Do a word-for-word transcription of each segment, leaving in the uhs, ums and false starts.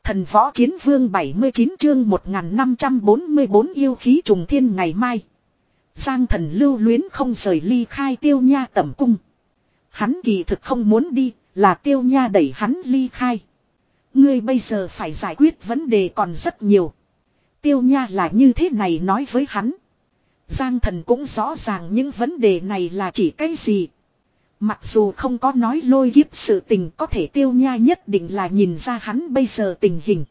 Thần võ chiến vương bảy mươi chín chương một nghìn năm trăm bốn mươi bốn yêu khí trùng thiên ngày mai. Giang Thần lưu luyến không rời ly khai Tiêu Nha tẩm cung. Hắn kỳ thực không muốn đi, là Tiêu Nha đẩy hắn ly khai. Ngươi bây giờ phải giải quyết vấn đề còn rất nhiều. Tiêu Nha là như thế này nói với hắn. Giang Thần cũng rõ ràng những vấn đề này là chỉ cái gì. Mặc dù không có nói lôi kiếp sự tình, có thể Tiêu Nha nhất định là nhìn ra hắn bây giờ tình hình.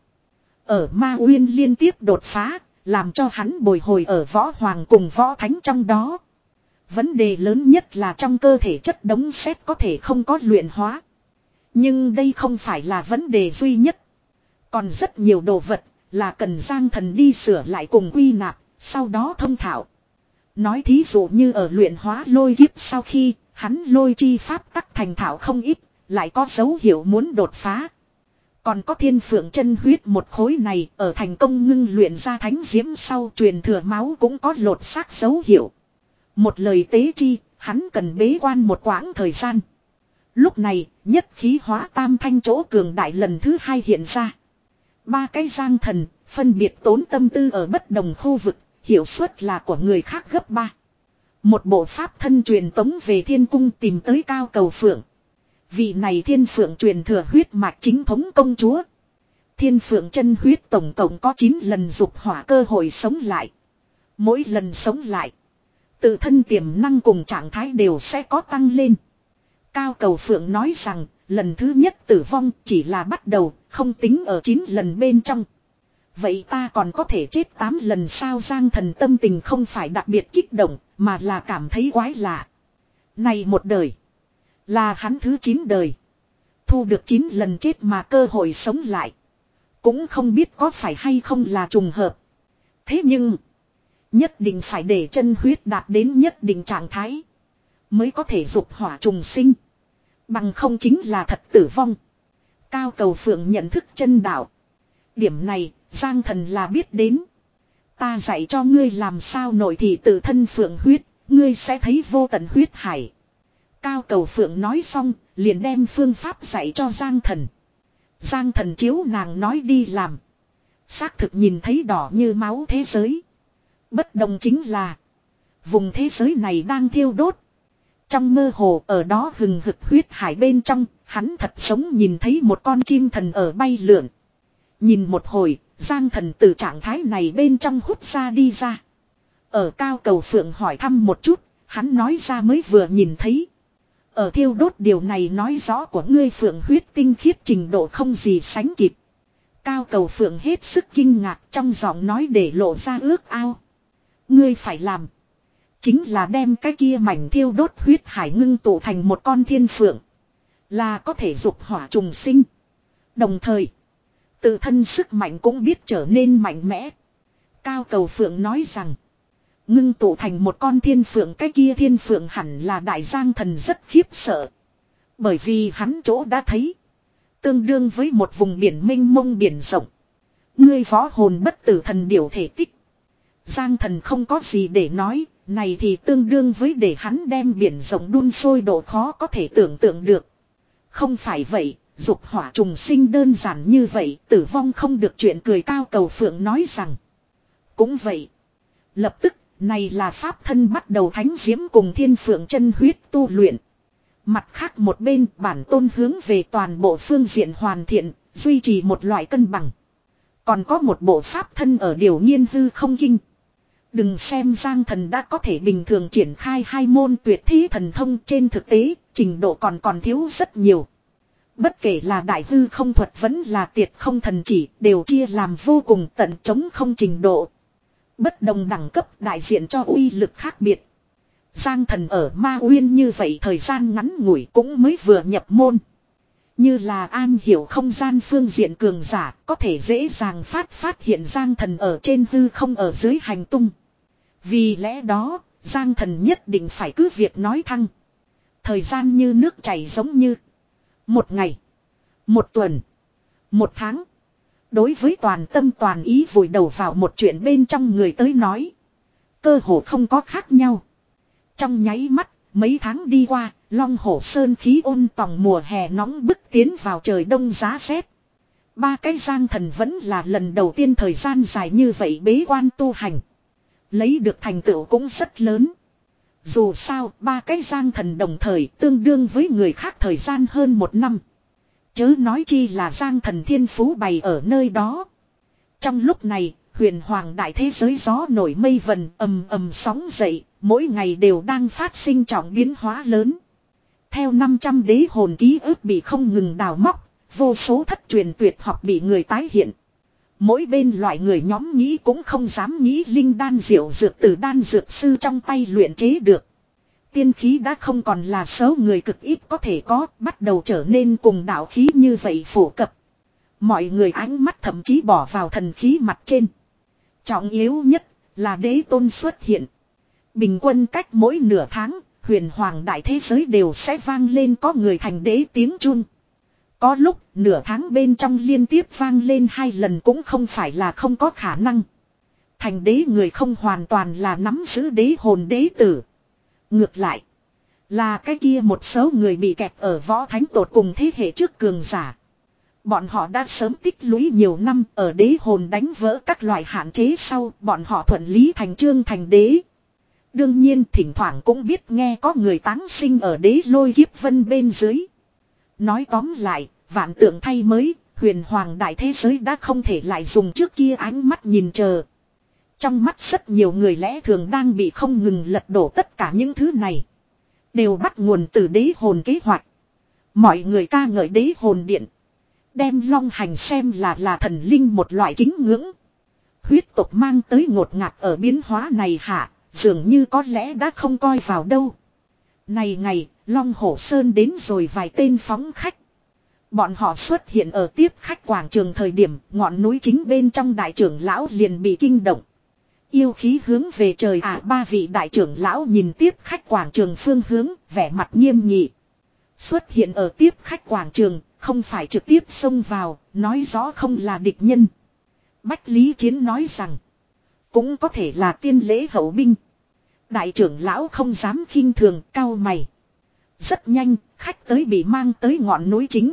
Ở Ma Uyên liên tiếp đột phá, làm cho hắn bồi hồi ở võ hoàng cùng võ thánh trong đó. Vấn đề lớn nhất là trong cơ thể chất đống sét có thể không có luyện hóa. Nhưng đây không phải là vấn đề duy nhất. Còn rất nhiều đồ vật là cần Giang Thần đi sửa lại cùng quy nạp, sau đó thông thạo. Nói thí dụ như ở luyện hóa lôi kiếp sau khi hắn lôi chi pháp tắc thành thạo không ít, lại có dấu hiệu muốn đột phá. Còn có thiên phượng chân huyết một khối này ở thành công ngưng luyện ra thánh diễm sau truyền thừa máu cũng có lột xác dấu hiệu. Một lời tế chi, hắn cần bế quan một quãng thời gian. Lúc này, nhất khí hóa tam thanh chỗ cường đại lần thứ hai hiện ra. Ba cái Giang Thần, phân biệt tốn tâm tư ở bất đồng khu vực, hiệu suất là của người khác gấp ba. Một bộ pháp thân truyền tống về thiên cung tìm tới Cao Cầu Phượng. Vị này thiên phượng truyền thừa huyết mạch chính thống công chúa. Thiên phượng chân huyết tổng cộng có chín lần dục hỏa cơ hội sống lại. Mỗi lần sống lại, tự thân tiềm năng cùng trạng thái đều sẽ có tăng lên. Cao Cầu Phượng nói rằng, lần thứ nhất tử vong chỉ là bắt đầu, không tính ở chín lần bên trong. Vậy ta còn có thể chết tám lần sao? Giang Thần tâm tình không phải đặc biệt kích động, mà là cảm thấy quái lạ. Này một đời, là hắn thứ chín đời. Thu được chín lần chết mà cơ hội sống lại. Cũng không biết có phải hay không là trùng hợp. Thế nhưng, nhất định phải để chân huyết đạt đến nhất định trạng thái, mới có thể dục hỏa trùng sinh. Bằng không chính là thật tử vong. Cao Cầu Phượng nhận thức chân đạo. Điểm này, Giang Thần là biết đến. Ta dạy cho ngươi làm sao nội thị tự thân phượng huyết, ngươi sẽ thấy vô tận huyết hải. Cao Cầu Phượng nói xong, liền đem phương pháp dạy cho Giang Thần. Giang Thần chiếu nàng nói đi làm. Xác thực nhìn thấy đỏ như máu thế giới. Bất đồng chính là, vùng thế giới này đang thiêu đốt. Trong mơ hồ ở đó hừng hực huyết hải bên trong, hắn thật sống nhìn thấy một con chim thần ở bay lượn. Nhìn một hồi, Giang Thần từ trạng thái này bên trong hút ra đi ra. Ở Cao Cầu Phượng hỏi thăm một chút, hắn nói ra mới vừa nhìn thấy. Ở thiêu đốt điều này nói rõ của ngươi phượng huyết tinh khiết trình độ không gì sánh kịp. Cao Cầu Phượng hết sức kinh ngạc, trong giọng nói để lộ ra ước ao. Ngươi phải làm, chính là đem cái kia mảnh thiêu đốt huyết hải ngưng tụ thành một con thiên phượng. Là có thể dục hỏa trùng sinh. Đồng thời, tự thân sức mạnh cũng biết trở nên mạnh mẽ. Cao Cầu Phượng nói rằng, ngưng tụ thành một con thiên phượng, cái kia thiên phượng hẳn là đại Giang Thần rất khiếp sợ. Bởi vì hắn chỗ đã thấy, tương đương với một vùng biển mênh mông biển rộng. Ngươi võ hồn bất tử thần điểu thể tích. Giang Thần không có gì để nói, này thì tương đương với để hắn đem biển rộng đun sôi độ khó có thể tưởng tượng được. Không phải vậy, dục hỏa trùng sinh đơn giản như vậy, tử vong không được chuyện cười. Cao Cầu Phượng nói rằng, cũng vậy. Lập tức, này là pháp thân bắt đầu thánh diễm cùng thiên phượng chân huyết tu luyện. Mặt khác một bên, bản tôn hướng về toàn bộ phương diện hoàn thiện, duy trì một loại cân bằng. Còn có một bộ pháp thân ở điều nghiên hư không kinh. Đừng xem Giang Thần đã có thể bình thường triển khai hai môn tuyệt thế thần thông, trên thực tế, trình độ còn còn thiếu rất nhiều. Bất kể là đại hư không thuật vẫn là tiệt không thần chỉ, đều chia làm vô cùng tận chống không trình độ. Bất đồng đẳng cấp đại diện cho uy lực khác biệt. Giang Thần ở Ma Uyên như vậy thời gian ngắn ngủi cũng mới vừa nhập môn. Như là an hiểu không gian phương diện cường giả, có thể dễ dàng phát phát hiện Giang Thần ở trên hư không ở dưới hành tung. Vì lẽ đó, Giang Thần nhất định phải cứ việc nói thăng. Thời gian như nước chảy, giống như một ngày, một tuần, một tháng. Đối với toàn tâm toàn ý vùi đầu vào một chuyện bên trong người tới nói, cơ hồ không có khác nhau. Trong nháy mắt, mấy tháng đi qua, Long Hổ Sơn khí ôn tòng mùa hè nóng bức tiến vào trời đông giá rét. Ba cái giang thần vẫn là lần đầu tiên thời gian dài như vậy bế quan tu hành. Lấy được thành tựu cũng rất lớn. Dù sao, ba cái giang thần đồng thời tương đương với người khác thời gian hơn một năm. Chớ nói chi là giang thần thiên phú bày ở nơi đó. Trong lúc này, huyền hoàng đại thế giới gió nổi mây vần ầm ầm sóng dậy, mỗi ngày đều đang phát sinh trọng biến hóa lớn. Theo năm trăm đế hồn ký ức bị không ngừng đào móc, vô số thất truyền tuyệt học bị người tái hiện. Mỗi bên loại người nhóm nghĩ cũng không dám nghĩ linh đan diệu dược từ đan dược sư trong tay luyện chế được. Tiên khí đã không còn là số người cực ít có thể có, bắt đầu trở nên cùng đạo khí như vậy phổ cập. Mọi người ánh mắt thậm chí bỏ vào thần khí mặt trên. Trọng yếu nhất là đế tôn xuất hiện. Bình quân cách mỗi nửa tháng, huyền hoàng đại thế giới đều sẽ vang lên có người thành đế tiếng chuông. Có lúc nửa tháng bên trong liên tiếp vang lên hai lần cũng không phải là không có khả năng. Thành đế người không hoàn toàn là nắm giữ đế hồn đế tử. Ngược lại, là cái kia một số người bị kẹt ở võ thánh tột cùng thế hệ trước cường giả. Bọn họ đã sớm tích lũy nhiều năm ở đế hồn đánh vỡ các loại hạn chế sau, bọn họ thuận lý thành trương thành đế. Đương nhiên thỉnh thoảng cũng biết nghe có người táng sinh ở đế lôi kiếp vân bên dưới. Nói tóm lại, vạn tượng thay mới, huyền hoàng đại thế giới đã không thể lại dùng trước kia ánh mắt nhìn chờ. Trong mắt rất nhiều người lẽ thường đang bị không ngừng lật đổ tất cả những thứ này. Đều bắt nguồn từ đế hồn kế hoạch. Mọi người ca ngợi đế hồn điện. Đem long hành xem là là thần linh một loại kính ngưỡng. Huyết tục mang tới ngột ngạt ở biến hóa này hạ, dường như có lẽ đã không coi vào đâu. Này ngày, Long Hổ Sơn đến rồi vài tên phóng khách. Bọn họ xuất hiện ở tiếp khách quảng trường thời điểm ngọn núi chính bên trong đại trưởng lão liền bị kinh động. Yêu khí hướng về trời à, ba vị đại trưởng lão nhìn tiếp khách quảng trường phương hướng, vẻ mặt nghiêm nghị. Xuất hiện ở tiếp khách quảng trường, không phải trực tiếp xông vào, nói rõ không là địch nhân. Bách Lý Chiến nói rằng, cũng có thể là tiên lễ hậu binh. Đại trưởng lão không dám khinh thường, cau mày. Rất nhanh, khách tới bị mang tới ngọn núi chính.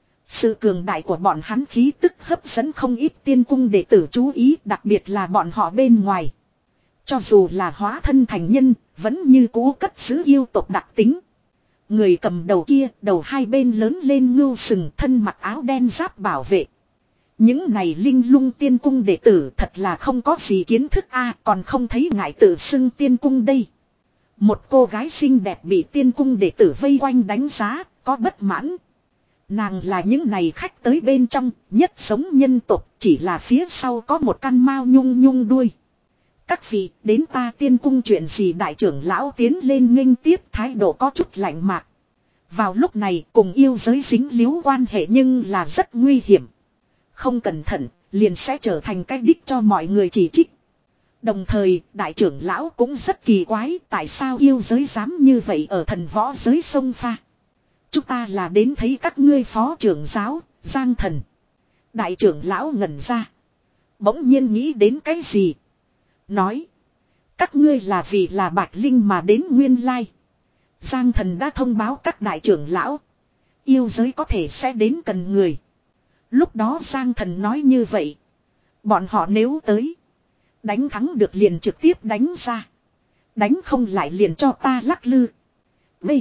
Sự cường đại của bọn hắn khí tức hấp dẫn không ít tiên cung đệ tử chú ý, đặc biệt là bọn họ bên ngoài. Cho dù là hóa thân thành nhân, vẫn như cũ cất giữ yêu tộc đặc tính. Người cầm đầu kia, đầu hai bên lớn lên ngưu sừng, thân mặc áo đen giáp bảo vệ. Những này linh lung tiên cung đệ tử thật là không có gì kiến thức a, còn không thấy ngại tự xưng tiên cung đây. Một cô gái xinh đẹp bị tiên cung đệ tử vây quanh đánh giá, có bất mãn. Nàng là những này khách tới bên trong, nhất sống nhân tộc, chỉ là phía sau có một căn mao nhung nhung đuôi. Các vị, đến ta tiên cung chuyện gì? Đại trưởng lão tiến lên nghênh tiếp, thái độ có chút lạnh mạc. Vào lúc này cùng yêu giới dính líu quan hệ nhưng là rất nguy hiểm. Không cẩn thận, liền sẽ trở thành cái đích cho mọi người chỉ trích. Đồng thời, đại trưởng lão cũng rất kỳ quái, tại sao yêu giới dám như vậy ở thần võ giới sông pha. Chúng ta là đến thấy các ngươi phó trưởng giáo, Giang Thần. Đại trưởng lão ngẩn ra. Bỗng nhiên nghĩ đến cái gì? Nói. Các ngươi là vì là Bạch Linh mà đến nguyên lai. Giang Thần đã thông báo các đại trưởng lão. Yêu giới có thể sẽ đến cần người. Lúc đó Giang Thần nói như vậy. Bọn họ nếu tới. Đánh thắng được liền trực tiếp đánh ra. Đánh không lại liền cho ta lắc lư. B.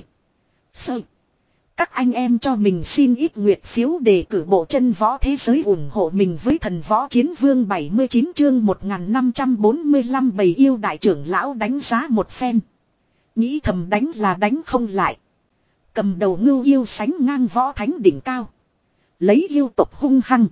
Sơ. Các anh em cho mình xin ít nguyệt phiếu đề cử bộ chân võ thế giới ủng hộ mình với thần võ chiến vương bảy mươi chín chương một nghìn năm trăm bốn mươi lăm bầy yêu đại trưởng lão đánh giá một phen. Nghĩ thầm đánh là đánh không lại. Cầm đầu ngưu yêu sánh ngang võ thánh đỉnh cao. Lấy yêu tộc hung hăng.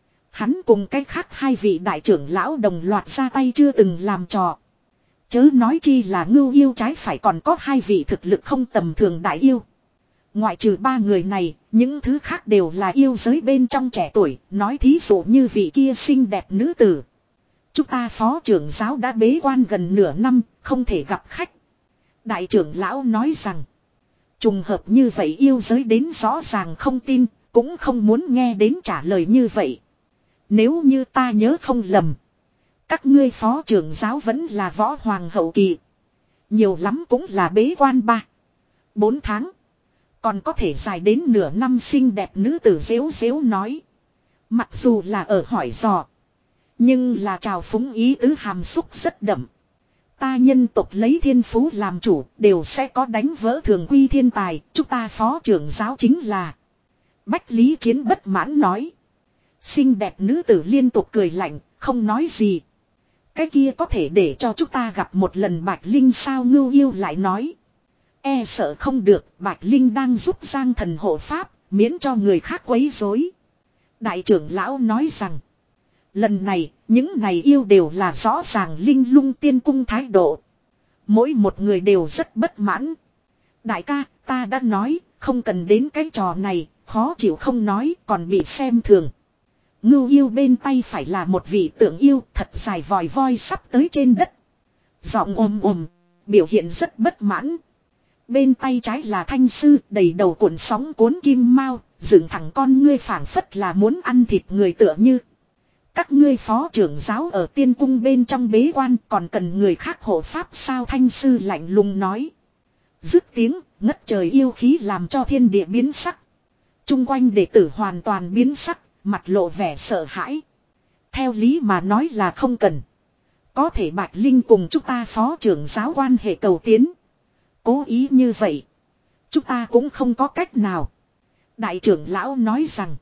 Hắn cùng cái khác hai vị đại trưởng lão đồng loạt ra tay chưa từng làm trò. Chớ nói chi là ngưu yêu trái phải còn có hai vị thực lực không tầm thường đại yêu. Ngoại trừ ba người này, những thứ khác đều là yêu giới bên trong trẻ tuổi, nói thí dụ như vị kia xinh đẹp nữ tử. Chúng ta phó trưởng giáo đã bế quan gần nửa năm, không thể gặp khách. Đại trưởng lão nói rằng, trùng hợp như vậy yêu giới đến rõ ràng không tin, cũng không muốn nghe đến trả lời như vậy. Nếu như ta nhớ không lầm, các ngươi phó trưởng giáo vẫn là võ hoàng hậu kỳ. Nhiều lắm cũng là bế quan ba, bốn tháng. Còn có thể dài đến nửa năm. Xinh đẹp nữ tử dếu dếu nói. Mặc dù là ở hỏi dò. Nhưng là trào phúng ý tứ hàm xúc rất đậm. Ta nhân tộc lấy thiên phú làm chủ đều sẽ có đánh vỡ thường quy thiên tài. Chúng ta phó trưởng giáo chính là. Bách Lý Chiến bất mãn nói. Xinh đẹp nữ tử liên tục cười lạnh, không nói gì. Cái kia có thể để cho chúng ta gặp một lần Bạch Linh sao Ngưu Yêu lại nói. E sợ không được, Bạch Linh đang giúp Giang Thần hộ pháp, miễn cho người khác quấy rối. Đại trưởng lão nói rằng. Lần này, những này yêu đều là rõ ràng Linh Lung Tiên Cung thái độ. Mỗi một người đều rất bất mãn. Đại ca, ta đã nói, không cần đến cái trò này, khó chịu không nói, còn bị xem thường. Ngưu yêu bên tay phải là một vị tượng yêu, thật dài vòi voi sắp tới trên đất. Giọng ồm ồm, biểu hiện rất bất mãn. Bên tay trái là thanh sư, đầy đầu cuộn sóng cuốn kim mao, dựng thẳng con ngươi phảng phất là muốn ăn thịt người tựa như. Các ngươi phó trưởng giáo ở tiên cung bên trong bế quan còn cần người khác hộ pháp sao thanh sư lạnh lùng nói. Dứt tiếng, ngất trời yêu khí làm cho thiên địa biến sắc. Trung quanh đệ tử hoàn toàn biến sắc, mặt lộ vẻ sợ hãi. Theo lý mà nói là không cần. Có thể Bạch Linh cùng chúng ta phó trưởng giáo quan hệ cầu tiến. Cố ý như vậy. Chúng ta cũng không có cách nào. Đại trưởng lão nói rằng.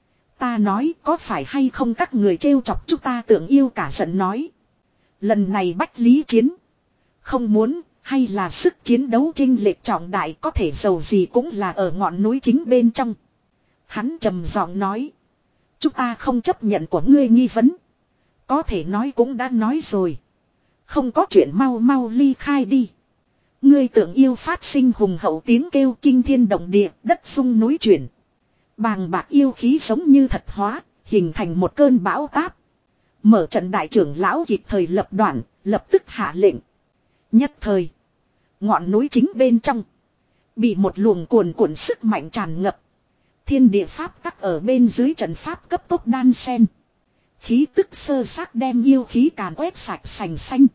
Ta nói có phải hay không các người trêu chọc chúng ta tưởng yêu cả giận nói. Lần này Bách Lý Chiến. Không muốn hay là sức chiến đấu chênh lệch trọng đại có thể giàu gì cũng là ở ngọn núi chính bên trong. Hắn trầm giọng nói. Chúng ta không chấp nhận của ngươi nghi vấn. Có thể nói cũng đã nói rồi. Không có chuyện mau mau ly khai đi. Ngươi tưởng yêu phát sinh hùng hậu tiếng kêu kinh thiên động địa, đất rung núi chuyển. Bàng bạc yêu khí giống như thật hóa, hình thành một cơn bão táp. Mở trận đại trưởng lão kịp thời lập đoạn, lập tức hạ lệnh. Nhất thời, ngọn núi chính bên trong, bị một luồng cuồn cuộn sức mạnh tràn ngập. Thiên địa pháp tắc ở bên dưới trận pháp cấp tốc đan sen. Khí tức sơ xác đem yêu khí càn quét sạch sành xanh.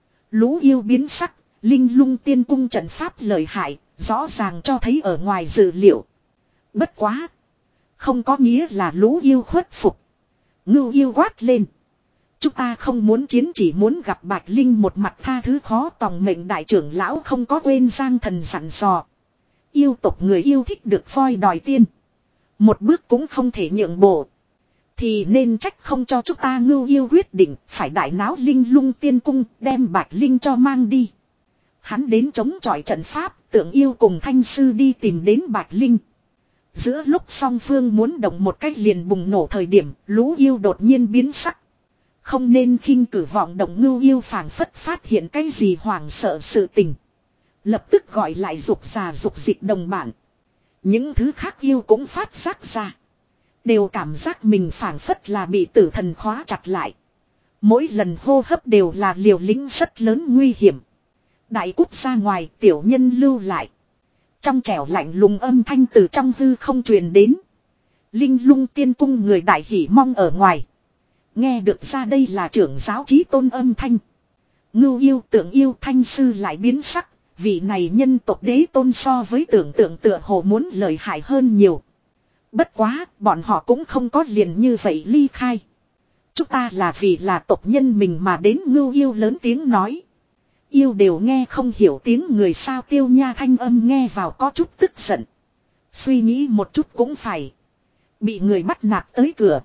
Lũ yêu biến sắc, Linh Lung Tiên Cung trận pháp lợi hại, rõ ràng cho thấy ở ngoài dự liệu. Bất quá. Không có nghĩa là lũ yêu khuất phục. Ngưu yêu quát lên. Chúng ta không muốn chiến chỉ muốn gặp Bạch Linh một mặt tha thứ khó tòng mệnh đại trưởng lão không có quên Giang Thần dặn dò. Yêu tộc người yêu thích được voi đòi tiên. Một bước cũng không thể nhượng bộ. Thì nên trách không cho chúng ta ngưu yêu quyết định phải đại náo Linh Lung Tiên Cung đem Bạch Linh cho mang đi. Hắn đến chống chọi trận pháp tượng yêu cùng thanh sư đi tìm đến Bạch Linh. Giữa lúc song phương muốn động một cách liền bùng nổ thời điểm lũ yêu đột nhiên biến sắc. Không nên khinh cử vọng động ngưu yêu phảng phất phát hiện cái gì hoảng sợ sự tình. Lập tức gọi lại dục già dục dịch đồng bạn. Những thứ khác yêu cũng phát giác ra. Đều cảm giác mình phảng phất là bị tử thần khóa chặt lại. Mỗi lần hô hấp đều là liều lĩnh rất lớn nguy hiểm. Đại cút ra ngoài tiểu nhân lưu lại. Trong trẻo lạnh lùng âm thanh từ trong hư không truyền đến. Linh Lung Tiên Cung người đại hỉ mong ở ngoài. Nghe được ra đây là trưởng giáo chí tôn âm thanh. Ngưu yêu tượng yêu thanh sư lại biến sắc. Vị này nhân tộc đế tôn so với tưởng tượng tựa hồ muốn lợi hại hơn nhiều. Bất quá bọn họ cũng không có liền như vậy ly khai. Chúng ta là vì là tộc nhân mình mà đến ngưu yêu lớn tiếng nói. Yêu đều nghe không hiểu tiếng người sao tiêu nha thanh âm nghe vào có chút tức giận. Suy nghĩ một chút cũng phải. Bị người bắt nạt tới cửa.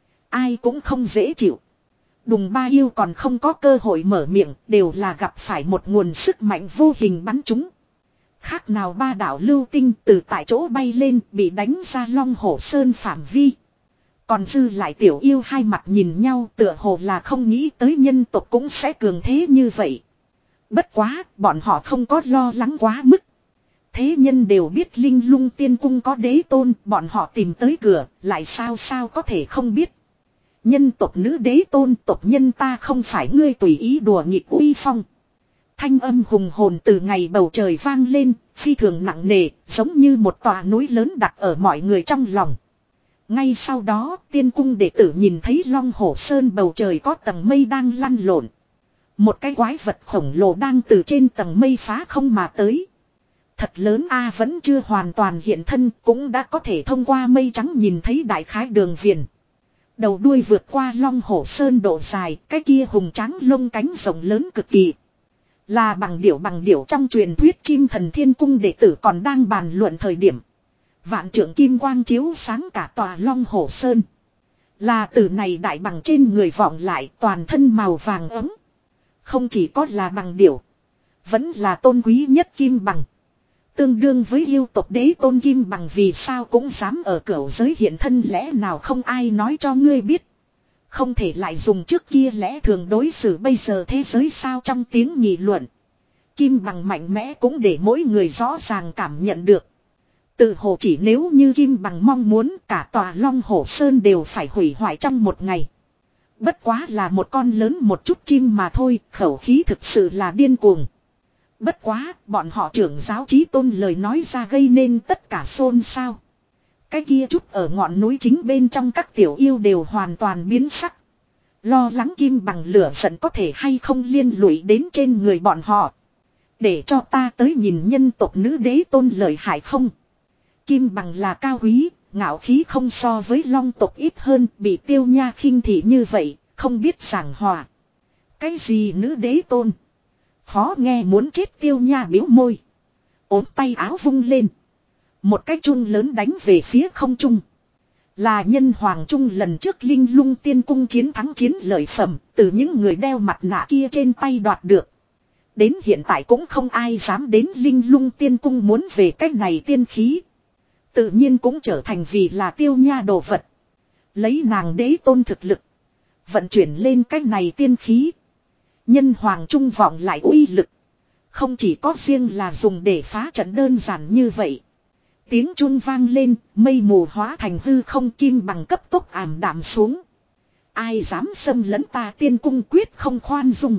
Ai cũng không dễ chịu. Đùng ba yêu còn không có cơ hội mở miệng đều là gặp phải một nguồn sức mạnh vô hình bắn chúng. Khác nào ba đạo lưu tinh từ tại chỗ bay lên bị đánh ra Long Hổ Sơn phạm vi. Còn dư lại tiểu yêu hai mặt nhìn nhau tựa hồ là không nghĩ tới nhân tộc cũng sẽ cường thế như vậy. Bất quá, bọn họ không có lo lắng quá mức. Thế nhân đều biết Linh Lung Tiên Cung có đế tôn, bọn họ tìm tới cửa, lại sao sao có thể không biết. Nhân tộc nữ đế tôn tộc nhân ta không phải ngươi tùy ý đùa nghịch uy phong. Thanh âm hùng hồn từ ngày bầu trời vang lên, phi thường nặng nề, giống như một tòa núi lớn đặt ở mọi người trong lòng. Ngay sau đó, tiên cung đệ tử nhìn thấy Long Hổ Sơn bầu trời có tầng mây đang lăn lộn. Một cái quái vật khổng lồ đang từ trên tầng mây phá không mà tới. Thật lớn a vẫn chưa hoàn toàn hiện thân cũng đã có thể thông qua mây trắng nhìn thấy đại khái đường viền. Đầu đuôi vượt qua Long Hổ Sơn độ dài, cái kia hùng tráng lông cánh rộng lớn cực kỳ. Là bằng điểu bằng điểu trong truyền thuyết chim thần thiên cung đệ tử còn đang bàn luận thời điểm. Vạn trượng kim quang chiếu sáng cả tòa Long Hổ Sơn. Là từ này đại bằng trên người vọng lại toàn thân màu vàng ấm. Không chỉ có là bằng điểu. Vẫn là tôn quý nhất kim bằng. Tương đương với yêu tộc đế tôn kim bằng vì sao cũng dám ở cửu giới hiện thân lẽ nào không ai nói cho ngươi biết. Không thể lại dùng trước kia lẽ thường đối xử bây giờ thế giới sao trong tiếng nghị luận. Kim bằng mạnh mẽ cũng để mỗi người rõ ràng cảm nhận được. Tự hồ chỉ nếu như kim bằng mong muốn cả tòa Long Hổ Sơn đều phải hủy hoại trong một ngày. Bất quá là một con lớn một chút chim mà thôi, khẩu khí thực sự là điên cuồng. Bất quá, bọn họ trưởng giáo chí tôn lời nói ra gây nên tất cả xôn xao. Cái kia chút ở ngọn núi chính bên trong các tiểu yêu đều hoàn toàn biến sắc. Lo lắng kim bằng lửa giận có thể hay không liên lụy đến trên người bọn họ. Để cho ta tới nhìn nhân tộc nữ đế tôn lợi hại không. Kim bằng là cao quý, ngạo khí không so với long tộc ít hơn, bị Tiêu Nha khinh thị như vậy, không biết giảng hòa. Cái gì nữ đế tôn? Khó nghe muốn chết Tiêu Nha biếu môi. Ốm tay áo vung lên. Một cái chun lớn đánh về phía không trung. Là nhân hoàng trung lần trước Linh Lung Tiên Cung chiến thắng chiến lợi phẩm, từ những người đeo mặt nạ kia trên tay đoạt được. Đến hiện tại cũng không ai dám đến Linh Lung Tiên Cung muốn về cách này tiên khí. Tự nhiên cũng trở thành vì là Tiêu Nha đồ vật. Lấy nàng đế tôn thực lực. Vận chuyển lên cách này tiên khí. Nhân hoàng trung vọng lại uy lực. Không chỉ có riêng là dùng để phá trận đơn giản như vậy. Tiếng chun vang lên, mây mù hóa thành hư không kim bằng cấp tốc ảm đạm xuống. Ai dám xâm lấn ta tiên cung quyết không khoan dung.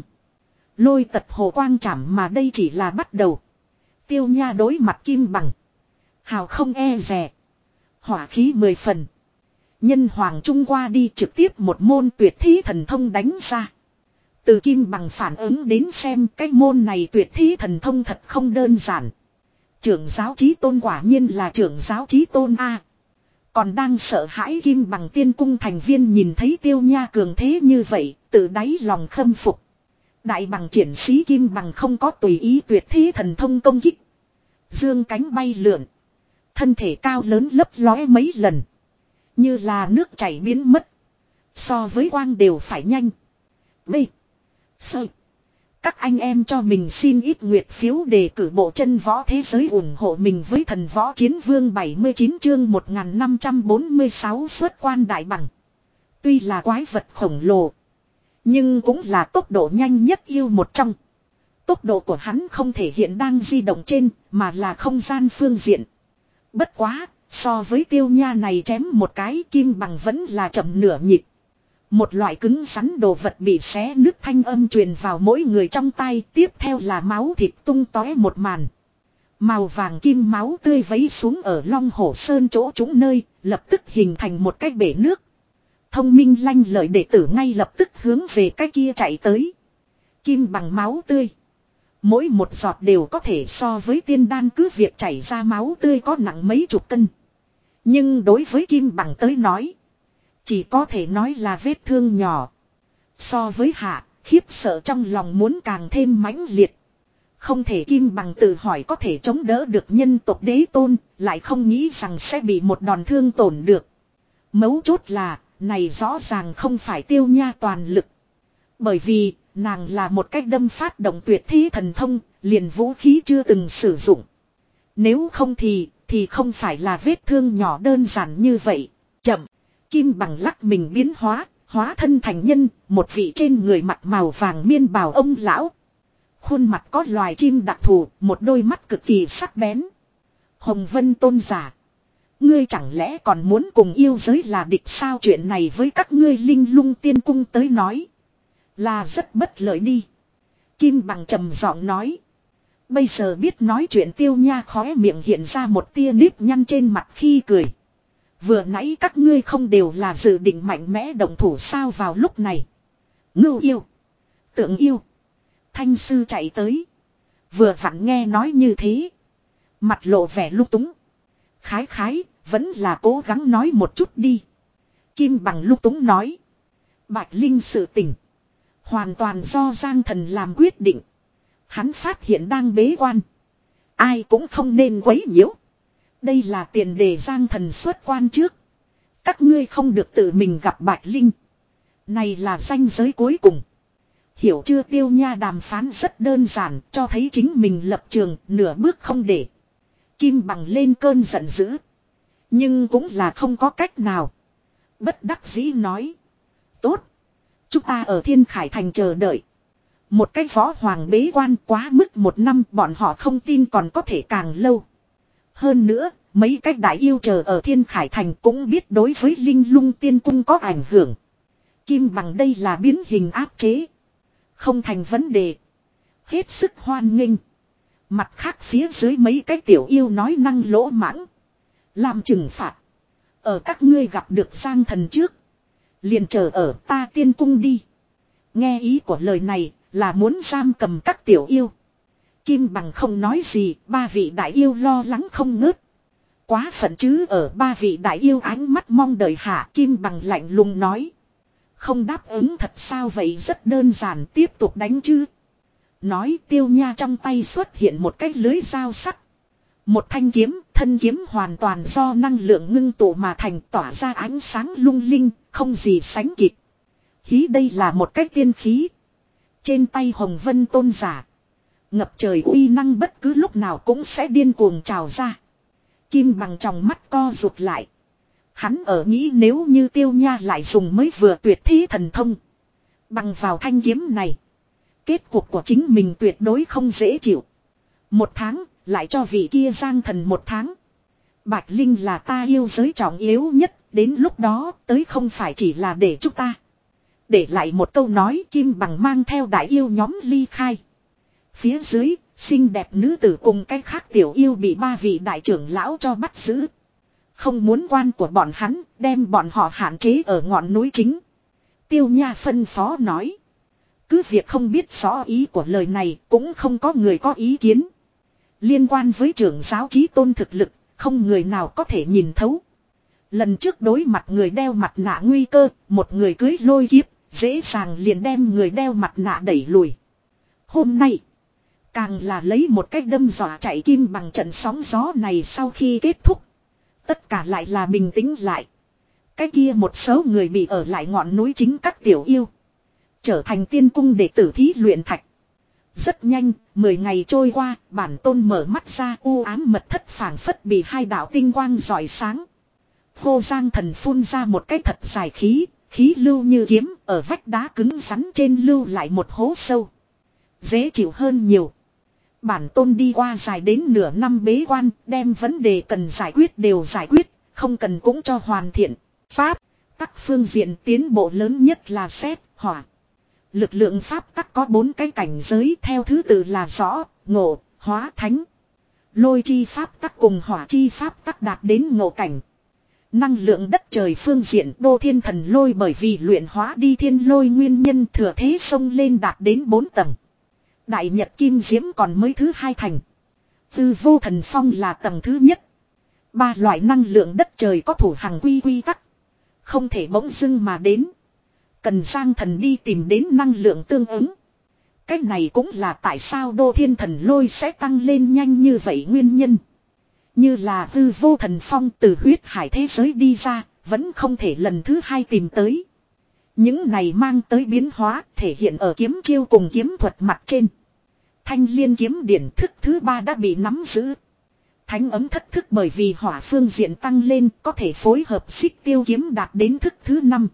Lôi tật hồ quang chảm mà đây chỉ là bắt đầu. Tiêu Nha đối mặt kim bằng. Hào không e dè. Hỏa khí mười phần. Nhân hoàng trung qua đi trực tiếp một môn tuyệt thí thần thông đánh ra. Từ kim bằng phản ứng đến xem cái môn này tuyệt thí thần thông thật không đơn giản. Trưởng giáo chí tôn quả nhiên là trưởng giáo chí tôn A. Còn đang sợ hãi kim bằng tiên cung thành viên nhìn thấy Tiêu Nha cường thế như vậy, tự đáy lòng khâm phục. Đại bằng triển sĩ kim bằng không có tùy ý tuyệt thí thần thông công kích. Dương cánh bay lượn. Thân thể cao lớn lấp lóe mấy lần. Như là nước chảy biến mất. So với quang đều phải nhanh. B. Sơ. Các anh em cho mình xin ít nguyệt phiếu đề cử bộ chân võ thế giới ủng hộ mình với thần võ chiến vương bảy mươi chín chương một nghìn năm trăm bốn mươi sáu xuất quan đại bằng. Tuy là quái vật khổng lồ. Nhưng cũng là tốc độ nhanh nhất yêu một trong. Tốc độ của hắn không thể hiện đang di động trên mà là không gian phương diện. Bất quá, so với Tiêu Nha này chém một cái kim bằng vẫn là chậm nửa nhịp. Một loại cứng rắn đồ vật bị xé nứt thanh âm truyền vào mỗi người trong tay, tiếp theo là máu thịt tung tóe một màn. Màu vàng kim máu tươi vấy xuống ở Long Hổ Sơn chỗ trũng nơi, lập tức hình thành một cái bể nước. Thông minh lanh lợi đệ tử ngay lập tức hướng về cái kia chạy tới. Kim bằng máu tươi. Mỗi một giọt đều có thể so với tiên đan cứ việc chảy ra máu tươi có nặng mấy chục cân. Nhưng đối với kim bằng tới nói. Chỉ có thể nói là vết thương nhỏ. So với hạ, khiếp sợ trong lòng muốn càng thêm mãnh liệt. Không thể kim bằng tự hỏi có thể chống đỡ được nhân tộc đế tôn, lại không nghĩ rằng sẽ bị một đòn thương tổn được. Mấu chốt là, này rõ ràng không phải Tiêu Nha toàn lực. Bởi vì, nàng là một cách đâm phát động tuyệt thi thần thông, liền vũ khí chưa từng sử dụng. Nếu không thì, thì không phải là vết thương nhỏ đơn giản như vậy. Chậm. Kim bằng lắc mình biến hóa, hóa thân thành nhân, một vị trên người mặt màu vàng miên bào ông lão. Khuôn mặt có loài chim đặc thù, một đôi mắt cực kỳ sắc bén. Hồng Vân tôn giả. Ngươi chẳng lẽ còn muốn cùng yêu giới là địch sao chuyện này với các ngươi Linh Lung Tiên Cung tới nói. Là rất bất lợi đi. Kim bằng trầm giọng nói. Bây giờ biết nói chuyện Tiêu Nha khóe miệng hiện ra một tia nếp nhăn trên mặt khi cười. Vừa nãy các ngươi không đều là dự định mạnh mẽ động thủ sao vào lúc này. Ngưu yêu. Tượng yêu. Thanh sư chạy tới. Vừa vặn nghe nói như thế. Mặt lộ vẻ lung túng. Khái khái, vẫn là cố gắng nói một chút đi. Kim Bằng lúc túng nói. Bạch Linh sự tình. Hoàn toàn do Giang Thần làm quyết định. Hắn phát hiện đang bế quan. Ai cũng không nên quấy nhiễu. Đây là tiền đề Giang Thần xuất quan trước. Các ngươi không được tự mình gặp Bạch Linh. Này là ranh giới cuối cùng. Hiểu chưa? Tiêu Nha đàm phán rất đơn giản, cho thấy chính mình lập trường, nửa bước không để. Kim Bằng lên cơn giận dữ. Nhưng cũng là không có cách nào. Bất đắc dĩ nói. Tốt. Chúng ta ở Thiên Khải Thành chờ đợi. Một cái võ hoàng bế quan quá mức một năm, bọn họ không tin còn có thể càng lâu. Hơn nữa, mấy cái đại yêu chờ ở Thiên Khải Thành cũng biết đối với Linh Lung Tiên Cung có ảnh hưởng. Kim Bằng đây là biến hình áp chế. Không thành vấn đề. Hết sức hoan nghênh. Mặt khác phía dưới mấy cái tiểu yêu nói năng lỗ mãng. Làm trừng phạt. Ở các ngươi gặp được Giang Thần trước. Liền chờ ở ta Tiên Cung đi. Nghe ý của lời này là muốn giam cầm các tiểu yêu. Kim Bằng không nói gì, ba vị đại yêu lo lắng không ngớt. Quá phận chứ, ở ba vị đại yêu ánh mắt mong đợi hạ. Kim Bằng lạnh lùng nói. Không đáp ứng thật sao? Vậy rất đơn giản, tiếp tục đánh chứ. Nói, Tiêu Nha trong tay xuất hiện một cái lưới dao sắc. Một thanh kiếm, thân kiếm hoàn toàn do năng lượng ngưng tụ mà thành, tỏa ra ánh sáng lung linh, không gì sánh kịp. Hí, đây là một cái tiên khí. Trên tay Hồng Vân tôn giả. Ngập trời uy năng bất cứ lúc nào cũng sẽ điên cuồng trào ra. Kim Bằng trong mắt co rụt lại. Hắn ở nghĩ nếu như Tiêu Nha lại dùng mới vừa tuyệt thế thần thông. Bằng vào thanh kiếm này. Kết cục của chính mình tuyệt đối không dễ chịu. Một tháng, lại cho vị kia Giang Thần một tháng. Bạch Linh là ta yêu giới trọng yếu nhất. Đến lúc đó tới không phải chỉ là để chúng ta. Để lại một câu nói, Kim Bằng mang theo đại yêu nhóm ly khai. Phía dưới, xinh đẹp nữ tử cùng cái khác tiểu yêu bị ba vị đại trưởng lão cho bắt giữ. Không muốn quan của bọn hắn, đem bọn họ hạn chế ở ngọn núi chính. Tiêu Nha phân phó nói. Cứ việc không biết rõ ý của lời này, cũng không có người có ý kiến. Liên quan với trưởng giáo chí tôn thực lực, không người nào có thể nhìn thấu. Lần trước đối mặt người đeo mặt nạ nguy cơ, một người cưới lôi kiếp, dễ dàng liền đem người đeo mặt nạ đẩy lùi. Hôm nay, càng là lấy một cách đâm dọa chạy. Kim Bằng trận sóng gió này sau khi kết thúc. Tất cả lại là bình tĩnh lại. Cái kia một số người bị ở lại ngọn núi chính các tiểu yêu. Trở thành Tiên Cung để tử thí luyện thạch. Rất nhanh, mười ngày trôi qua, bản tôn mở mắt ra, u ám mật thất phảng phất bị hai đạo tinh quang rọi sáng. Khô Giang Thần phun ra một cái thật dài khí, khí lưu như kiếm, ở vách đá cứng rắn trên lưu lại một hố sâu. Dễ chịu hơn nhiều. Bản tôn đi qua dài đến nửa năm bế quan, đem vấn đề cần giải quyết đều giải quyết, không cần cũng cho hoàn thiện. Pháp, tắc phương diện tiến bộ lớn nhất là xét, hỏa. Lực lượng pháp tắc có bốn cái cảnh giới theo thứ tự là rõ, ngộ, hóa, thánh. Lôi chi pháp tắc cùng hỏa chi pháp tắc đạt đến ngộ cảnh. Năng lượng đất trời phương diện đô thiên thần lôi bởi vì luyện hóa đi thiên lôi nguyên nhân thừa thế sông lên đạt đến bốn tầng. Đại Nhật Kim Diễm còn mới thứ hai thành. Tư vô thần phong là tầng thứ nhất. Ba loại năng lượng đất trời có thủ hàng quy quy tắc. Không thể bỗng dưng mà đến. Cần Giang Thần đi tìm đến năng lượng tương ứng. Cái này cũng là tại sao đô thiên thần lôi sẽ tăng lên nhanh như vậy nguyên nhân. Như là tư vô thần phong từ huyết hải thế giới đi ra, vẫn không thể lần thứ hai tìm tới. Những này mang tới biến hóa thể hiện ở kiếm chiêu cùng kiếm thuật mặt trên. Thanh liên kiếm điển thức thứ ba đã bị nắm giữ. Thánh ấm thất thức bởi vì hỏa phương diện tăng lên có thể phối hợp xích tiêu kiếm đạt đến thức thứ năm.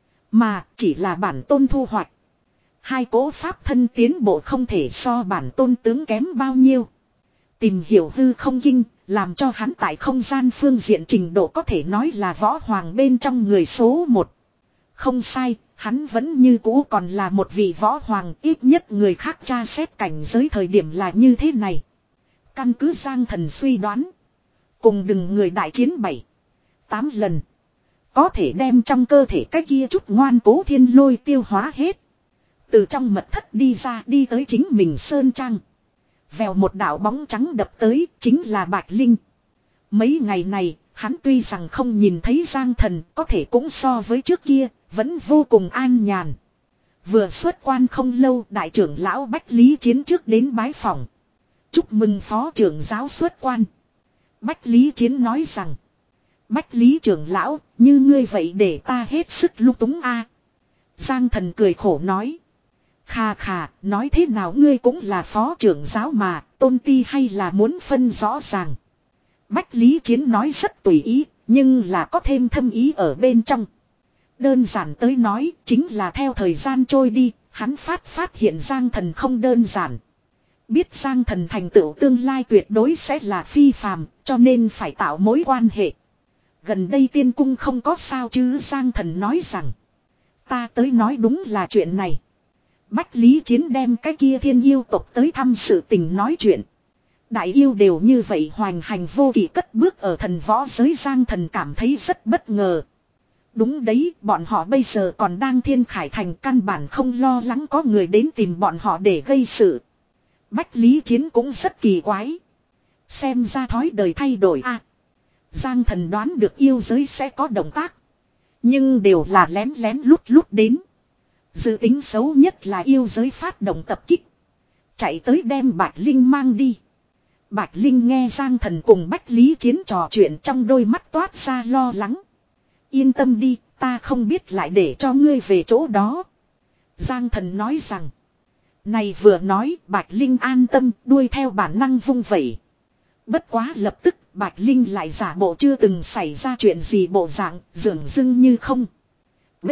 Mà chỉ là bản tôn thu hoạch. Hai cố pháp thân tiến bộ không thể so bản tôn tướng kém bao nhiêu. Tìm hiểu hư không kinh, làm cho hắn tại không gian phương diện trình độ có thể nói là võ hoàng bên trong người số một. Không sai, hắn vẫn như cũ còn là một vị võ hoàng, ít nhất người khác tra xét cảnh giới thời điểm là như thế này. Căn cứ Giang Thần suy đoán. Cùng đừng người đại chiến bảy, tám lần. Có thể đem trong cơ thể cái kia chút ngoan cố thiên lôi tiêu hóa hết. Từ trong mật thất đi ra đi tới chính mình sơn trang. Vèo một đạo bóng trắng đập tới chính là Bạch Linh. Mấy ngày này Hắn tuy rằng không nhìn thấy Giang Thần, có thể cũng so với trước kia, vẫn vô cùng an nhàn. Vừa xuất quan không lâu, đại trưởng lão Bách Lý Chiến trước đến bái phòng. Chúc mừng phó trưởng giáo xuất quan. Bách Lý Chiến nói rằng, Bách Lý trưởng lão, như ngươi vậy để ta hết sức lung túng a. Giang Thần cười khổ nói, khà khà, nói thế nào ngươi cũng là phó trưởng giáo mà, tôn ti hay là muốn phân rõ ràng. Bách Lý Chiến nói rất tùy ý, nhưng là có thêm thâm ý ở bên trong. Đơn giản tới nói, chính là theo thời gian trôi đi, hắn phát phát hiện Giang Thần không đơn giản. Biết Giang Thần thành tựu tương lai tuyệt đối sẽ là phi phàm, cho nên phải tạo mối quan hệ. Gần đây tiên cung không có sao chứ, Giang Thần nói rằng, ta tới nói đúng là chuyện này. Bách Lý Chiến đem cái kia thiên yêu tộc tới thăm sự tình nói chuyện. Đại yêu đều như vậy hoành hành vô kỷ cất bước ở thần võ giới, Giang Thần cảm thấy rất bất ngờ. Đúng đấy, bọn họ bây giờ còn đang Thiên Khải Thành, căn bản không lo lắng có người đến tìm bọn họ để gây sự. Bách Lý Chiến cũng rất kỳ quái. Xem ra thói đời thay đổi a. À, Giang Thần đoán được yêu giới sẽ có động tác, nhưng đều là lén lén lút lút đến. Dự tính xấu nhất là yêu giới phát động tập kích, chạy tới đem Bạch Linh mang đi. Bạch Linh nghe Giang Thần cùng Bách Lý Chiến trò chuyện, trong đôi mắt toát ra lo lắng. Yên tâm đi, ta không biết lại để cho ngươi về chỗ đó. Giang Thần nói rằng, này vừa nói Bạch Linh an tâm, đuôi theo bản năng vung vẩy. Bất quá lập tức Bạch Linh lại giả bộ chưa từng xảy ra chuyện gì bộ dạng, dường dưng như không. B.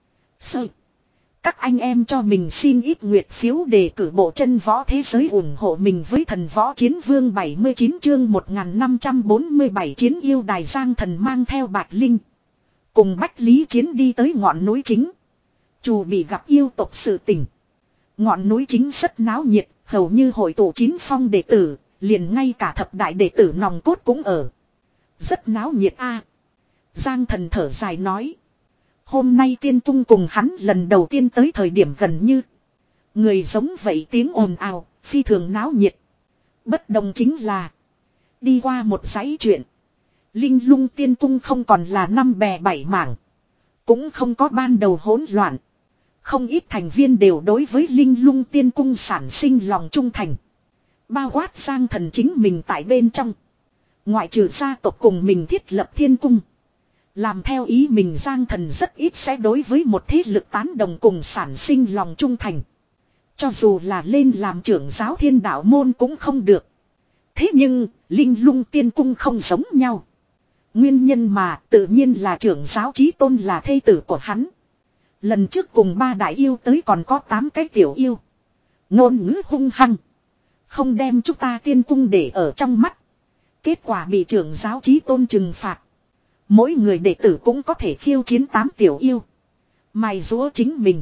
Sơ. Các anh em cho mình xin ít nguyệt phiếu đề cử bộ chân võ thế giới, ủng hộ mình với thần võ chiến vương. Bảy mươi chín chương một nghìn năm trăm bốn mươi bảy chiến yêu đài. Giang Thần mang theo Bạch Linh cùng Bách Lý Chiến đi tới ngọn núi chính, chủ bị gặp yêu tộc sự tình. Ngọn núi chính rất náo nhiệt, hầu như hội tụ chín phong đệ tử, liền ngay cả thập đại đệ tử nòng cốt cũng ở. Rất náo nhiệt a. À, Giang Thần thở dài nói, hôm nay tiên cung cùng hắn lần đầu tiên tới thời điểm gần như người giống vậy, tiếng ồn ào, phi thường náo nhiệt. Bất đồng chính là, đi qua một dãy chuyện, Linh Lung tiên cung không còn là năm bè bảy mảng, cũng không có ban đầu hỗn loạn. Không ít thành viên đều đối với Linh Lung tiên cung sản sinh lòng trung thành, bao quát Giang Thần chính mình tại bên trong. Ngoại trừ gia tộc cùng mình thiết lập thiên cung, làm theo ý mình, Giang Thần rất ít sẽ đối với một thế lực tán đồng cùng sản sinh lòng trung thành. Cho dù là lên làm trưởng giáo Thiên Đạo môn cũng không được. Thế nhưng, Linh Lung tiên cung không giống nhau. Nguyên nhân mà tự nhiên là trưởng giáo Chí Tôn là thê tử của hắn. Lần trước cùng ba đại yêu tới còn có tám cái tiểu yêu. Ngôn ngữ hung hăng, không đem chúng ta tiên cung để ở trong mắt. Kết quả bị trưởng giáo Chí Tôn trừng phạt. Mỗi người đệ tử cũng có thể khiêu chiến tám tiểu yêu, mài giũa chính mình.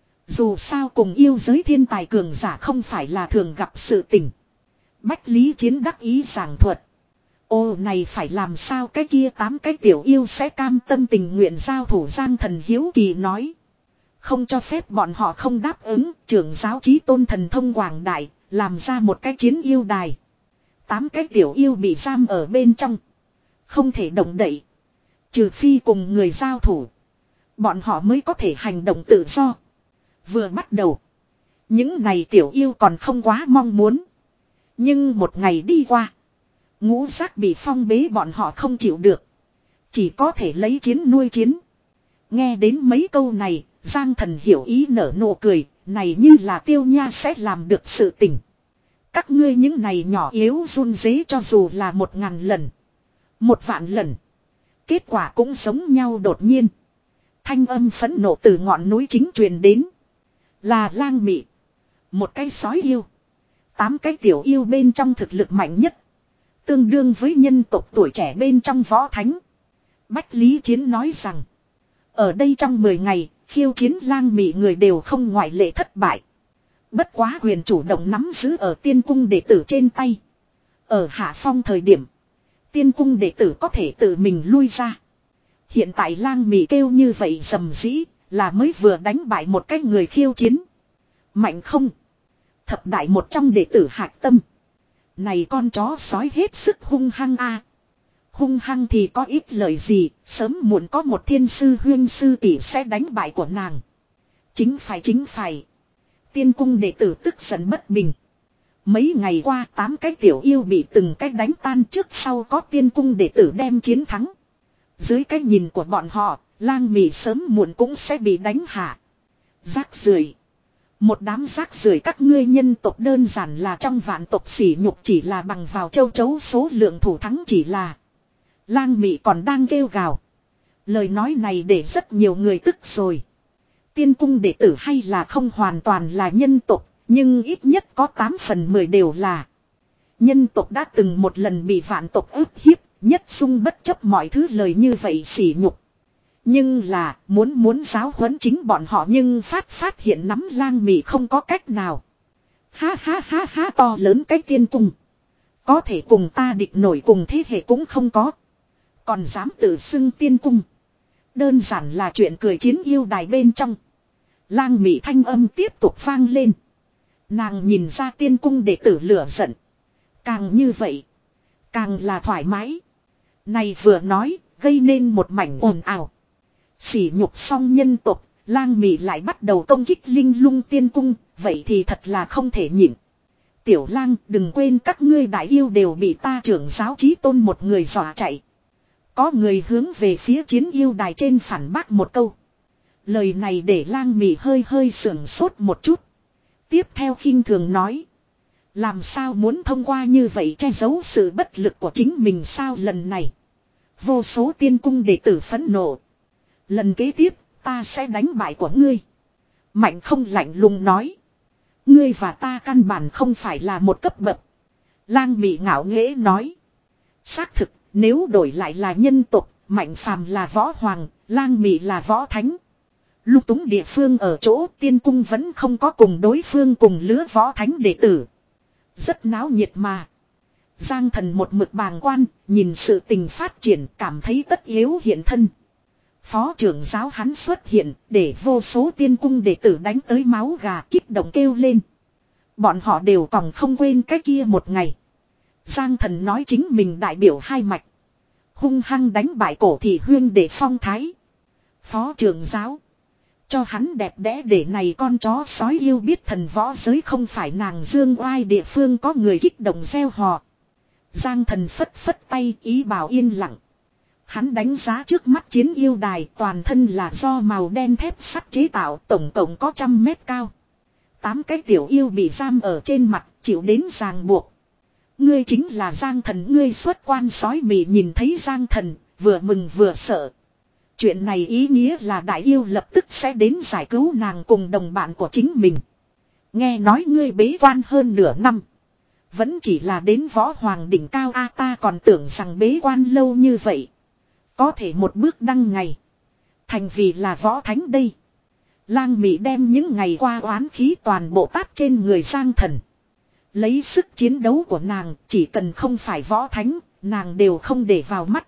Dù sao cùng yêu giới thiên tài cường giả không phải là thường gặp sự tình. Bách Lý Chiến đắc ý giảng thuật. Ô này phải làm sao cái kia tám cái tiểu yêu sẽ cam tâm tình nguyện giao thủ? Giang Thần hiếu kỳ nói. Không cho phép bọn họ không đáp ứng, trưởng giáo Chí Tôn thần thông quảng đại, làm ra một cái chiến yêu đài. Tám cái tiểu yêu bị giam ở bên trong, không thể động đậy. Trừ phi cùng người giao thủ, bọn họ mới có thể hành động tự do. Vừa bắt đầu, những này tiểu yêu còn không quá mong muốn. Nhưng một ngày đi qua, ngũ giác bị phong bế, bọn họ không chịu được, chỉ có thể lấy chiến nuôi chiến. Nghe đến mấy câu này, Giang Thần hiểu ý nở nụ cười, này như là Tiêu Nha sẽ làm được sự tình. Các ngươi những này nhỏ yếu run rế, cho dù là một ngàn lần, một vạn lần, kết quả cũng giống nhau. Đột nhiên, thanh âm phẫn nộ từ ngọn núi chính truyền đến. Là Lang Mị, một cái sói yêu. Tám cái tiểu yêu bên trong thực lực mạnh nhất, tương đương với nhân tộc tuổi trẻ bên trong võ thánh. Bách Lý Chiến nói rằng, ở đây trong mười ngày, khiêu chiến Lang Mị người đều không ngoại lệ thất bại. Bất quá quyền chủ động nắm giữ ở tiên cung đệ tử trên tay. Ở hạ phong thời điểm, tiên cung đệ tử có thể tự mình lui ra. Hiện tại Lang Mị kêu như vậy rầm rĩ, là mới vừa đánh bại một cái người khiêu chiến. Mạnh không? Thập đại một trong đệ tử Hạc Tâm. Này con chó sói hết sức hung hăng a. Hung hăng thì có ít lời gì, sớm muộn có một thiên sư huyên sư tỷ sẽ đánh bại của nàng. Chính phải chính phải. Tiên cung đệ tử tức giận bất bình. Mấy ngày qua tám cái tiểu yêu bị từng cái đánh tan, trước sau có tiên cung đệ tử đem chiến thắng. Dưới cái nhìn của bọn họ, Lang Mị sớm muộn cũng sẽ bị đánh hạ. Rác rưởi. Một đám rác rưởi, các ngươi nhân tộc đơn giản là trong vạn tộc sỉ nhục, chỉ là bằng vào châu chấu số lượng thủ thắng chỉ là. Lang Mị còn đang kêu gào. Lời nói này để rất nhiều người tức rồi. Tiên cung đệ tử hay là không hoàn toàn là nhân tộc, nhưng ít nhất có tám phần mười đều là. Nhân tộc đã từng một lần bị vạn tộc ức hiếp, nhất dung bất chấp mọi thứ lời như vậy sỉ nhục. Nhưng là muốn muốn giáo huấn chính bọn họ, nhưng phát phát hiện nắm Lang Mị không có cách nào. Ha ha ha ha, to lớn cái tiên cung. Có thể cùng ta địch nổi cùng thế hệ cũng không có. Còn dám tự xưng tiên cung. Đơn giản là chuyện cười. Chiến yêu đài bên trong, Lang Mị thanh âm tiếp tục vang lên. Nàng nhìn ra tiên cung đệ tử lửa giận. Càng như vậy, càng là thoải mái. Này vừa nói, gây nên một mảnh ồn ào. Sỉ nhục xong nhân tộc, Lang Mị lại bắt đầu công kích linh lung tiên cung, vậy thì thật là không thể nhịn. Tiểu Lang, đừng quên các ngươi đại yêu đều bị ta trưởng giáo chí tôn một người dọa chạy. Có người hướng về phía chiến yêu đài trên phản bác một câu. Lời này để Lang Mị hơi hơi sưởng sốt một chút. Tiếp theo khinh thường nói. Làm sao muốn thông qua như vậy che giấu sự bất lực của chính mình sao? Lần này vô số tiên cung đệ tử phẫn nộ. Lần kế tiếp ta sẽ đánh bại của ngươi. Mạnh không lạnh lùng nói. Ngươi và ta căn bản không phải là một cấp bậc. Lang Mị ngạo nghễ nói. Xác thực, nếu đổi lại là nhân tộc, Mạnh phàm là võ hoàng, Lang Mị là võ thánh. Lung túng địa phương ở chỗ tiên cung vẫn không có cùng đối phương cùng lứa võ thánh đệ tử. Rất náo nhiệt mà. Giang Thần một mực bàng quan, nhìn sự tình phát triển, cảm thấy tất yếu hiện thân. Phó trưởng giáo hắn xuất hiện, để vô số tiên cung đệ tử đánh tới máu gà, kích động kêu lên. Bọn họ đều còn không quên cái kia một ngày. Giang Thần nói chính mình đại biểu hai mạch, hung hăng đánh bại cổ thị huyên để phong thái. Phó trưởng giáo, cho hắn đẹp đẽ để này con chó sói yêu biết thần võ giới không phải nàng dương oai địa phương. Có người kích động gieo hò. Giang Thần phất phất tay ý bảo yên lặng. Hắn đánh giá trước mắt chiến yêu đài, toàn thân là do màu đen thép sắt chế tạo, tổng cộng có trăm mét cao. Tám cái tiểu yêu bị giam ở trên mặt, chịu đến ràng buộc. Ngươi chính là Giang Thần, ngươi xuất quan sói mị nhìn thấy Giang Thần, vừa mừng vừa sợ. Chuyện này ý nghĩa là đại yêu lập tức sẽ đến giải cứu nàng cùng đồng bạn của chính mình. Nghe nói ngươi bế quan hơn nửa năm, vẫn chỉ là đến võ hoàng đỉnh cao a, ta còn tưởng rằng bế quan lâu như vậy, có thể một bước đăng ngày thành vì là võ thánh đây. Lang Mị đem những ngày qua oán khí toàn bộ tát trên người Giang Thần. Lấy sức chiến đấu của nàng, chỉ cần không phải võ thánh, nàng đều không để vào mắt.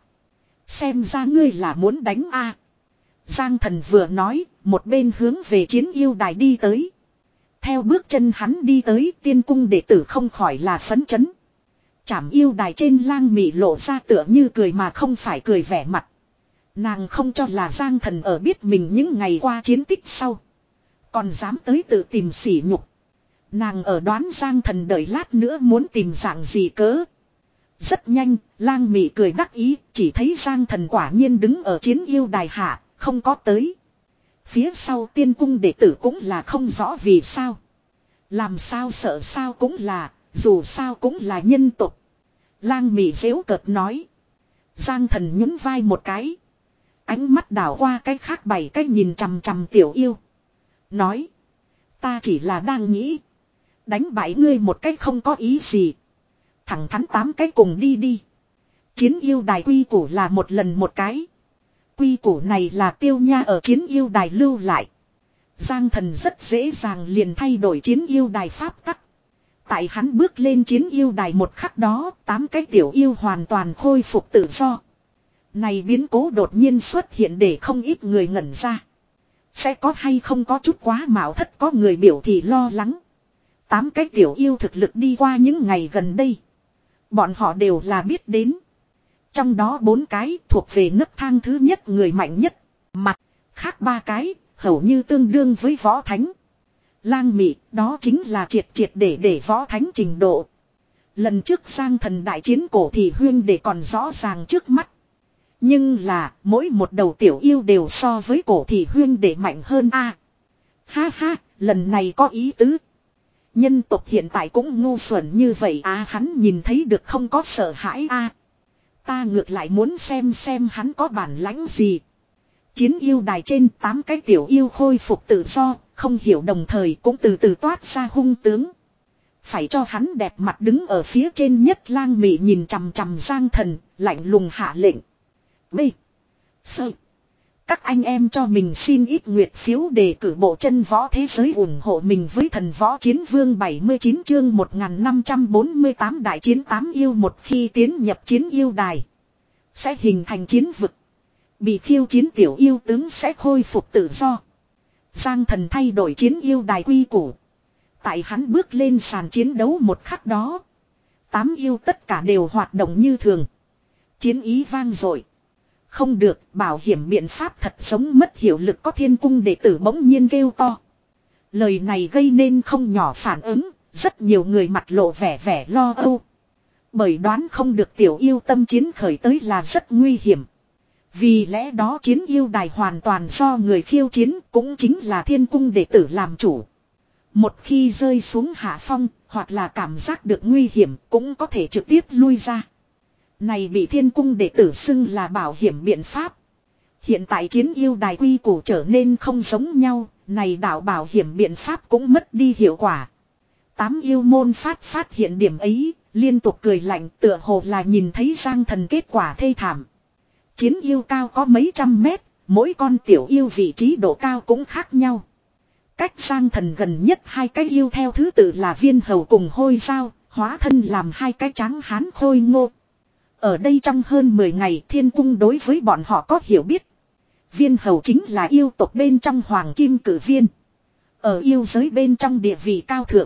Xem ra ngươi là muốn đánh a. Giang Thần vừa nói, một bên hướng về chiến yêu đài đi tới. Theo bước chân hắn đi tới, tiên cung đệ tử không khỏi là phấn chấn. Trảm yêu đài trên Lang Mị lộ ra tựa như cười mà không phải cười vẻ mặt. Nàng không cho là Giang Thần ở biết mình những ngày qua chiến tích sau, còn dám tới tự tìm sỉ nhục. Nàng ở đoán Giang Thần đợi lát nữa muốn tìm dạng gì cớ. Rất nhanh, Lang Mị cười đắc ý, chỉ thấy Giang Thần quả nhiên đứng ở chiến yêu đài hạ, không có tới. Phía sau tiên cung đệ tử cũng là không rõ vì sao. Làm sao sợ sao cũng là, dù sao cũng là nhân tộc. Lang Mị giễu cợt nói. Giang Thần nhún vai một cái. Ánh mắt đảo qua cái khác bảy cái nhìn chằm chằm tiểu yêu. Nói. Ta chỉ là đang nghĩ. Đánh bại ngươi một cách không có ý gì. Thẳng thắn tám cái cùng đi đi. Chiến yêu đài quy củ là một lần một cái. Quy củ này là Tiêu Nha ở chiến yêu đài lưu lại. Giang Thần rất dễ dàng liền thay đổi chiến yêu đài pháp tắc. Tại hắn bước lên chiến yêu đài một khắc đó, tám cái tiểu yêu hoàn toàn khôi phục tự do. Này biến cố đột nhiên xuất hiện để không ít người ngẩn ra. Sẽ có hay không có chút quá mạo thất, có người biểu thị lo lắng. Tám cái tiểu yêu thực lực đi qua những ngày gần đây, bọn họ đều là biết đến. Trong đó bốn cái thuộc về nấc thang thứ nhất người mạnh nhất. Mặt khác ba cái hầu như tương đương với võ thánh. Lang Mị đó chính là triệt triệt để để võ thánh trình độ. Lần trước Giang Thần đại chiến Cổ Thị Huyên để còn rõ ràng trước mắt. Nhưng là mỗi một đầu tiểu yêu đều so với Cổ Thị Huyên để mạnh hơn a. À, ha ha, lần này có ý tứ. Nhân tộc hiện tại cũng ngu xuẩn như vậy à, hắn nhìn thấy được không có sợ hãi a. À, ta ngược lại muốn xem xem hắn có bản lãnh gì. Chiến yêu đài trên tám cái tiểu yêu khôi phục tự do, không hiểu đồng thời cũng từ từ toát ra hung tướng. Phải cho hắn đẹp mặt đứng ở phía trên nhất. Lang Mị nhìn chằm chằm Giang Thần, lạnh lùng hạ lệnh. B. Sơ. Các anh em cho mình xin ít nguyệt phiếu đề cử bộ chân võ thế giới ủng hộ mình với thần võ chiến vương. Bảy mươi chín chương một nghìn năm trăm bốn mươi tám đại chiến tám yêu. Một khi tiến nhập chiến yêu đài, sẽ hình thành chiến vực. Bị khiêu chiến tiểu yêu tướng sẽ khôi phục tự do. Giang Thần thay đổi chiến yêu đài quy củ. Tại hắn bước lên sàn chiến đấu một khắc đó, tám yêu tất cả đều hoạt động như thường. Chiến ý vang dội. Không được, bảo hiểm biện pháp thật giống mất hiệu lực. Có thiên cung đệ tử bỗng nhiên kêu to. Lời này gây nên không nhỏ phản ứng. Rất nhiều người mặt lộ vẻ vẻ lo âu. Bởi đoán không được tiểu yêu tâm chiến khởi tới là rất nguy hiểm. Vì lẽ đó chiến yêu đài hoàn toàn do người khiêu chiến, cũng chính là thiên cung đệ tử làm chủ. Một khi rơi xuống hạ phong, hoặc là cảm giác được nguy hiểm, cũng có thể trực tiếp lui ra. Này bị thiên cung đệ tử xưng là bảo hiểm biện pháp. Hiện tại chiến yêu đài quy củ trở nên không giống nhau, này đạo bảo hiểm biện pháp cũng mất đi hiệu quả. Tám yêu môn phát phát hiện điểm ấy, liên tục cười lạnh, tựa hồ là nhìn thấy Giang Thần kết quả thê thảm. Chiến yêu cao có mấy trăm mét, mỗi con tiểu yêu vị trí độ cao cũng khác nhau. Cách Giang Thần gần nhất hai cái yêu theo thứ tự là Viên Hầu cùng Hôi Dao, hóa thân làm hai cái trắng hán khôi ngô. Ở đây trong hơn mười ngày thiên cung đối với bọn họ có hiểu biết. Viên Hầu chính là yêu tộc bên trong hoàng kim cử viên. Ở yêu giới bên trong địa vị cao thượng.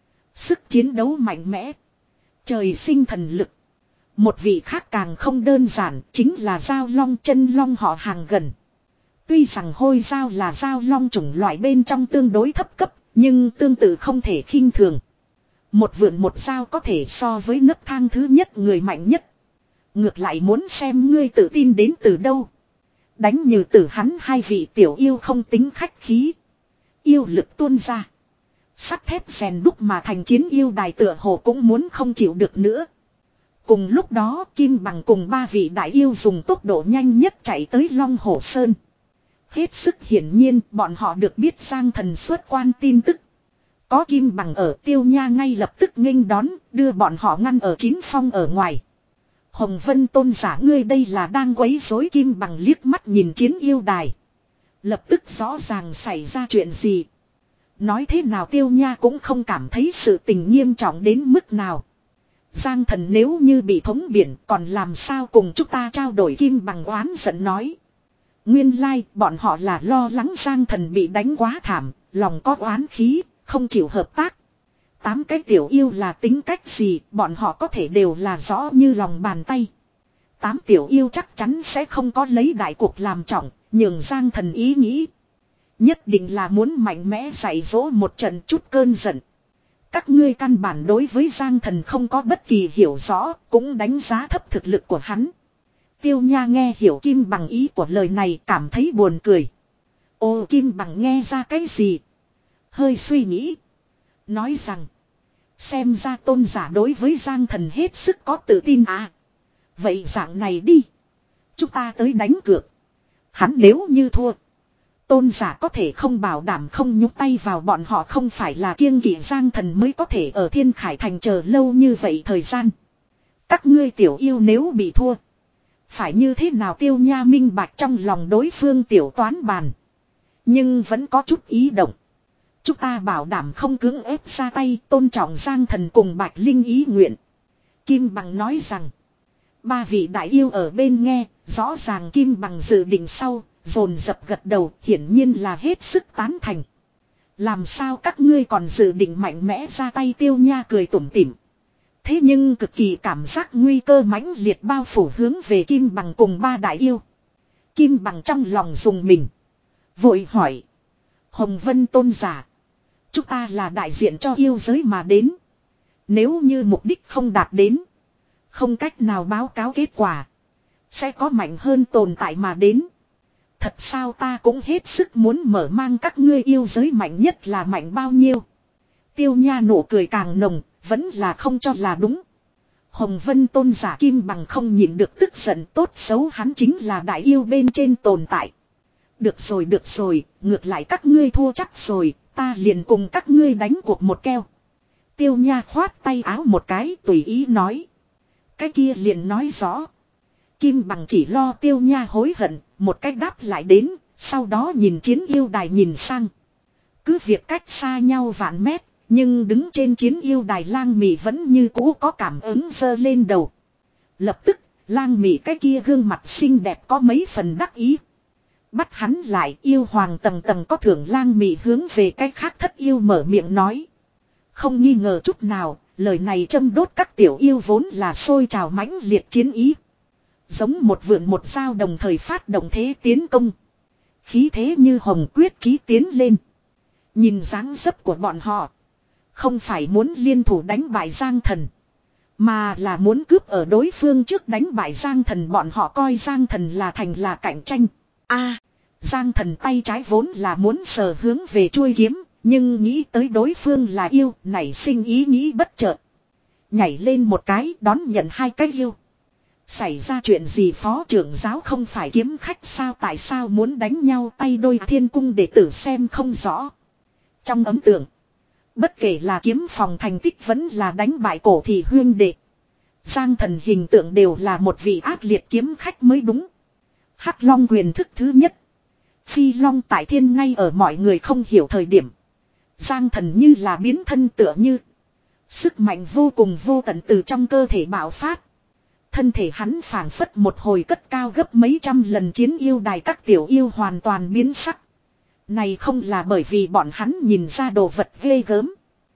Sức chiến đấu mạnh mẽ. Trời sinh thần lực. Một vị khác càng không đơn giản, chính là Giao Long chân long họ hàng gần. Tuy rằng Hôi Dao là Giao Long chủng loại bên trong tương đối thấp cấp, nhưng tương tự không thể khinh thường. Một vượn một dao có thể so với nấc thang thứ nhất người mạnh nhất. Ngược lại muốn xem ngươi tự tin đến từ đâu. Đánh như từ hắn hai vị tiểu yêu không tính khách khí. Yêu lực tuôn ra. Sắt thép rèn đúc mà thành chiến yêu đài tựa hồ cũng muốn không chịu được nữa. Cùng lúc đó Kim Bằng cùng ba vị đại yêu dùng tốc độ nhanh nhất chạy tới Long Hổ Sơn. Hết sức hiển nhiên bọn họ được biết Giang Thần xuất quan tin tức. Có Kim Bằng ở Tiêu Nha ngay lập tức nghênh đón, đưa bọn họ ngăn ở chín phong ở ngoài. Hồng Vân tôn giả ngươi đây là đang quấy rối. Kim Bằng liếc mắt nhìn chiến yêu đài. Lập tức rõ ràng xảy ra chuyện gì. Nói thế nào Tiêu Nha cũng không cảm thấy sự tình nghiêm trọng đến mức nào. Giang Thần nếu như bị thống biển còn làm sao cùng chúng ta trao đổi. Kim Bằng oán giận nói. Nguyên lai bọn họ là lo lắng Giang Thần bị đánh quá thảm, lòng có oán khí, không chịu hợp tác. Tám cái tiểu yêu là tính cách gì, bọn họ có thể đều là rõ như lòng bàn tay. Tám tiểu yêu chắc chắn sẽ không có lấy đại cuộc làm trọng, nhường Giang Thần ý nghĩ. Nhất định là muốn mạnh mẽ dạy dỗ một trận chút cơn giận. Các ngươi căn bản đối với Giang Thần không có bất kỳ hiểu rõ, cũng đánh giá thấp thực lực của hắn. Tiêu Nha nghe hiểu Kim Bằng ý của lời này cảm thấy buồn cười. Ô Kim Bằng nghe ra cái gì? Hơi suy nghĩ. Nói rằng. Xem ra tôn giả đối với Giang Thần hết sức có tự tin à. Vậy dạng này đi. Chúng ta tới đánh cược. Hắn nếu như thua. Tôn giả có thể không bảo đảm không nhúc tay vào bọn họ, không phải là kiêng kỵ Giang Thần mới có thể ở Thiên Khải Thành chờ lâu như vậy thời gian. Các ngươi tiểu yêu nếu bị thua. Phải như thế nào Tiêu Nha minh bạch trong lòng đối phương tiểu toán bàn. Nhưng vẫn có chút ý động. Chúng ta bảo đảm không cưỡng ép ra tay, tôn trọng Giang Thần cùng Bạch Linh ý nguyện. Kim Bằng nói rằng. Ba vị đại yêu ở bên nghe, rõ ràng Kim Bằng dự định sau, dồn dập gật đầu, hiển nhiên là hết sức tán thành. Làm sao các ngươi còn dự định mạnh mẽ ra tay Tiêu Nha cười tủm tỉm. Thế nhưng cực kỳ cảm giác nguy cơ mãnh liệt bao phủ hướng về Kim Bằng cùng ba đại yêu. Kim Bằng trong lòng dùng mình. Vội hỏi. Hồng Vân tôn giả. Chúng ta là đại diện cho yêu giới mà đến. Nếu như mục đích không đạt đến. Không cách nào báo cáo kết quả. Sẽ có mạnh hơn tồn tại mà đến. Thật sao ta cũng hết sức muốn mở mang các ngươi yêu giới mạnh nhất là mạnh bao nhiêu. Tiêu Nha nụ cười càng nồng. Vẫn là không cho là đúng. Hồng Vân tôn giả Kim Bằng không nhịn được tức giận, tốt xấu hắn chính là đại yêu bên trên tồn tại. Được rồi được rồi, ngược lại các ngươi thua chắc rồi, ta liền cùng các ngươi đánh cuộc một keo. Tiêu Nha khoát tay áo một cái tùy ý nói. Cái kia liền nói rõ. Kim Bằng chỉ lo Tiêu Nha hối hận, một cách đáp lại đến, sau đó nhìn chiến yêu đài nhìn sang. Cứ việc cách xa nhau vạn mét, nhưng đứng trên chiến yêu đài Lang Mị vẫn như cũ có cảm ứng giơ lên đầu. Lập tức, Lang Mị cái kia gương mặt xinh đẹp có mấy phần đắc ý. Bắt hắn lại, yêu hoàng tầng tầng có thưởng. Lang Mị hướng về cái khác thất yêu mở miệng nói. Không nghi ngờ chút nào, lời này châm đốt các tiểu yêu vốn là sôi trào mãnh liệt chiến ý. Giống một vượn một dao đồng thời phát động thế tiến công. Khí thế như hồng quyết chí tiến lên. Nhìn dáng dấp của bọn họ. Không phải muốn liên thủ đánh bại Giang Thần. Mà là muốn cướp ở đối phương trước đánh bại Giang Thần. Bọn họ coi Giang Thần là thành là cạnh tranh. A, Giang Thần tay trái vốn là muốn sờ hướng về chuôi kiếm. Nhưng nghĩ tới đối phương là yêu, nảy sinh ý nghĩ bất chợt. Nhảy lên một cái đón nhận hai cái yêu. Xảy ra chuyện gì phó trưởng giáo không phải kiếm khách sao, tại sao muốn đánh nhau tay đôi. Thiên cung đệ tử xem không rõ. Trong ấn tượng, bất kể là kiếm phòng thành tích vẫn là đánh bại cổ thì huyên đệ, Giang Thần hình tượng đều là một vị ác liệt kiếm khách mới đúng. Hắc Long quyền thức thứ nhất. Phi Long tại thiên, ngay ở mọi người không hiểu thời điểm. Giang Thần như là biến thân tựa như. Sức mạnh vô cùng vô tận từ trong cơ thể bạo phát. Thân thể hắn phảng phất một hồi cất cao gấp mấy trăm lần chiến yêu đài, các tiểu yêu hoàn toàn biến sắc. Này không là bởi vì bọn hắn nhìn ra đồ vật ghê gớm.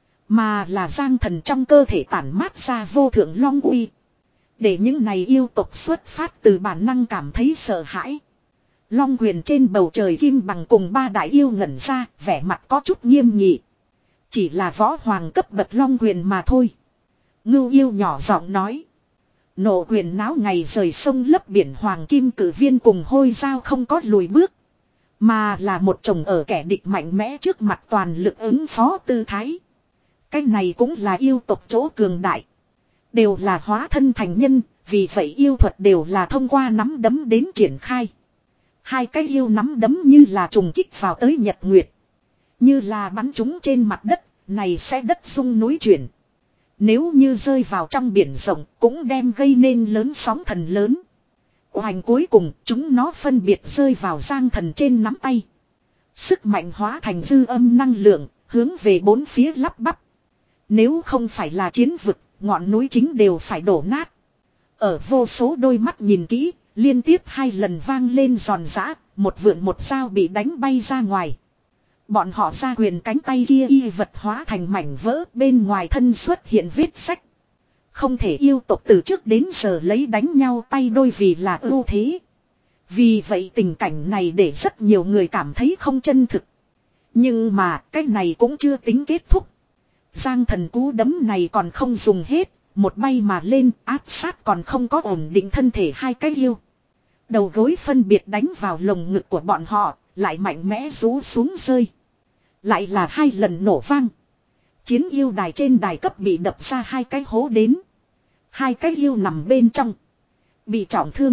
Mà là Giang Thần trong cơ thể tản mát ra vô thượng long uy. Để những này yêu tộc xuất phát từ bản năng cảm thấy sợ hãi. Long quyền trên bầu trời Kim Bằng cùng ba đại yêu ngẩn ra, vẻ mặt có chút nghiêm nghị. Chỉ là võ hoàng cấp bậc long quyền mà thôi. Ngưu yêu nhỏ giọng nói. Nộ quyền náo ngày rời sông lấp biển, hoàng kim cử viên cùng hôi dao không có lùi bước. Mà là một chồng ở kẻ địch mạnh mẽ trước mặt toàn lực ứng phó tư thái. Cái này cũng là yêu tộc chỗ cường đại. Đều là hóa thân thành nhân, vì vậy yêu thuật đều là thông qua nắm đấm đến triển khai. Hai cái yêu nắm đấm như là trùng kích vào tới nhật nguyệt. Như là bắn chúng trên mặt đất, này sẽ đất rung núi chuyển. Nếu như rơi vào trong biển rộng cũng đem gây nên lớn sóng thần lớn. Hoành cuối cùng chúng nó phân biệt rơi vào Giang Thần trên nắm tay. Sức mạnh hóa thành dư âm năng lượng, hướng về bốn phía lắp bắp. Nếu không phải là chiến vực, ngọn núi chính đều phải đổ nát. Ở vô số đôi mắt nhìn kỹ, liên tiếp hai lần vang lên giòn giã, một vượn một dao bị đánh bay ra ngoài. Bọn họ ra quyền cánh tay kia y vật hóa thành mảnh vỡ, bên ngoài thân xuất hiện vết sách. Không thể yêu tộc từ trước đến giờ lấy đánh nhau tay đôi vì là ưu thế. Vì vậy tình cảnh này để rất nhiều người cảm thấy không chân thực. Nhưng mà cái này cũng chưa tính kết thúc. Giang Thần cú đấm này còn không dùng hết, một bay mà lên áp sát còn không có ổn định thân thể hai cái yêu. Đầu gối phân biệt đánh vào lồng ngực của bọn họ, lại mạnh mẽ rú xuống rơi. Lại là hai lần nổ vang. Chiến yêu đài trên đài cấp bị đập ra hai cái hố đến. Hai cái yêu nằm bên trong. Bị trọng thương.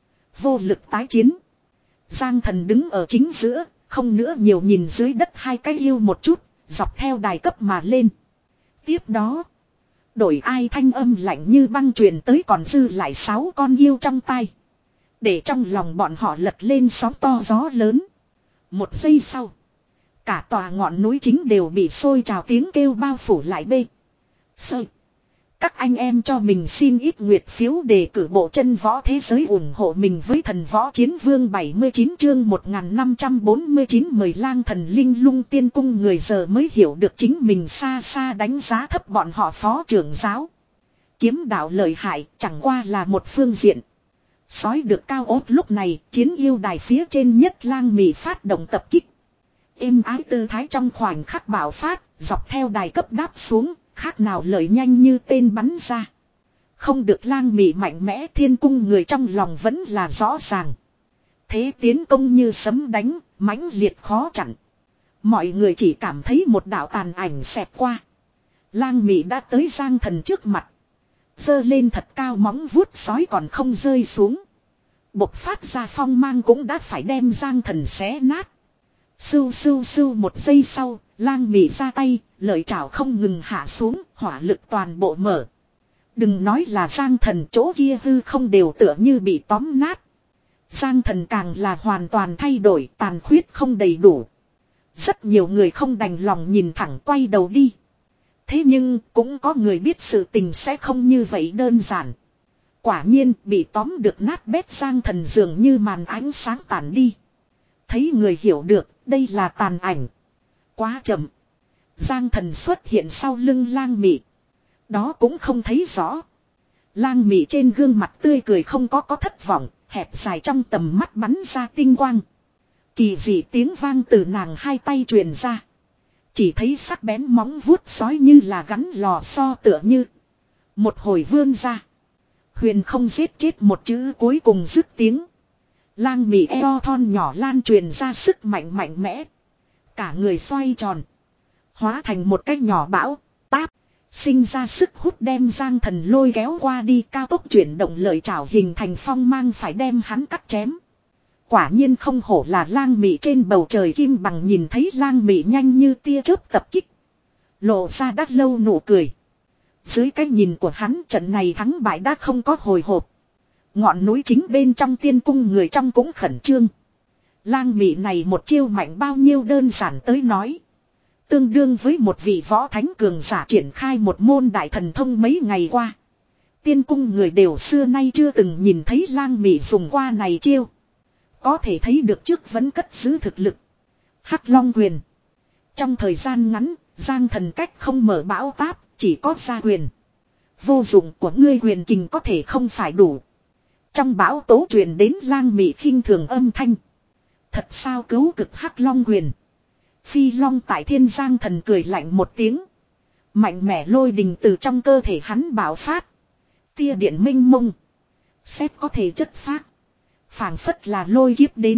Vô lực tái chiến. Giang Thần đứng ở chính giữa, không nữa nhiều nhìn dưới đất hai cái yêu một chút, dọc theo đài cấp mà lên. Tiếp đó, đổi ai thanh âm lạnh như băng truyền tới còn dư lại sáu con yêu trong tai. Để trong lòng bọn họ lật lên sóng to gió lớn. Một giây sau, cả tòa ngọn núi chính đều bị sôi trào tiếng kêu bao phủ lại bê. Sơ. Các anh em cho mình xin ít nguyệt phiếu đề cử bộ chân võ thế giới ủng hộ mình với thần võ chiến vương bảy mươi chín chương một nghìn năm trăm bốn mươi chín mời Lang Thần Linh Lung Tiên Cung. Người giờ mới hiểu được chính mình xa xa đánh giá thấp bọn họ phó trưởng giáo. Kiếm đạo lợi hại chẳng qua là một phương diện. Sói được cao ốt lúc này chiến yêu đài phía trên nhất lang mị phát động tập kích. Êm ái tư thái trong khoảnh khắc bạo phát, dọc theo đài cấp đáp xuống, khác nào lợi nhanh như tên bắn ra. Không được lang mị mạnh mẽ thiên cung người trong lòng vẫn là rõ ràng. Thế tiến công như sấm đánh, mãnh liệt khó chặn. Mọi người chỉ cảm thấy một đạo tàn ảnh xẹt qua. Lang mị đã tới Giang Thần trước mặt. Giơ lên thật cao móng vuốt sói còn không rơi xuống. Bộc phát ra phong mang cũng đã phải đem Giang Thần xé nát. Sưu sưu sưu một giây sau, lang mị ra tay, lợi chảo không ngừng hạ xuống, hỏa lực toàn bộ mở. Đừng nói là Giang Thần, chỗ kia hư không đều tựa như bị tóm nát. Giang Thần càng là hoàn toàn thay đổi, tàn khuyết không đầy đủ. Rất nhiều người không đành lòng nhìn thẳng quay đầu đi. Thế nhưng cũng có người biết sự tình sẽ không như vậy đơn giản. Quả nhiên bị tóm được nát bét Giang Thần dường như màn ánh sáng tản đi. Thấy người hiểu được đây là tàn ảnh. Quá chậm. Giang Thần xuất hiện sau lưng lang mị. Đó cũng không thấy rõ. Lang mị trên gương mặt tươi cười không có có thất vọng. Hẹp dài trong tầm mắt bắn ra tinh quang. Kỳ dị tiếng vang từ nàng hai tay truyền ra. Chỉ thấy sắc bén móng vuốt sói như là gắn lò xo tựa như. Một hồi vươn ra. Huyền không giết chết một chữ cuối cùng dứt tiếng. Lang mị eo thon nhỏ lan truyền ra sức mạnh mạnh mẽ. Cả người xoay tròn. Hóa thành một cái nhỏ bão, táp. Sinh ra sức hút đem Giang Thần lôi kéo qua đi, cao tốc chuyển động lợi chảo hình thành phong mang phải đem hắn cắt chém. Quả nhiên không hổ là lang mị trên bầu trời kim bằng, nhìn thấy lang mị nhanh như tia chớp tập kích. Lộ ra đắt lâu nụ cười. Dưới cái nhìn của hắn trận này thắng bại đã không có hồi hộp. Ngọn núi chính bên trong tiên cung người trong cũng khẩn trương. Lang mị này một chiêu mạnh bao nhiêu đơn giản tới nói. Tương đương với một vị võ thánh cường giả triển khai một môn đại thần thông mấy ngày qua. Tiên cung người đều xưa nay chưa từng nhìn thấy lang mị dùng qua này chiêu. Có thể thấy được trước vẫn cất giữ thực lực. Hắc Long quyền. Trong thời gian ngắn, Giang Thần cách không mở bão táp, chỉ có ra quyền. Vô dụng của ngươi quyền kình có thể không phải đủ. Trong bão tố truyền đến lang mị khinh thường âm thanh. Thật sao cứu cực Hắc Long quyền. Phi long tại thiên. Giang Thần cười lạnh một tiếng. Mạnh mẽ lôi đình từ trong cơ thể hắn bạo phát. Tia điện minh mông. Xét có thể chất phát. Phảng phất là lôi kiếp đến.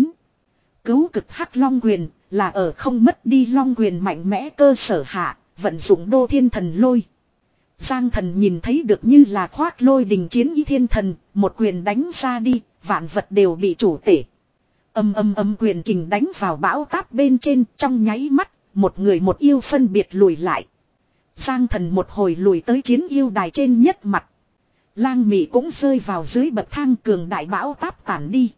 Cứu cực Hắc Long quyền là ở không mất đi long quyền mạnh mẽ cơ sở hạ, vận dụng đô thiên thần lôi. Giang Thần nhìn thấy được như là khoác lôi đình chiến ý thiên thần, một quyền đánh ra đi, vạn vật đều bị chủ tể. Âm âm âm quyền kình đánh vào bão táp bên trên, trong nháy mắt, một người một yêu phân biệt lùi lại. Giang Thần một hồi lùi tới chiến yêu đài trên nhất mặt. Lang mị cũng rơi vào dưới bậc thang, cường đại bão táp tản đi.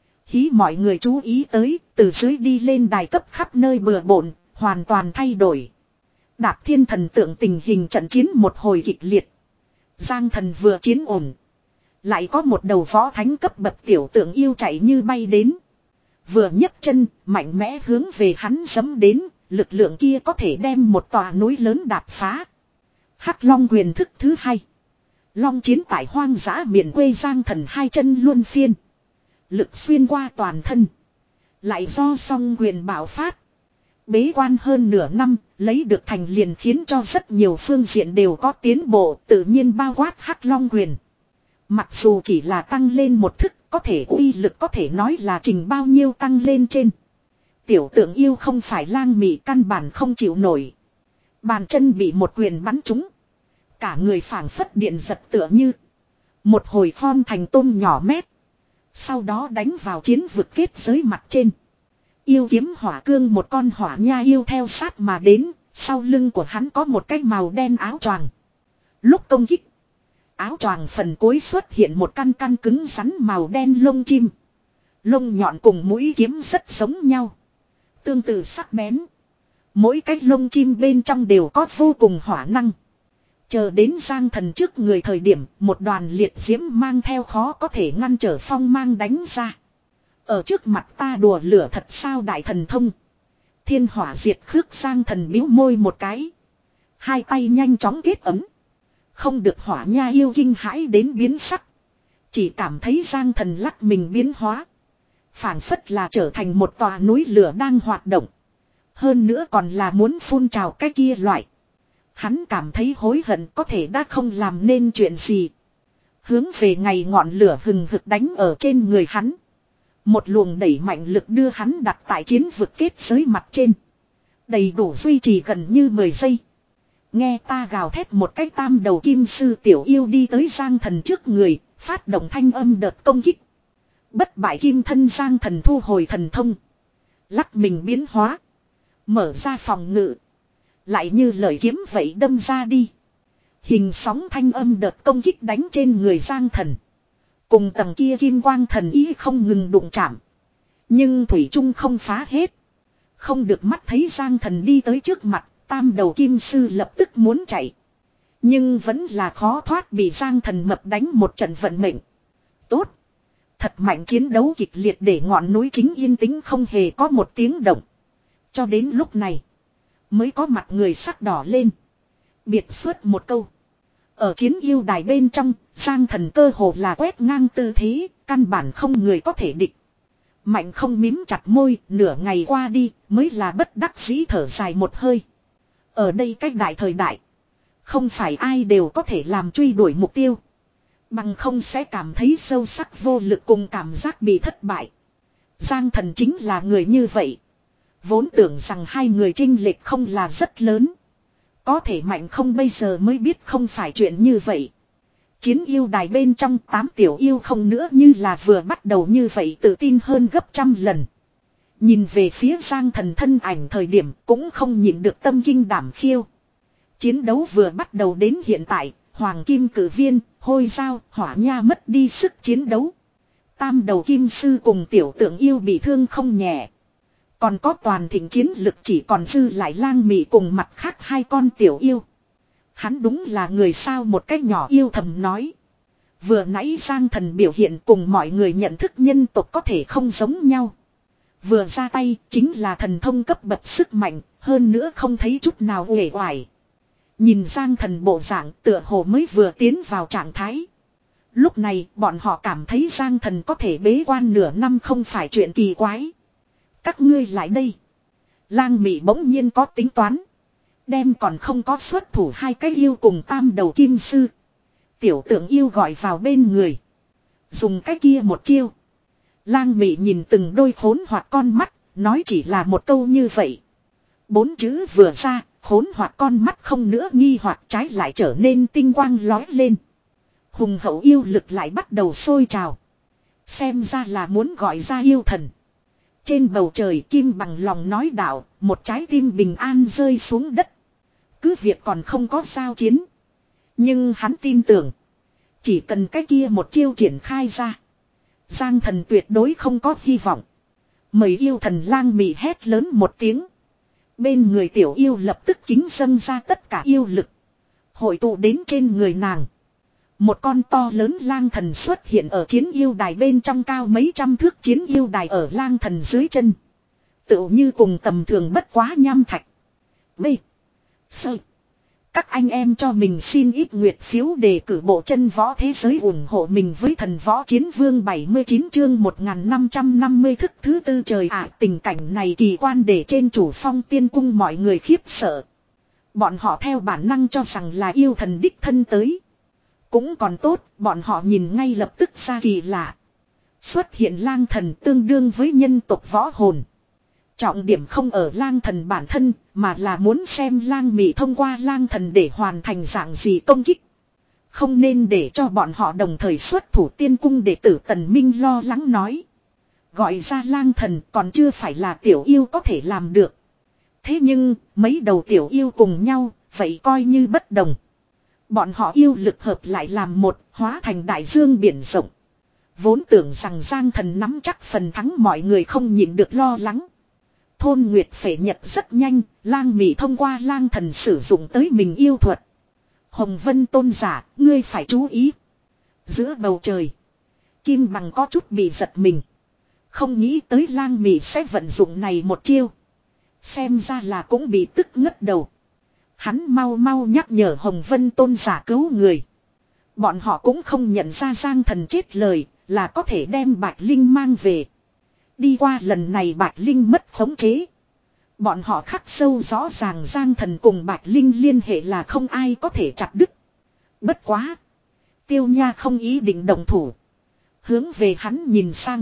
Hí mọi người chú ý tới, từ dưới đi lên đài cấp khắp nơi bừa bộn, hoàn toàn thay đổi. Đạp thiên thần tượng tình hình trận chiến một hồi kịch liệt. Giang Thần vừa chiến ổn. Lại có một đầu võ thánh cấp bậc tiểu tượng yêu chạy như bay đến. Vừa nhấc chân, mạnh mẽ hướng về hắn giẫm đến, lực lượng kia có thể đem một tòa núi lớn đạp phá. Hắc Long quyền thức thứ hai. Long chiến tại hoang dã miền quê. Giang Thần hai chân luân phiên. Lực xuyên qua toàn thân. Lại do song quyền bạo phát. Bế quan hơn nửa năm, lấy được thành liền khiến cho rất nhiều phương diện đều có tiến bộ, tự nhiên bao quát Hắc Long quyền. Mặc dù chỉ là tăng lên một thức, có thể uy lực có thể nói là trình bao nhiêu tăng lên trên. Tiểu tượng yêu không phải lang mị căn bản không chịu nổi. Bàn chân bị một quyền bắn trúng. Cả người phảng phất điện giật tựa như. Một hồi form thành tôm nhỏ mét. Sau đó đánh vào chiến vực kết giới mặt trên. Yêu kiếm hỏa cương, một con hỏa nha yêu theo sát mà đến. Sau lưng của hắn có một cái màu đen áo choàng. Lúc công kích, áo choàng phần cuối xuất hiện một căn căn cứng rắn màu đen lông chim. Lông nhọn cùng mũi kiếm rất giống nhau. Tương tự sắc bén. Mỗi cái lông chim bên trong đều có vô cùng hỏa năng. Chờ đến Giang Thần trước người thời điểm, một đoàn liệt diễm mang theo khó có thể ngăn trở phong mang đánh ra. Ở trước mặt ta đùa lửa thật sao đại thần thông. Thiên hỏa diệt khước. Giang Thần bĩu môi một cái. Hai tay nhanh chóng kết ấm. Không được Hỏa Nha yêu kinh hãi đến biến sắc. Chỉ cảm thấy Giang Thần lắc mình biến hóa. Phảng phất là trở thành một tòa núi lửa đang hoạt động. Hơn nữa còn là muốn phun trào cái kia loại. Hắn cảm thấy hối hận có thể đã không làm nên chuyện gì. Hướng về ngày ngọn lửa hừng hực đánh ở trên người hắn. Một luồng đẩy mạnh lực đưa hắn đặt tại chiến vực kết giới mặt trên. Đầy đủ duy trì gần như mười giây. Nghe ta gào thét một cái tam đầu kim sư tiểu yêu đi tới Giang Thần trước người, phát động thanh âm đợt công kích. Bất bại kim thân Giang Thần thu hồi thần thông. Lắc mình biến hóa. Mở ra phòng ngự. Lại như lời kiếm vậy đâm ra đi. Hình sóng thanh âm đợt công kích đánh trên người Giang Thần. Cùng tầng kia kim quang thần ý không ngừng đụng chạm. Nhưng thủy trung không phá hết. Không được mắt thấy Giang Thần đi tới trước mặt, tam đầu kim sư lập tức muốn chạy. Nhưng vẫn là khó thoát bị Giang Thần mập đánh một trận vận mệnh. Tốt. Thật mạnh chiến đấu kịch liệt để ngọn núi chính yên tĩnh không hề có một tiếng động. Cho đến lúc này, mới có mặt người sắc đỏ lên. Biệt xuất một câu. Ở chiến yêu đài bên trong, Giang Thần cơ hồ là quét ngang tư thế, căn bản không người có thể địch. Mạnh không mím chặt môi, nửa ngày qua đi, mới là bất đắc dĩ thở dài một hơi. Ở đây cách đại thời đại, không phải ai đều có thể làm truy đuổi mục tiêu. Bằng không sẽ cảm thấy sâu sắc vô lực cùng cảm giác bị thất bại. Giang Thần chính là người như vậy. Vốn tưởng rằng hai người chênh lệch không là rất lớn. Có thể mạnh không bây giờ mới biết không phải chuyện như vậy. Chiến yêu đài bên trong tám tiểu yêu không nữa như là vừa bắt đầu như vậy tự tin hơn gấp trăm lần. Nhìn về phía Giang Thần thân ảnh thời điểm cũng không nhịn được tâm kinh đảm khiêu. Chiến đấu vừa bắt đầu đến hiện tại, Hoàng Kim Cử Viên, Hôi Dao, Hỏa Nha mất đi sức chiến đấu. Tam đầu kim sư cùng tiểu tượng yêu bị thương không nhẹ. Còn có toàn thịnh chiến lực chỉ còn dư lại Lang Mị cùng mặt khác hai con tiểu yêu. Hắn đúng là người sao một cách nhỏ yêu thầm nói. Vừa nãy Giang Thần biểu hiện cùng mọi người nhận thức nhân tộc có thể không giống nhau. Vừa ra tay chính là thần thông cấp bậc sức mạnh, hơn nữa không thấy chút nào uể oải. Nhìn Giang Thần bộ dạng tựa hồ mới vừa tiến vào trạng thái. Lúc này bọn họ cảm thấy Giang Thần có thể bế quan nửa năm không phải chuyện kỳ quái. Các ngươi lại đây. Lang Mị bỗng nhiên có tính toán. Đem còn không có xuất thủ hai cái yêu cùng tam đầu kim sư. Tiểu tượng yêu gọi vào bên người. Dùng cái kia một chiêu. Lang Mị nhìn từng đôi khốn hoặc con mắt. Nói chỉ là một câu như vậy. Bốn chữ vừa ra. Khốn hoặc con mắt không nữa nghi hoặc trái lại trở nên tinh quang lói lên. Hùng hậu yêu lực lại bắt đầu sôi trào. Xem ra là muốn gọi ra yêu thần. Trên bầu trời kim bằng lòng nói đạo, một trái tim bình an rơi xuống đất. Cứ việc còn không có giao chiến. Nhưng hắn tin tưởng. Chỉ cần cái kia một chiêu triển khai ra. Giang Thần tuyệt đối không có hy vọng. Mời yêu thần Lang Mị hét lớn một tiếng. Bên người tiểu yêu lập tức kính dâng ra tất cả yêu lực. Hội tụ đến trên người nàng. Một con to lớn lang thần xuất hiện ở chiến yêu đài bên trong cao mấy trăm thước chiến yêu đài ở lang thần dưới chân. Tựu như cùng tầm thường bất quá nham thạch. B. Sơ. Các anh em cho mình xin ít nguyệt phiếu đề cử bộ chân võ thế giới ủng hộ mình với thần võ chiến vương bảy mươi chín chương một nghìn năm trăm năm mươi thức thứ tư trời ạ. Tình cảnh này kỳ quan để trên chủ phong tiên cung mọi người khiếp sợ. Bọn họ theo bản năng cho rằng là yêu thần đích thân tới. Cũng còn tốt, bọn họ nhìn ngay lập tức ra kỳ lạ. Xuất hiện lang thần tương đương với nhân tộc võ hồn. Trọng điểm không ở lang thần bản thân, mà là muốn xem Lang Mị thông qua lang thần để hoàn thành dạng gì công kích. Không nên để cho bọn họ đồng thời xuất thủ tiên cung đệ tử Tần Minh lo lắng nói. Gọi ra lang thần còn chưa phải là tiểu yêu có thể làm được. Thế nhưng, mấy đầu tiểu yêu cùng nhau, vậy coi như bất đồng. Bọn họ yêu lực hợp lại làm một, hóa thành đại dương biển rộng. Vốn tưởng rằng Giang Thần nắm chắc phần thắng mọi người không nhịn được lo lắng. Thôn Nguyệt Phệ Nhật rất nhanh, Lang Mị thông qua lang thần sử dụng tới mình yêu thuật. Hồng Vân tôn giả, ngươi phải chú ý. Giữa bầu trời, Kim Bằng có chút bị giật mình. Không nghĩ tới Lang Mị sẽ vận dụng này một chiêu. Xem ra là cũng bị tức ngất đầu. Hắn mau mau nhắc nhở Hồng Vân tôn giả cứu người. Bọn họ cũng không nhận ra Giang Thần chết lời là có thể đem Bạch Linh mang về. Đi qua lần này Bạch Linh mất khống chế. Bọn họ khắc sâu rõ ràng Giang Thần cùng Bạch Linh liên hệ là không ai có thể chặt đứt. Bất quá. Tiêu Nha không ý định động thủ. Hướng về hắn nhìn sang.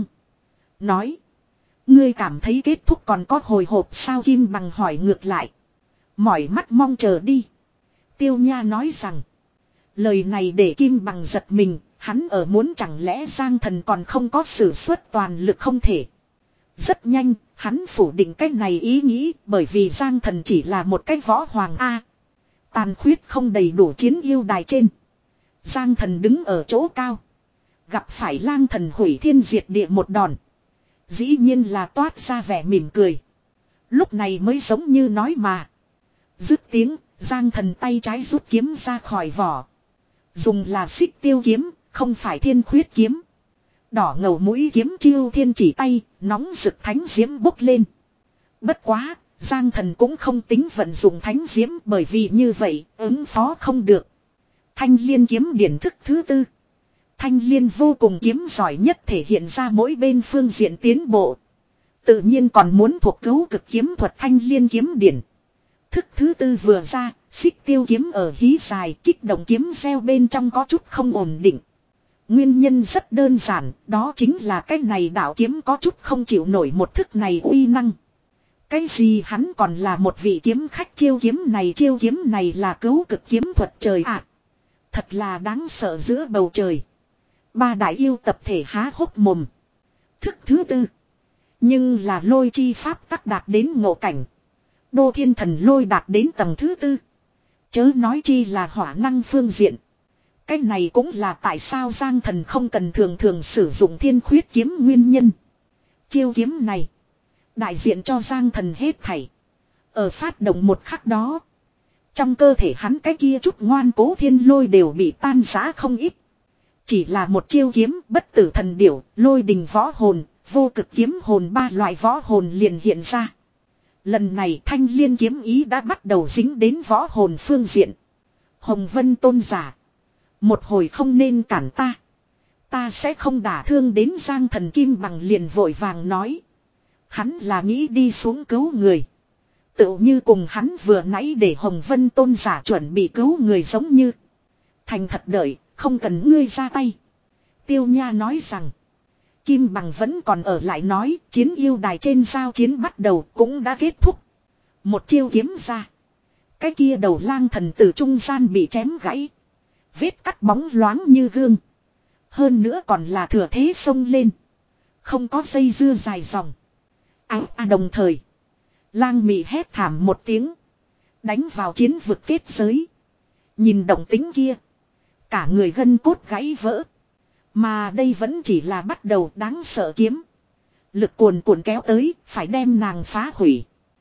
Nói. Ngươi cảm thấy kết thúc còn có hồi hộp sao Kim Bằng hỏi ngược lại. Mỏi mắt mong chờ đi. Tiêu Nha nói rằng. Lời này để Kim Bằng giật mình. Hắn ở muốn chẳng lẽ Giang Thần còn không có sử xuất toàn lực không thể. Rất nhanh, hắn phủ định cái này ý nghĩ bởi vì Giang Thần chỉ là một cái võ hoàng A. Tàn khuyết không đầy đủ chiến yêu đài trên. Giang Thần đứng ở chỗ cao. Gặp phải Lang Thần hủy thiên diệt địa một đòn. Dĩ nhiên là toát ra vẻ mỉm cười. Lúc này mới giống như nói mà. Dứt tiếng, Giang Thần tay trái rút kiếm ra khỏi vỏ. Dùng là xích tiêu kiếm, không phải thiên khuyết kiếm. Đỏ ngầu mũi kiếm chiêu thiên chỉ tay, nóng rực thánh diễm bốc lên. Bất quá, Giang Thần cũng không tính vận dụng thánh diễm bởi vì như vậy, ứng phó không được. Thanh liên kiếm điển thức thứ tư. Thanh liên vô cùng kiếm giỏi nhất thể hiện ra mỗi bên phương diện tiến bộ. Tự nhiên còn muốn thuộc cứu cực kiếm thuật thanh liên kiếm điển. Thức thứ tư vừa ra, xích tiêu kiếm ở hí dài kích động kiếm gieo bên trong có chút không ổn định. Nguyên nhân rất đơn giản, đó chính là cái này đạo kiếm có chút không chịu nổi một thức này uy năng. Cái gì hắn còn là một vị kiếm khách chiêu kiếm này chiêu kiếm này là cứu cực kiếm thuật trời ạ. À, thật là đáng sợ giữa bầu trời. Ba đại yêu tập thể há hốc mồm. Thức thứ tư. Nhưng là lôi chi pháp tắc đạt đến ngộ cảnh. Đô thiên thần lôi đạt đến tầng thứ tư. Chớ nói chi là hỏa năng phương diện. Cái này cũng là tại sao Giang Thần không cần thường thường sử dụng thiên khuyết kiếm nguyên nhân. Chiêu kiếm này. Đại diện cho Giang Thần hết thảy. Ở phát động một khắc đó. Trong cơ thể hắn cái kia chút ngoan cố thiên lôi đều bị tan rã không ít. Chỉ là một chiêu kiếm bất tử thần điểu, lôi đình võ hồn, vô cực kiếm hồn ba loại võ hồn liền hiện ra. Lần này thanh liên kiếm ý đã bắt đầu dính đến võ hồn phương diện. Hồng Vân tôn giả. Một hồi không nên cản ta. Ta sẽ không đả thương đến Giang Thần Kim Bằng liền vội vàng nói. Hắn là nghĩ đi xuống cứu người. Tựu như cùng hắn vừa nãy để Hồng Vân tôn giả chuẩn bị cứu người giống như. Thành thật đợi, không cần ngươi ra tay. Tiêu Nha nói rằng. Kim Bằng vẫn còn ở lại nói, chiến yêu đài trên giao chiến bắt đầu cũng đã kết thúc. Một chiêu kiếm ra. Cái kia đầu lang thần từ trung gian bị chém gãy. Vết cắt bóng loáng như gương. Hơn nữa còn là thừa thế xông lên. Không có dây dưa dài dòng. À, à đồng thời. Lang mị hét thảm một tiếng. Đánh vào chiến vực kết giới. Nhìn động tính kia. Cả người gân cốt gãy vỡ. Mà đây vẫn chỉ là bắt đầu đáng sợ kiếm. Lực cuồn cuộn kéo tới, phải đem nàng phá hủy.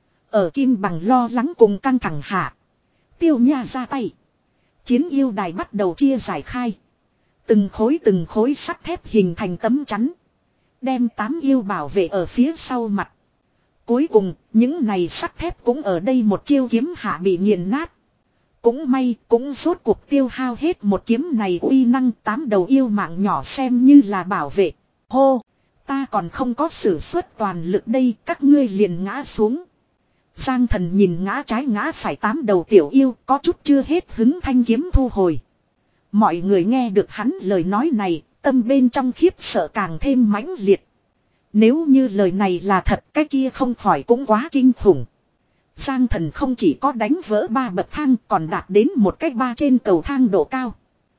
Ở Kim Bằng lo lắng cùng căng thẳng hạ. Tiêu Nha ra tay. Chiến yêu đài bắt đầu chia giải khai. Từng khối từng khối sắt thép hình thành tấm chắn. Đem tám yêu bảo vệ ở phía sau mặt. Cuối cùng, những này sắt thép cũng ở đây một chiêu kiếm hạ bị nghiền nát. Cũng may, cũng rốt cuộc tiêu hao hết một kiếm này uy năng tám đầu yêu mạng nhỏ xem như là bảo vệ. Hô, ta còn không có sử xuất toàn lực đây, các ngươi liền ngã xuống. Giang Thần nhìn ngã trái ngã phải tám đầu tiểu yêu, có chút chưa hết hứng thanh kiếm thu hồi. Mọi người nghe được hắn lời nói này, tâm bên trong khiếp sợ càng thêm mãnh liệt. Nếu như lời này là thật, cái kia không khỏi cũng quá kinh khủng. Giang Thần không chỉ có đánh vỡ ba bậc thang, còn đạt đến một cách ba trên cầu thang độ cao.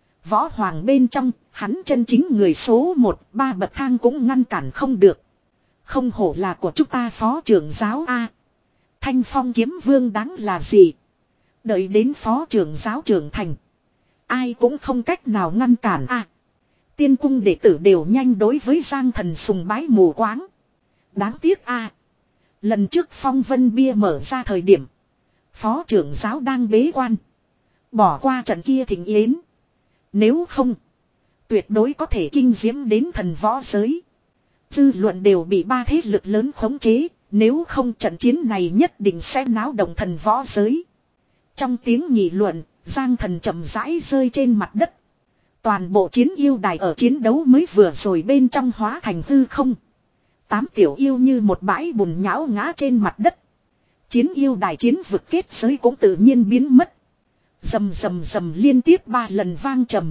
Võ hoàng bên trong, hắn chân chính người số một, ba bậc thang cũng ngăn cản không được. Không hổ là của chúng ta phó trưởng giáo A. Thanh Phong kiếm vương đáng là gì? Đợi đến phó trưởng giáo trưởng thành. Ai cũng không cách nào ngăn cản A. Tiên cung đệ tử đều nhanh đối với Giang Thần sùng bái mù quáng. Đáng tiếc A. Lần trước phong vân bia mở ra thời điểm. Phó trưởng giáo đang bế quan. Bỏ qua trận kia thịnh yến. Nếu không. Tuyệt đối có thể kinh diễm đến thần võ giới. Dư luận đều bị ba thế lực lớn khống chế. Nếu không trận chiến này nhất định sẽ náo động thần võ giới. Trong tiếng nghị luận, Giang Thần chậm rãi rơi trên mặt đất. Toàn bộ chiến yêu đài ở chiến đấu mới vừa rồi bên trong hóa thành hư không. Tám tiểu yêu như một bãi bùn nhão ngã trên mặt đất. Chiến yêu đài chiến vực kết giới cũng tự nhiên biến mất. Rầm rầm rầm liên tiếp ba lần vang trầm.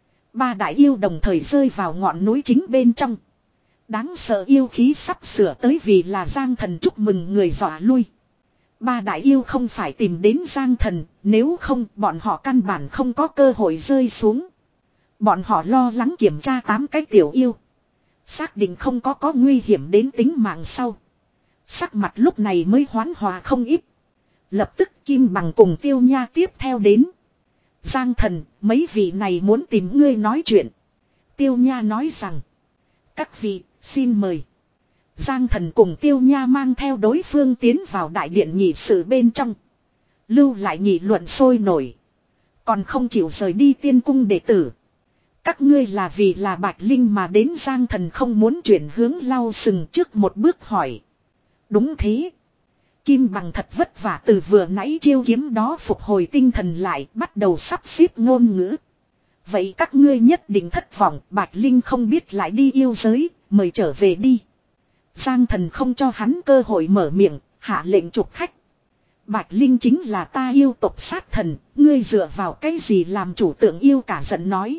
Ba đại yêu đồng thời rơi vào ngọn núi chính bên trong. Đáng sợ yêu khí sắp sửa tới vì là Giang Thần chúc mừng người dọa lui. Ba đại yêu không phải tìm đến Giang Thần, nếu không bọn họ căn bản không có cơ hội rơi xuống. Bọn họ lo lắng kiểm tra tám cái tiểu yêu. Xác định không có có nguy hiểm đến tính mạng sau. Sắc mặt lúc này mới hoán hòa không ít. Lập tức Kim Bằng cùng Tiêu Nha tiếp theo đến. Giang Thần, mấy vị này muốn tìm ngươi nói chuyện. Tiêu Nha nói rằng. Các vị, xin mời. Giang Thần cùng Tiêu Nha mang theo đối phương tiến vào đại điện nghị sự bên trong. Lưu lại nghị luận sôi nổi. Còn không chịu rời đi tiên cung đệ tử. Các ngươi là vì là Bạch Linh mà đến. Giang Thần không muốn chuyển hướng lau sừng trước một bước hỏi. Đúng thế. Kim Bằng thật vất vả từ vừa nãy chiêu kiếm đó phục hồi tinh thần lại, bắt đầu sắp xếp ngôn ngữ. Vậy các ngươi nhất định thất vọng, Bạch Linh không biết lại đi yêu giới, mời trở về đi. Giang Thần không cho hắn cơ hội mở miệng, hạ lệnh trục khách. Bạch Linh chính là ta yêu tộc sát thần, ngươi dựa vào cái gì làm chủ tượng yêu cả giận nói.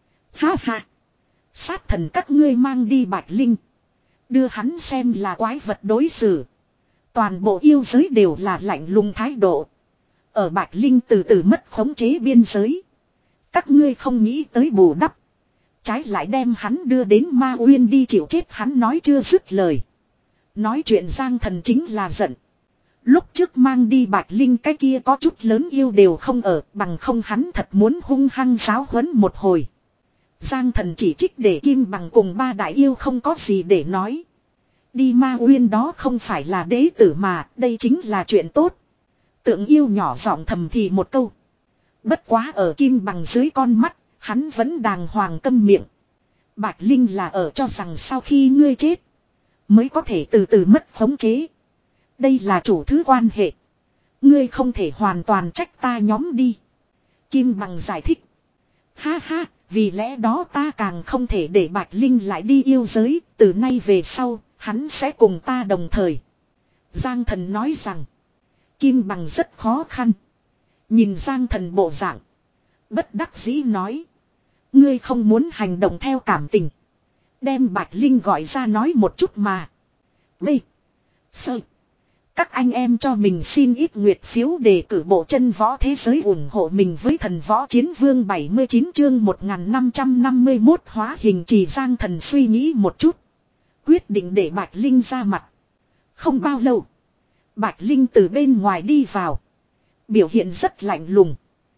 Ha ha. Sát thần các ngươi mang đi Bạch Linh. Đưa hắn xem là quái vật đối xử. Toàn bộ yêu giới đều là lạnh lùng thái độ. Ở Bạch Linh từ từ mất khống chế biên giới. Các ngươi không nghĩ tới bù đắp. Trái lại đem hắn đưa đến Ma Uyên đi chịu chết. Hắn nói chưa dứt lời. Nói chuyện Giang Thần chính là giận. Lúc trước mang đi Bạch Linh cái kia có chút lớn yêu đều không ở. Bằng không hắn thật muốn hung hăng giáo huấn một hồi. Giang Thần chỉ trích để Kim Bằng cùng ba đại yêu không có gì để nói. Đi Ma Uyên đó không phải là đế tử mà, đây chính là chuyện tốt. Tượng yêu nhỏ giọng thầm thì một câu. Bất quá ở Kim Bằng dưới con mắt, hắn vẫn đàng hoàng câm miệng. Bạch Linh là ở cho rằng sau khi ngươi chết, mới có thể từ từ mất khống chế. Đây là chủ thứ quan hệ. Ngươi không thể hoàn toàn trách ta nhóm đi. Kim Bằng giải thích. Ha ha, vì lẽ đó ta càng không thể để Bạch Linh lại đi yêu giới, từ nay về sau. Hắn sẽ cùng ta đồng thời. Giang Thần nói rằng. Kim Bằng rất khó khăn. Nhìn Giang Thần bộ dạng. Bất đắc dĩ nói. Ngươi không muốn hành động theo cảm tình. Đem Bạch Linh gọi ra nói một chút mà. B. Sơ. Các anh em cho mình xin ít nguyệt phiếu đề cử bộ chân võ thế giới ủng hộ mình với thần võ chiến vương bảy mươi chín chương một nghìn năm trăm năm mươi mốt hóa hình trì. Giang Thần suy nghĩ một chút. Quyết định để Bạch Linh ra mặt. Không bao lâu. Bạch Linh từ bên ngoài đi vào. Biểu hiện rất lạnh lùng.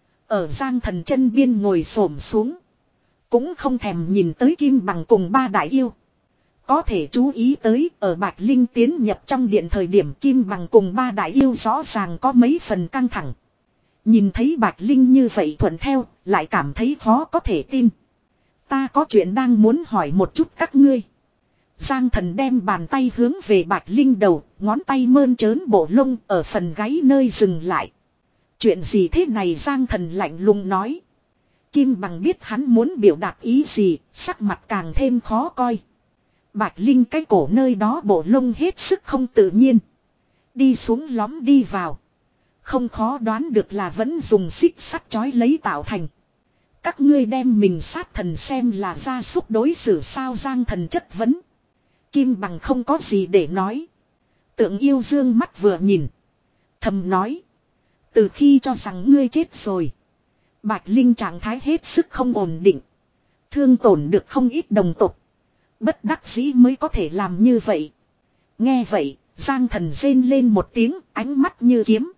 Ở Giang Thần chân biên ngồi xổm xuống. Cũng không thèm nhìn tới Kim Bằng cùng ba đại yêu. Có thể chú ý tới ở Bạch Linh tiến nhập trong điện thời điểm Kim Bằng cùng ba đại yêu rõ ràng có mấy phần căng thẳng. Nhìn thấy Bạch Linh như vậy thuận theo, lại cảm thấy khó có thể tin. Ta có chuyện đang muốn hỏi một chút các ngươi. Giang Thần đem bàn tay hướng về Bạch Linh đầu, ngón tay mơn trớn bộ lông ở phần gáy nơi dừng lại. Chuyện gì thế này? Giang Thần lạnh lùng nói. Kim Bằng biết hắn muốn biểu đạt ý gì, sắc mặt càng thêm khó coi. Bạch Linh cái cổ nơi đó bộ lông hết sức không tự nhiên. Đi xuống lõm đi vào. Không khó đoán được là vẫn dùng xích sắt chói lấy tạo thành. Các ngươi đem mình sát thần xem là gia súc đối xử sao? Giang Thần chất vấn. Kim Bằng không có gì để nói. Tượng yêu dương mắt vừa nhìn. Thầm nói. Từ khi cho rằng ngươi chết rồi. Bạch Linh trạng thái hết sức không ổn định. Thương tổn được không ít đồng tộc. Bất đắc dĩ mới có thể làm như vậy. Nghe vậy, Giang Thần rên lên một tiếng, ánh mắt như kiếm.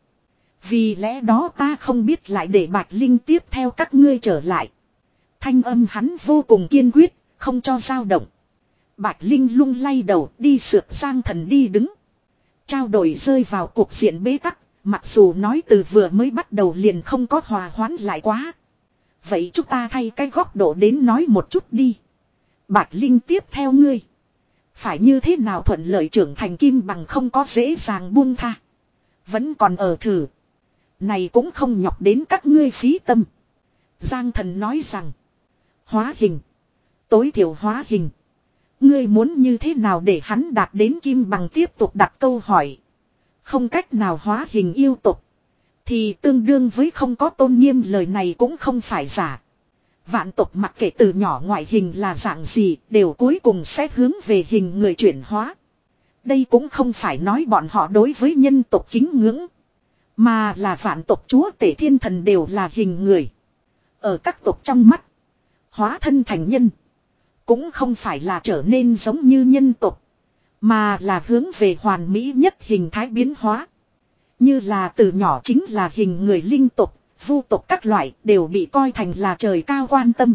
Vì lẽ đó ta không biết lại để Bạch Linh tiếp theo các ngươi trở lại. Thanh âm hắn vô cùng kiên quyết, không cho dao động. Bạch Linh lung lay đầu đi sượt Giang Thần đi đứng. Trao đổi rơi vào cuộc diện bế tắc, mặc dù nói từ vừa mới bắt đầu liền không có hòa hoãn lại quá. Vậy chúng ta thay cái góc độ đến nói một chút đi. Bạch Linh tiếp theo ngươi. Phải như thế nào thuận lợi trưởng thành? Kim Bằng không có dễ dàng buông tha. Vẫn còn ở thử. Này cũng không nhọc đến các ngươi phí tâm. Giang thần nói rằng. Hóa hình. Tối thiểu hóa hình. Ngươi muốn như thế nào để hắn đạt đến kim bằng tiếp tục đặt câu hỏi. Không cách nào hóa hình yêu tục. Thì tương đương với không có tôn nghiêm, lời này cũng không phải giả. Vạn tộc mặc kệ từ nhỏ ngoại hình là dạng gì đều cuối cùng sẽ hướng về hình người chuyển hóa. Đây cũng không phải nói bọn họ đối với nhân tộc kính ngưỡng. Mà là vạn tộc chúa tể thiên thần đều là hình người. Ở các tộc trong mắt. Hóa thân thành nhân. Cũng không phải là trở nên giống như nhân tộc. Mà là hướng về hoàn mỹ nhất hình thái biến hóa. Như là từ nhỏ chính là hình người linh tộc. Vu tộc các loại đều bị coi thành là trời cao quan tâm.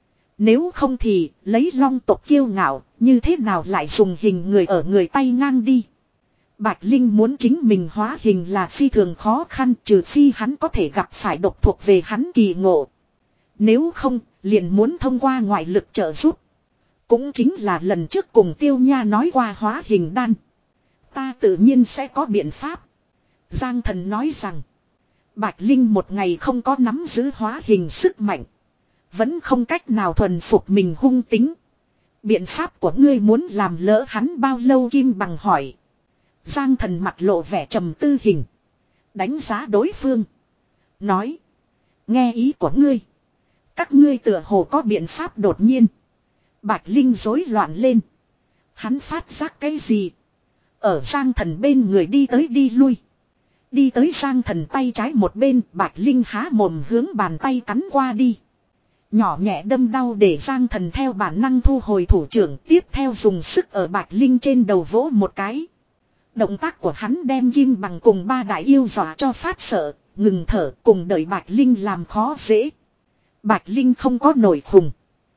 Nếu không thì lấy long tộc kiêu ngạo, như thế nào lại dùng hình người ở người tay ngang đi. Bạch Linh muốn chính mình hóa hình là phi thường khó khăn, trừ phi hắn có thể gặp phải độc thuộc về hắn kỳ ngộ. Nếu không, liền muốn thông qua ngoại lực trợ giúp. Cũng chính là lần trước cùng Tiêu Nha nói qua hóa hình đan. Ta tự nhiên sẽ có biện pháp. Giang thần nói rằng. Bạch Linh một ngày không có nắm giữ hóa hình sức mạnh. Vẫn không cách nào thuần phục mình hung tính. Biện pháp của ngươi muốn làm lỡ hắn bao lâu? Kim bằng hỏi. Giang thần mặt lộ vẻ trầm tư hình. Đánh giá đối phương. Nói. Nghe ý của ngươi. Các ngươi tựa hồ có biện pháp. Đột nhiên. Bạch Linh rối loạn lên. Hắn phát giác cái gì? Ở Giang thần bên người đi tới đi lui. Đi tới Giang thần tay trái một bên, Bạch Linh há mồm hướng bàn tay cắn qua đi. Nhỏ nhẹ đâm đau để Giang thần theo bản năng thu hồi thủ trưởng, tiếp theo dùng sức ở Bạch Linh trên đầu vỗ một cái. Động tác của hắn đem Kim bằng cùng ba đại yêu dọa cho phát sợ, ngừng thở cùng đợi Bạch Linh làm khó dễ. Bạch Linh không có nổi khùng.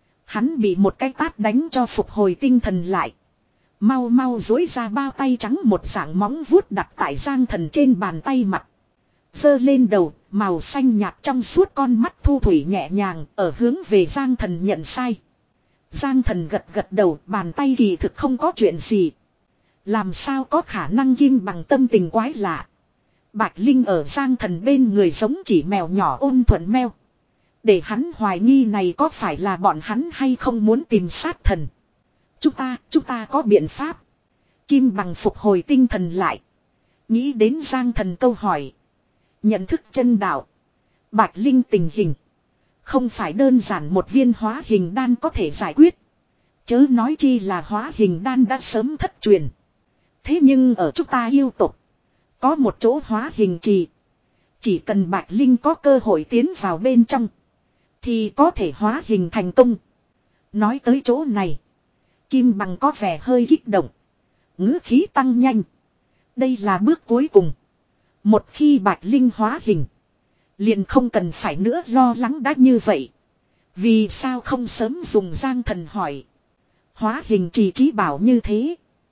Hắn bị một cái tát đánh cho phục hồi tinh thần lại. Mau mau dối ra bao tay trắng một dạng móng vuốt đặt tại Giang thần trên bàn tay mặt. Giơ lên đầu, màu xanh nhạt trong suốt con mắt thu thủy nhẹ nhàng ở hướng về Giang thần nhận sai. Giang thần gật gật đầu, bàn tay kỳ thực không có chuyện gì. Làm sao có khả năng? Kim bằng tâm tình quái lạ. Bạch Linh ở Giang thần bên người giống chỉ mèo nhỏ ôn thuận meo. Để hắn hoài nghi này có phải là bọn hắn hay không muốn tìm sát thần. Chúng ta, chúng ta có biện pháp. Kim bằng phục hồi tinh thần lại. Nghĩ đến Giang thần câu hỏi. Nhận thức chân đạo. Bạch Linh tình hình. Không phải đơn giản một viên hóa hình đan có thể giải quyết. Chớ nói chi là hóa hình đan đã sớm thất truyền. Thế nhưng ở chúng ta yêu tộc. Có một chỗ hóa hình trì. Chỉ cần Bạch Linh có cơ hội tiến vào bên trong. Thì có thể hóa hình thành công. Nói tới chỗ này. Kim bằng có vẻ hơi kích động. Ngữ khí tăng nhanh. Đây là bước cuối cùng. Một khi Bạch Linh hóa hình. Liền không cần phải nữa lo lắng đã như vậy. Vì sao không sớm dùng? Giang thần hỏi. Hóa hình trì trí bảo như thế.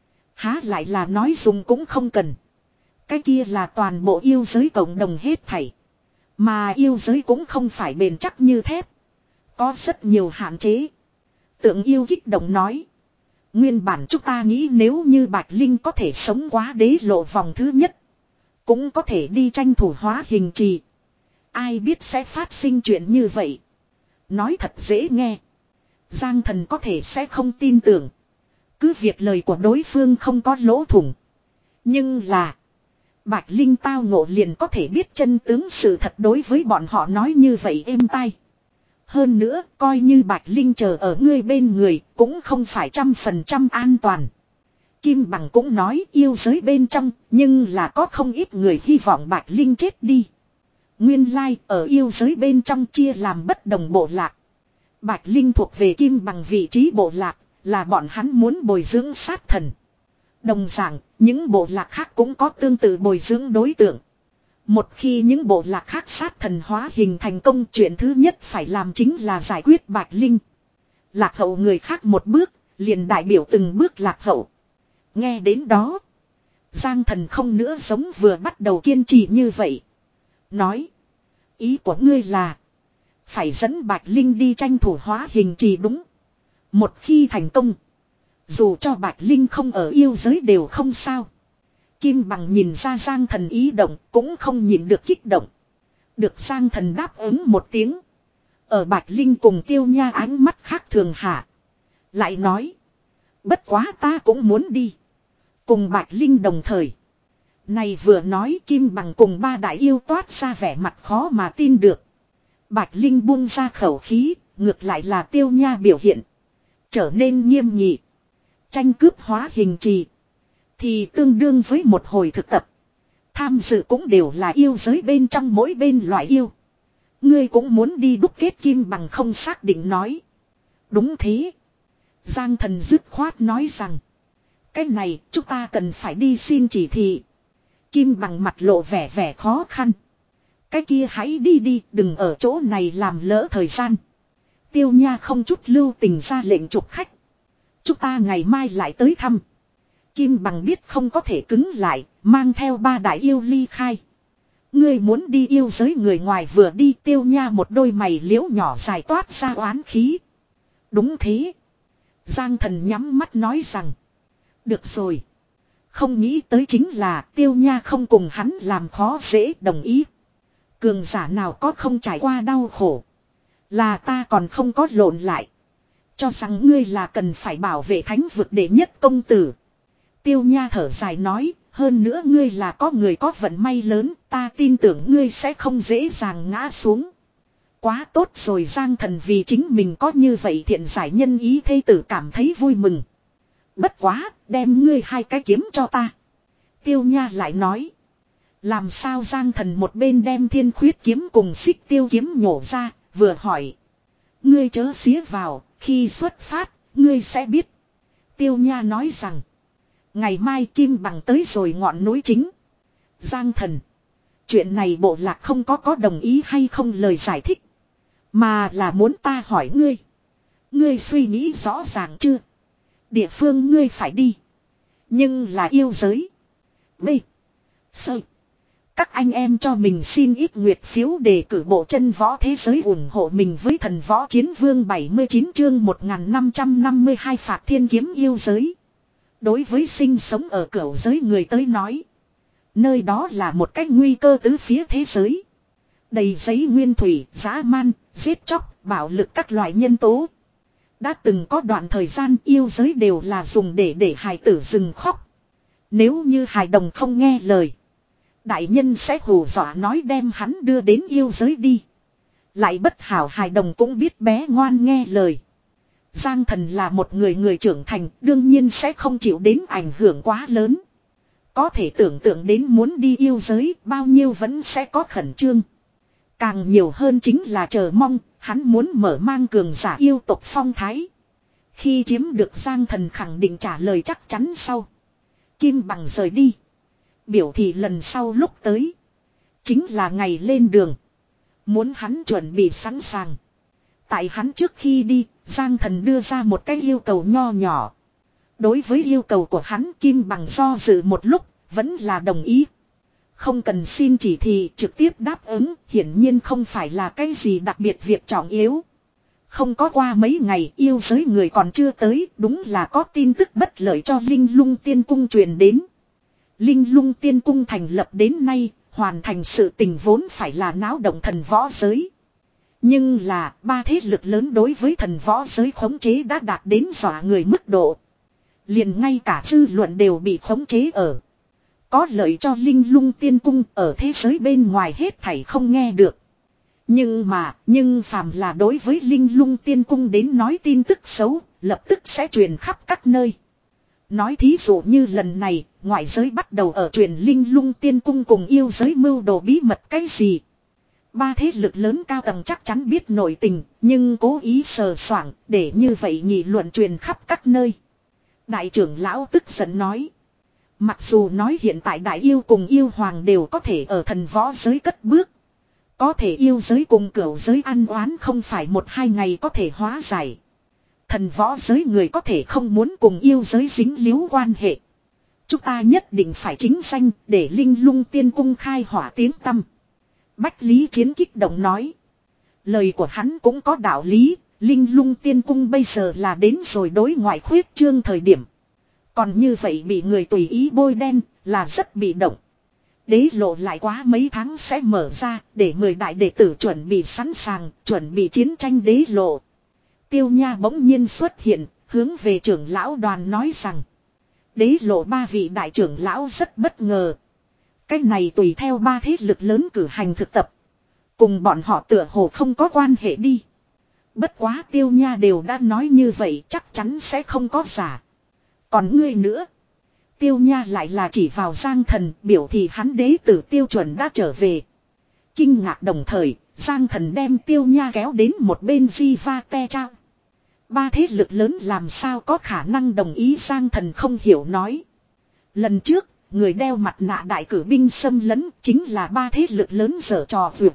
Há lại là nói dùng cũng không cần. Cái kia là toàn bộ yêu giới cộng đồng hết thảy. Mà yêu giới cũng không phải bền chắc như thép. Có rất nhiều hạn chế. Tượng yêu kích động nói. Nguyên bản chúng ta nghĩ nếu như Bạch Linh có thể sống quá đế lộ vòng thứ nhất. Cũng có thể đi tranh thủ hóa hình trì. Ai biết sẽ phát sinh chuyện như vậy. Nói thật dễ nghe. Giang thần có thể sẽ không tin tưởng. Cứ việc lời của đối phương không có lỗ thủng. Nhưng là. Bạch Linh tao ngộ liền có thể biết chân tướng sự thật đối với bọn họ nói như vậy êm tai. Hơn nữa, coi như Bạch Linh chờ ở ngươi bên người, cũng không phải trăm phần trăm an toàn. Kim bằng cũng nói yêu giới bên trong, nhưng là có không ít người hy vọng Bạch Linh chết đi. Nguyên lai, like, ở yêu giới bên trong chia làm bất đồng bộ lạc. Bạch Linh thuộc về Kim bằng vị trí bộ lạc, là bọn hắn muốn bồi dưỡng sát thần. Đồng dạng, những bộ lạc khác cũng có tương tự bồi dưỡng đối tượng. Một khi những bộ lạc khác sát thần hóa hình thành công, chuyện thứ nhất phải làm chính là giải quyết Bạch Linh. Lạc hậu người khác một bước, liền đại biểu từng bước lạc hậu. Nghe đến đó, Giang thần không nữa giống vừa bắt đầu kiên trì như vậy. Nói, ý của ngươi là phải dẫn Bạch Linh đi tranh thủ hóa hình trì đúng. Một khi thành công, dù cho Bạch Linh không ở yêu giới đều không sao. Kim bằng nhìn ra Giang thần ý động cũng không nhịn được kích động. Được Giang Thần đáp ứng một tiếng. Ở Bạch Linh cùng Tiêu Nha ánh mắt khác thường hạ. Lại nói. Bất quá ta cũng muốn đi. Cùng Bạch Linh đồng thời. Này vừa nói Kim Bằng cùng ba đại yêu toát ra vẻ mặt khó mà tin được. Bạch Linh buông ra khẩu khí. Ngược lại là Tiêu Nha biểu hiện. Trở nên nghiêm nghị. Tranh cướp hóa hình trì. Thì tương đương với một hồi thực tập. Tham dự cũng đều là yêu giới bên trong mỗi bên loại yêu. Ngươi cũng muốn đi đúc kết Kim Bằng không xác định nói. Đúng thế. Giang Thần dứt khoát nói rằng. Cái này chúng ta cần phải đi xin chỉ thị. Kim Bằng mặt lộ vẻ vẻ khó khăn. Cái kia hãy đi đi, đừng ở chỗ này làm lỡ thời gian. Tiêu Nha không chút lưu tình ra lệnh chụp khách. Chúng ta ngày mai lại tới thăm. Kim Bằng biết không có thể cứng lại, mang theo ba đại yêu ly khai. Ngươi muốn đi yêu giới người ngoài vừa đi. Tiêu Nha một đôi mày liễu nhỏ dài toát ra oán khí. Đúng thế. Giang Thần nhắm mắt nói rằng. Được rồi. Không nghĩ tới chính là Tiêu Nha không cùng hắn làm khó dễ đồng ý. Cường giả nào có không trải qua đau khổ. Là ta còn không có lộn lại. Cho rằng ngươi là cần phải bảo vệ thánh vực đệ nhất công tử. Tiêu Nha thở dài nói. Hơn nữa ngươi là có người có vận may lớn. Ta tin tưởng ngươi sẽ không dễ dàng ngã xuống. Quá tốt rồi. Giang Thần vì chính mình có như vậy thiện giải nhân ý thê tử cảm thấy vui mừng. Bất quá đem ngươi hai cái kiếm cho ta. Tiêu Nha lại nói. Làm sao Giang Thần một bên đem thiên khuyết kiếm cùng xích tiêu kiếm nhổ ra. Vừa hỏi. Ngươi chớ xía vào. Khi xuất phát ngươi sẽ biết. Tiêu Nha nói rằng. Ngày mai Kim Bằng tới rồi ngọn núi chính. Giang Thần. Chuyện này bộ lạc không có có đồng ý hay không lời giải thích. Mà là muốn ta hỏi ngươi. Ngươi suy nghĩ rõ ràng chưa? Địa phương ngươi phải đi. Nhưng là yêu giới. B. Sơ. Các anh em cho mình xin ít nguyệt phiếu đề cử bộ chân võ thế giới ủng hộ mình với thần võ chiến vương bảy mươi chín chương một nghìn năm trăm năm mươi hai phạt thiên kiếm yêu giới. Đối với sinh sống ở cửu giới người tới nói. Nơi đó là một cách nguy cơ tứ phía thế giới. Đầy giấy nguyên thủy, dã man, giết chóc, bạo lực các loại nhân tố. Đã từng có đoạn thời gian yêu giới đều là dùng để để hài tử dừng khóc. Nếu như hài đồng không nghe lời. Đại nhân sẽ hù dọa nói đem hắn đưa đến yêu giới đi. Lại bất hảo hài đồng cũng biết bé ngoan nghe lời. Giang Thần là một người người trưởng thành, đương nhiên sẽ không chịu đến ảnh hưởng quá lớn. Có thể tưởng tượng đến muốn đi yêu giới, bao nhiêu vẫn sẽ có khẩn trương. Càng nhiều hơn chính là chờ mong, hắn muốn mở mang cường giả yêu tộc phong thái. Khi chiếm được Giang Thần khẳng định trả lời chắc chắn sau. Kim Bằng rời đi. Biểu thị lần sau lúc tới. Chính là ngày lên đường. Muốn hắn chuẩn bị sẵn sàng. Tại hắn trước khi đi, Giang Thần đưa ra một cái yêu cầu nho nhỏ. Đối với yêu cầu của hắn Kim Bằng do dự một lúc, vẫn là đồng ý. Không cần xin chỉ thị trực tiếp đáp ứng, hiển nhiên không phải là cái gì đặc biệt việc trọng yếu. Không có qua mấy ngày yêu giới người còn chưa tới, đúng là có tin tức bất lợi cho Linh Lung Tiên Cung truyền đến. Linh Lung Tiên Cung thành lập đến nay, hoàn thành sự tình vốn phải là náo động thần võ giới. Nhưng là, ba thế lực lớn đối với thần võ giới khống chế đã đạt đến dọa người mức độ. Liền ngay cả dư luận đều bị khống chế ở. Có lợi cho Linh Lung Tiên Cung ở thế giới bên ngoài hết thảy không nghe được. Nhưng mà, nhưng phàm là đối với Linh Lung Tiên Cung đến nói tin tức xấu, lập tức sẽ truyền khắp các nơi. Nói thí dụ như lần này, ngoại giới bắt đầu ở truyền Linh Lung Tiên Cung cùng yêu giới mưu đồ bí mật cái gì. Ba thế lực lớn cao tầng chắc chắn biết nội tình, nhưng cố ý sờ soạng, để như vậy nghị luận truyền khắp các nơi. Đại trưởng lão tức giận nói. Mặc dù nói hiện tại đại yêu cùng yêu hoàng đều có thể ở thần võ giới cất bước. Có thể yêu giới cùng cửu giới ăn oán không phải một hai ngày có thể hóa giải. Thần võ giới người có thể không muốn cùng yêu giới dính líu quan hệ. Chúng ta nhất định phải chính danh để Linh Lung Tiên Cung khai hỏa tiếng tăm. Bách Lý Chiến kích động nói. Lời của hắn cũng có đạo lý. Linh Lung Tiên Cung bây giờ là đến rồi đối ngoại khuyết trương thời điểm. Còn như vậy bị người tùy ý bôi đen là rất bị động. Đế lộ lại quá mấy tháng sẽ mở ra, để mười đại đệ tử chuẩn bị sẵn sàng, chuẩn bị chiến tranh đế lộ. Tiêu Nha bỗng nhiên xuất hiện, hướng về trưởng lão đoàn nói rằng. Đế lộ ba vị đại trưởng lão rất bất ngờ. Cái này tùy theo ba thế lực lớn cử hành thực tập. Cùng bọn họ tựa hồ không có quan hệ đi. Bất quá Tiêu Nha đều đã nói như vậy, chắc chắn sẽ không có giả. Còn ngươi nữa. Tiêu Nha lại là chỉ vào Giang Thần, biểu thị hắn đế tử tiêu chuẩn đã trở về. Kinh ngạc đồng thời, Giang Thần đem Tiêu Nha kéo đến một bên di va te trao. Ba thế lực lớn làm sao có khả năng đồng ý, Giang Thần không hiểu nói. Lần trước, người đeo mặt nạ đại cử binh xâm lấn chính là ba thế lực lớn giở trò vượt.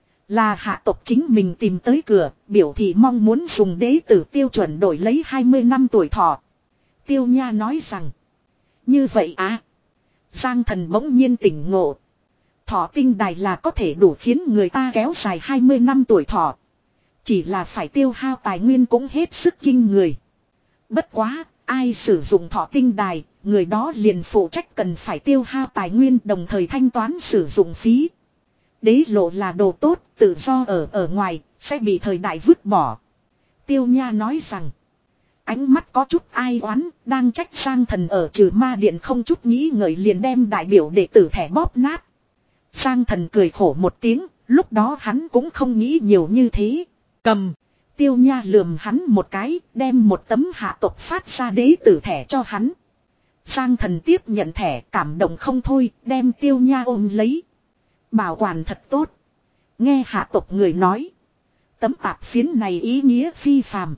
Là hạ tộc chính mình tìm tới cửa, biểu thị mong muốn dùng đế tử tiêu chuẩn đổi lấy hai mươi năm tuổi thọ. Tiêu Nha nói rằng. Như vậy á. Giang Thần bỗng nhiên tỉnh ngộ. Thọ tinh đài là có thể đủ khiến người ta kéo dài hai mươi năm tuổi thọ. Chỉ là phải tiêu hao tài nguyên cũng hết sức kinh người. Bất quá, ai sử dụng thọ tinh đài, người đó liền phụ trách cần phải tiêu hao tài nguyên đồng thời thanh toán sử dụng phí. Đế lộ là đồ tốt, tự do ở ở ngoài, sẽ bị thời đại vứt bỏ. Tiêu Nha nói rằng. Ánh mắt có chút ai oán, đang trách Giang Thần ở trừ ma điện không chút nghĩ ngợi liền đem đại biểu đệ tử thẻ bóp nát. Giang Thần cười khổ một tiếng, lúc đó hắn cũng không nghĩ nhiều như thế. Cầm, Tiêu Nha lườm hắn một cái, đem một tấm hạ tộc phát ra đế tử thẻ cho hắn. Giang Thần tiếp nhận thẻ, cảm động không thôi, đem Tiêu Nha ôm lấy. Bảo quản thật tốt. Nghe hạ tộc người nói. Tấm tạp phiến này ý nghĩa phi phàm.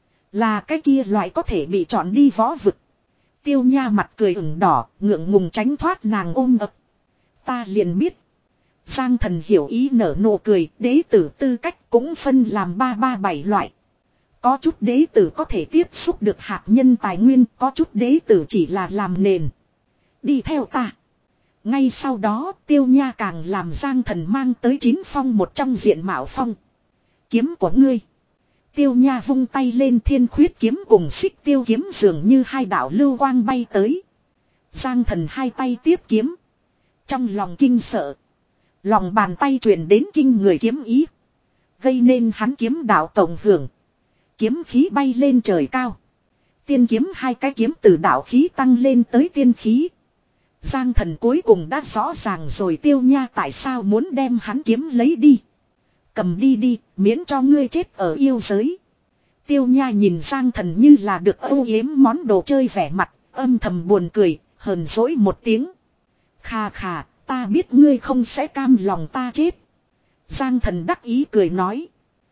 Là cái kia loại có thể bị chọn đi võ vực. Tiêu Nha mặt cười ửng đỏ, ngượng ngùng tránh thoát nàng ôm ập. Ta liền biết. Giang Thần hiểu ý nở nụ cười, đế tử tư cách cũng phân làm ba ba bảy loại. Có chút đế tử có thể tiếp xúc được hạt nhân tài nguyên, có chút đế tử chỉ là làm nền. Đi theo ta. Ngay sau đó Tiêu Nha càng làm Giang Thần mang tới chín phong một trong diện mạo phong. Kiếm của ngươi. Tiêu Nha vung tay lên, thiên khuyết kiếm cùng xích tiêu kiếm dường như hai đạo lưu quang bay tới. Giang Thần hai tay tiếp kiếm. Trong lòng kinh sợ. Lòng bàn tay truyền đến kinh người kiếm ý. Gây nên hắn kiếm đạo tổng hưởng. Kiếm khí bay lên trời cao. Tiên kiếm hai cái kiếm từ đạo khí tăng lên tới tiên khí. Giang Thần cuối cùng đã rõ ràng rồi Tiêu Nha tại sao muốn đem hắn kiếm lấy đi. Cầm đi đi, miễn cho ngươi chết ở yêu giới. Tiêu Nha nhìn Giang Thần như là được âu yếm món đồ chơi, vẻ mặt, âm thầm buồn cười, hờn dỗi một tiếng. Khà khà, ta biết ngươi không sẽ cam lòng ta chết. Giang Thần đắc ý cười nói.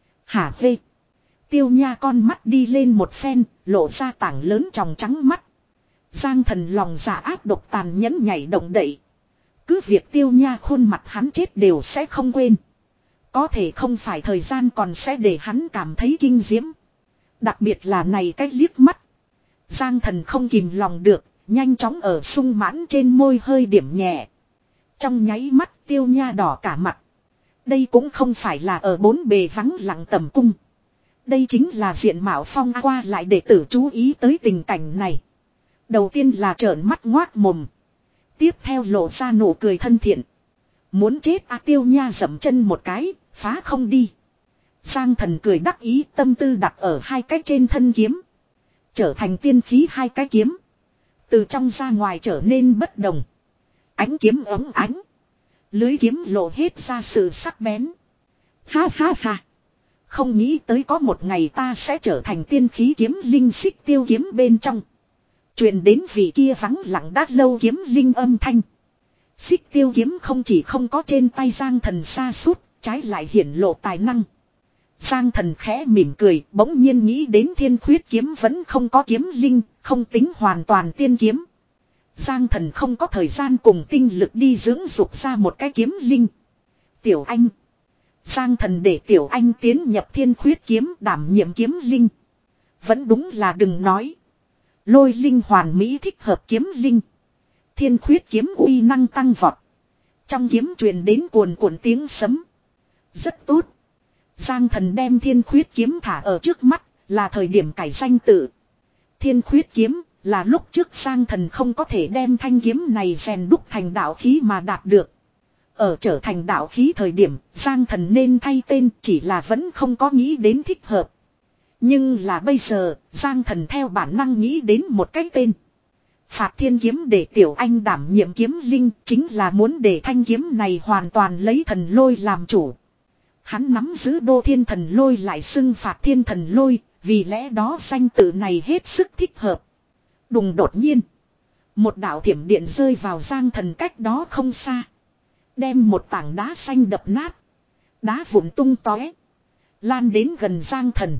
Hả hê. Tiêu Nha con mắt đi lên một phen, lộ ra tảng lớn tròng trắng mắt. Giang Thần lòng dạ ác độc tàn nhẫn nhảy động đậy. Cứ việc Tiêu Nha khuôn mặt hắn chết đều sẽ không quên. Có thể không phải thời gian còn sẽ để hắn cảm thấy kinh diễm. Đặc biệt là này cái liếc mắt. Giang Thần không kìm lòng được, nhanh chóng ở sung mãn trên môi hơi điểm nhẹ. Trong nháy mắt Tiêu Nha đỏ cả mặt. Đây cũng không phải là ở bốn bề vắng lặng tầm cung. Đây chính là diện mạo phong qua lại để tử chú ý tới tình cảnh này. Đầu tiên là trợn mắt ngoác mồm. Tiếp theo lộ ra nụ cười thân thiện. Muốn chết à, Tiêu Nha dậm chân một cái, phá không đi. Giang Thần cười đắc ý, tâm tư đặt ở hai cái trên thân kiếm. Trở thành tiên khí hai cái kiếm. Từ trong ra ngoài trở nên bất đồng. Ánh kiếm ống ánh. Lưới kiếm lộ hết ra sự sắc bén. Ha ha ha. Không nghĩ tới có một ngày ta sẽ trở thành tiên khí kiếm linh xích tiêu kiếm bên trong. Truyền đến vị kia vắng lặng đã lâu kiếm linh âm thanh. Xích tiêu kiếm không chỉ không có trên tay Giang Thần sa sút, trái lại hiển lộ tài năng. Giang Thần khẽ mỉm cười, bỗng nhiên nghĩ đến thiên khuyết kiếm vẫn không có kiếm linh, không tính hoàn toàn tiên kiếm. Giang Thần không có thời gian cùng tinh lực đi dưỡng dục ra một cái kiếm linh. Tiểu Anh. Giang Thần để Tiểu Anh tiến nhập thiên khuyết kiếm đảm nhiệm kiếm linh. Vẫn đúng là đừng nói. Lôi linh hoàn mỹ thích hợp kiếm linh. Thiên khuyết kiếm uy năng tăng vọt. Trong kiếm truyền đến cuồn cuộn tiếng sấm. Rất tốt. Giang Thần đem thiên khuyết kiếm thả ở trước mắt, là thời điểm cải danh tự. Thiên khuyết kiếm, là lúc trước Giang Thần không có thể đem thanh kiếm này rèn đúc thành đạo khí mà đạt được. Ở trở thành đạo khí thời điểm, Giang Thần nên thay tên, chỉ là vẫn không có nghĩ đến thích hợp. Nhưng là bây giờ, Giang Thần theo bản năng nghĩ đến một cái tên. Phạt Thiên Kiếm để Tiểu Anh đảm nhiệm kiếm linh, chính là muốn để thanh kiếm này hoàn toàn lấy thần lôi làm chủ. Hắn nắm giữ đô thiên thần lôi lại xưng Phạt Thiên thần lôi, vì lẽ đó danh tự này hết sức thích hợp. Đùng đột nhiên, một đạo thiểm điện rơi vào Giang Thần cách đó không xa. Đem một tảng đá xanh đập nát. Đá vụn tung tóe, lan đến gần Giang Thần.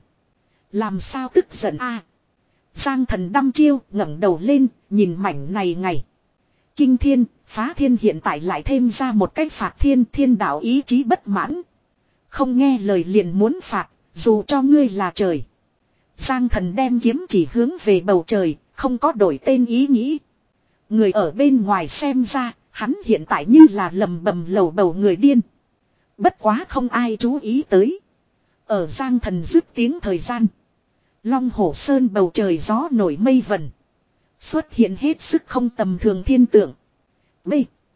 Làm sao tức giận a? À, Giang Thần đăm chiêu ngẩng đầu lên, nhìn mảnh này ngày. Kinh thiên, phá thiên hiện tại lại thêm ra một cái phạt thiên, thiên đạo ý chí bất mãn. Không nghe lời liền muốn phạt, dù cho ngươi là trời. Giang Thần đem kiếm chỉ hướng về bầu trời, không có đổi tên ý nghĩ. Người ở bên ngoài xem ra, hắn hiện tại như là lầm bầm lầu bầu người điên. Bất quá không ai chú ý tới. Ở Giang Thần dứt tiếng thời gian. Long Hổ Sơn bầu trời gió nổi mây vần. Xuất hiện hết sức không tầm thường thiên tượng. B.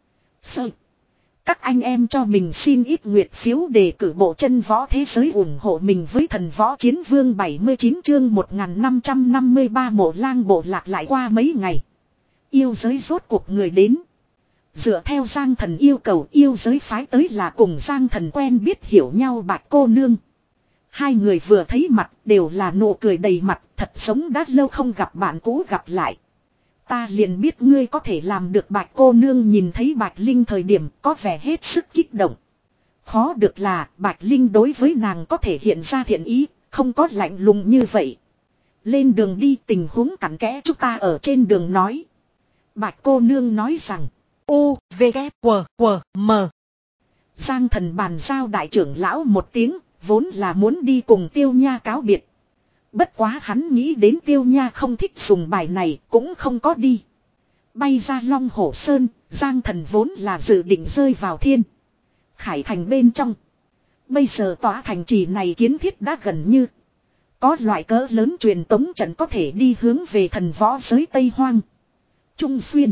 Sơ. Các anh em cho mình xin ít nguyệt phiếu đề cử bộ chân võ thế giới ủng hộ mình với thần võ chiến vương bảy mươi chín chương một nghìn năm trăm năm mươi ba mộ lang bộ lạc lại qua mấy ngày. Yêu giới rốt cuộc người đến. Dựa theo Giang Thần yêu cầu yêu giới phái tới là cùng Giang Thần quen biết hiểu nhau Bạch cô nương. Hai người vừa thấy mặt đều là nụ cười đầy mặt, thật giống đã lâu không gặp bạn cũ gặp lại. Ta liền biết ngươi có thể làm được. Bạch cô nương nhìn thấy Bạch Linh thời điểm có vẻ hết sức kích động. Khó được là Bạch Linh đối với nàng có thể hiện ra thiện ý, không có lạnh lùng như vậy. Lên đường đi, tình huống cặn kẽ chúng ta ở trên đường nói. Bạch cô nương nói rằng U, V, K, W, W, M. Giang Thần bàn giao đại trưởng lão một tiếng, vốn là muốn đi cùng Tiêu Nha cáo biệt. Bất quá hắn nghĩ đến Tiêu Nha không thích dùng bài này, cũng không có đi. Bay ra Long Hổ Sơn, Giang Thần vốn là dự định rơi vào Thiên Khải Thành bên trong. Bây giờ tòa thành trì này kiến thiết đã gần như có loại cỡ lớn truyền tống trận có thể đi hướng về thần võ giới Tây Hoang, Trung Xuyên,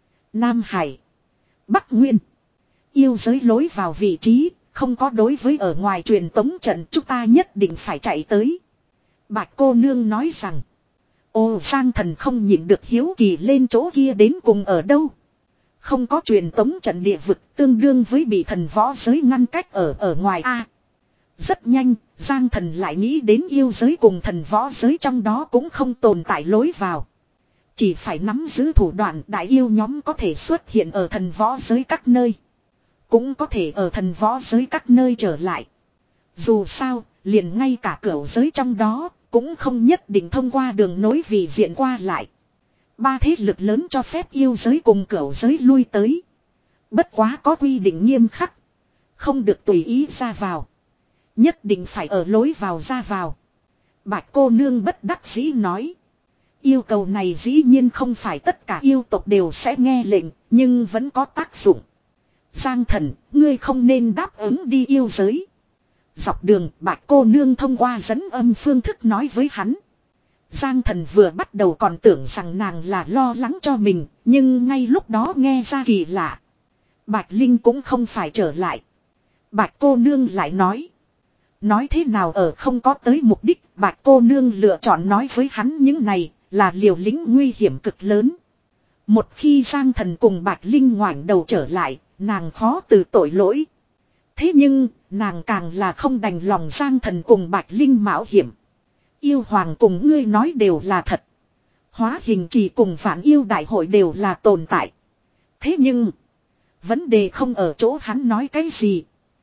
Nam Hải, Bắc Nguyên. Yêu giới lối vào vị trí, không có đối với ở ngoài truyền tống trận chúng ta nhất định phải chạy tới. Bạch cô nương nói rằng. Ô Giang Thần không nhịn được hiếu kỳ lên chỗ kia đến cùng ở đâu. Không có truyền tống trận địa vực tương đương với bị thần võ giới ngăn cách ở ở ngoài a. Rất nhanh, Giang Thần lại nghĩ đến yêu giới cùng thần võ giới trong đó cũng không tồn tại lối vào. Chỉ phải nắm giữ thủ đoạn đại yêu nhóm có thể xuất hiện ở thần võ giới các nơi. Cũng có thể ở thần võ giới các nơi trở lại. Dù sao, liền ngay cả cửu giới trong đó, cũng không nhất định thông qua đường nối vì diện qua lại. Ba thế lực lớn cho phép yêu giới cùng cửu giới lui tới. Bất quá có quy định nghiêm khắc. Không được tùy ý ra vào. Nhất định phải ở lối vào ra vào. Bạch cô nương bất đắc dĩ nói. Yêu cầu này dĩ nhiên không phải tất cả yêu tộc đều sẽ nghe lệnh, nhưng vẫn có tác dụng. Giang Thần, ngươi không nên đáp ứng đi yêu giới. Dọc đường, Bạch cô nương thông qua dẫn âm phương thức nói với hắn. Giang Thần vừa bắt đầu còn tưởng rằng nàng là lo lắng cho mình, nhưng ngay lúc đó nghe ra kỳ lạ. Bạch Linh cũng không phải trở lại. Bạch cô nương lại nói. Nói thế nào ở không có tới mục đích, Bạch cô nương lựa chọn nói với hắn những này, là liều lĩnh nguy hiểm cực lớn. Một khi Giang Thần cùng Bạch Linh ngoảnh đầu trở lại, nàng khó từ tội lỗi. Thế nhưng, nàng càng là không đành lòng Giang Thần cùng Bạch Linh mạo hiểm. Yêu hoàng cùng ngươi nói đều là thật. Hóa hình chỉ cùng phản yêu đại hội đều là tồn tại. Thế nhưng, vấn đề không ở chỗ hắn nói cái gì,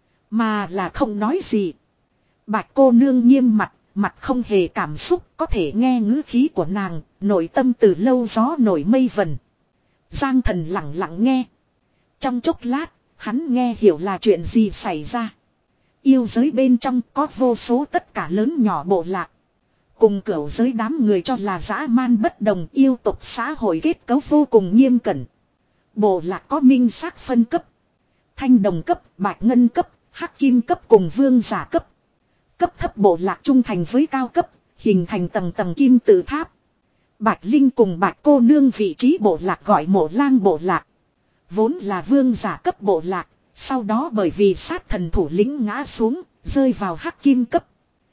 mà là không nói gì. Bạch cô nương nghiêm mặt, mặt không hề cảm xúc, có thể nghe ngữ khí của nàng, nội tâm từ lâu gió nổi mây vần. Giang Thần lặng lặng nghe. Trong chốc lát, hắn nghe hiểu là chuyện gì xảy ra. Yêu giới bên trong có vô số tất cả lớn nhỏ bộ lạc. Cùng cửu giới đám người cho là dã man bất đồng, yêu tộc xã hội kết cấu vô cùng nghiêm cẩn. Bộ lạc có minh xác phân cấp. Thanh đồng cấp, bạch ngân cấp, hắc kim cấp cùng vương giả cấp. Cấp thấp bộ lạc trung thành với cao cấp, hình thành tầng tầng kim tự tháp. Bạch Linh cùng Bạch cô nương vị trí bộ lạc gọi Mộ Lang bộ lạc. Vốn là vương giả cấp bộ lạc, sau đó bởi vì sát thần thủ lĩnh ngã xuống, rơi vào hắc kim cấp.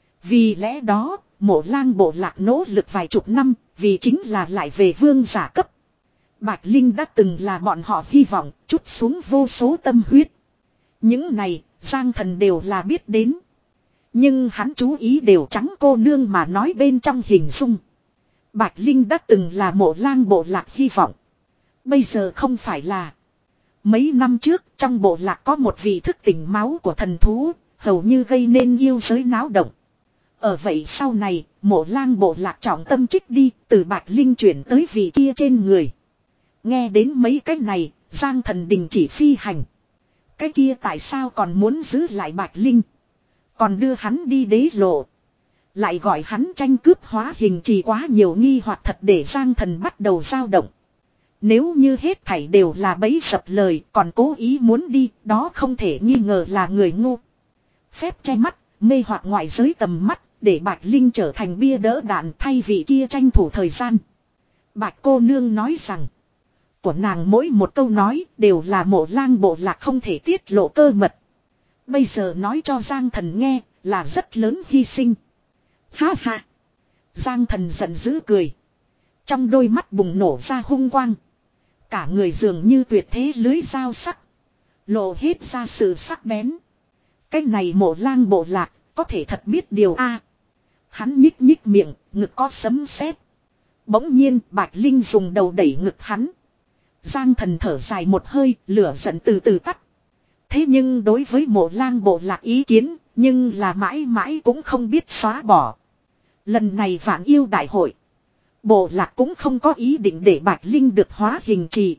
Vì lẽ đó, Mộ Lang bộ lạc nỗ lực vài chục năm, vì chính là lại về vương giả cấp. Bạch Linh đã từng là bọn họ hy vọng, chút xuống vô số tâm huyết. Những này, Giang Thần đều là biết đến. Nhưng hắn chú ý đều trắng cô nương mà nói bên trong hình dung. Bạch Linh đã từng là Mộ Lang bộ lạc hy vọng. Bây giờ không phải là. Mấy năm trước trong bộ lạc có một vị thức tỉnh máu của thần thú, hầu như gây nên yêu giới náo động. Ở vậy sau này, Mộ Lang bộ lạc trọng tâm trích đi, từ Bạch Linh chuyển tới vị kia trên người. Nghe đến mấy cái này, Giang Thần đình chỉ phi hành. Cái kia tại sao còn muốn giữ lại Bạch Linh? Còn đưa hắn đi đế lộ. Lại gọi hắn tranh cướp hóa hình trì quá nhiều nghi hoặc thật để Giang Thần bắt đầu dao động. Nếu như hết thảy đều là bẫy dập lời còn cố ý muốn đi, đó không thể nghi ngờ là người ngu. Phép che mắt, mê hoặc ngoại giới tầm mắt, để Bạch Linh trở thành bia đỡ đạn thay vì kia tranh thủ thời gian. Bạch cô nương nói rằng, của nàng mỗi một câu nói đều là Mộ Lang bộ lạc không thể tiết lộ cơ mật. Bây giờ nói cho Giang Thần nghe là rất lớn hy sinh. Ha ha! Giang Thần giận dữ cười. Trong đôi mắt bùng nổ ra hung quang. Cả người dường như tuyệt thế lưới dao sắc. Lộ hết ra sự sắc bén. Cái này Mộ Lang bộ lạc có thể thật biết điều a. Hắn nhích nhích miệng, ngực có sấm sét. Bỗng nhiên Bạch Linh dùng đầu đẩy ngực hắn. Giang Thần thở dài một hơi, lửa giận từ từ tắt. Thế nhưng đối với Mộ Lang bộ lạc ý kiến, nhưng là mãi mãi cũng không biết xóa bỏ. Lần này vạn yêu đại hội, bộ lạc cũng không có ý định để Bạch Linh được hóa hình trì.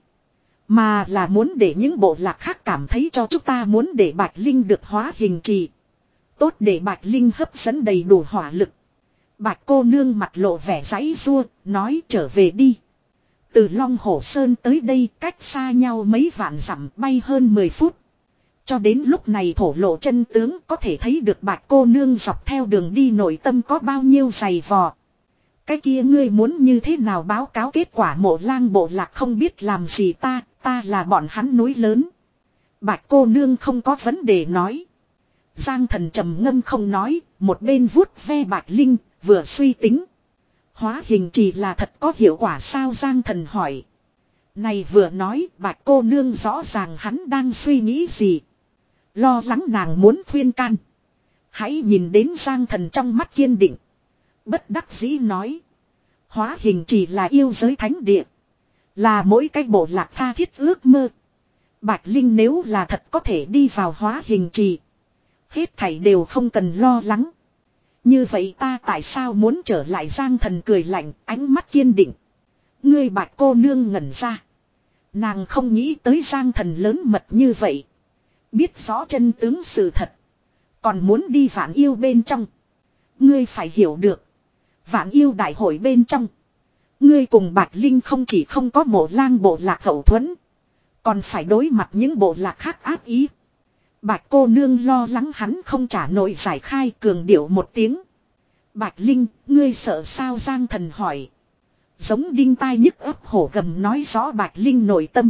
Mà là muốn để những bộ lạc khác cảm thấy cho chúng ta muốn để Bạch Linh được hóa hình trì. Tốt để Bạch Linh hấp dẫn đầy đủ hỏa lực. Bạch cô nương mặt lộ vẻ giãy giụa, nói trở về đi. Từ Long Hổ Sơn tới đây cách xa nhau mấy vạn dặm bay hơn mười phút. Cho đến lúc này thổ lộ chân tướng có thể thấy được Bạch cô nương dọc theo đường đi nội tâm có bao nhiêu dày vò. Cái kia ngươi muốn như thế nào báo cáo kết quả? Mộ Lang bộ lạc không biết làm gì ta, ta là bọn hắn núi lớn. Bạch cô nương không có vấn đề nói. Giang Thần trầm ngâm không nói, một bên vuốt ve Bạch Linh, vừa suy tính. Hóa hình chỉ là thật có hiệu quả sao? Giang Thần hỏi. Này vừa nói, Bạch cô nương rõ ràng hắn đang suy nghĩ gì. Lo lắng nàng muốn khuyên can. Hãy nhìn đến Giang Thần trong mắt kiên định. Bất đắc dĩ nói. Hóa hình chỉ là yêu giới thánh địa. Là mỗi cái bộ lạc tha thiết ước mơ. Bạch Linh nếu là thật có thể đi vào hóa hình trì. Hết thảy đều không cần lo lắng. Như vậy ta tại sao muốn trở lại? Giang Thần cười lạnh, ánh mắt kiên định. Ngươi Bạch cô nương ngẩn ra. Nàng không nghĩ tới Giang Thần lớn mật như vậy. Biết rõ chân tướng sự thật. Còn muốn đi vạn yêu bên trong. Ngươi phải hiểu được. Vạn yêu đại hội bên trong. Ngươi cùng Bạch Linh không chỉ không có Mộ Lang bộ lạc hậu thuẫn. Còn phải đối mặt những bộ lạc khác ác ý. Bạch cô nương lo lắng hắn không trả nổi giải khai, cường điệu một tiếng. Bạch Linh, ngươi sợ sao? Giang Thần hỏi. Giống đinh tai nhức ấp hổ gầm nói rõ Bạch Linh nội tâm.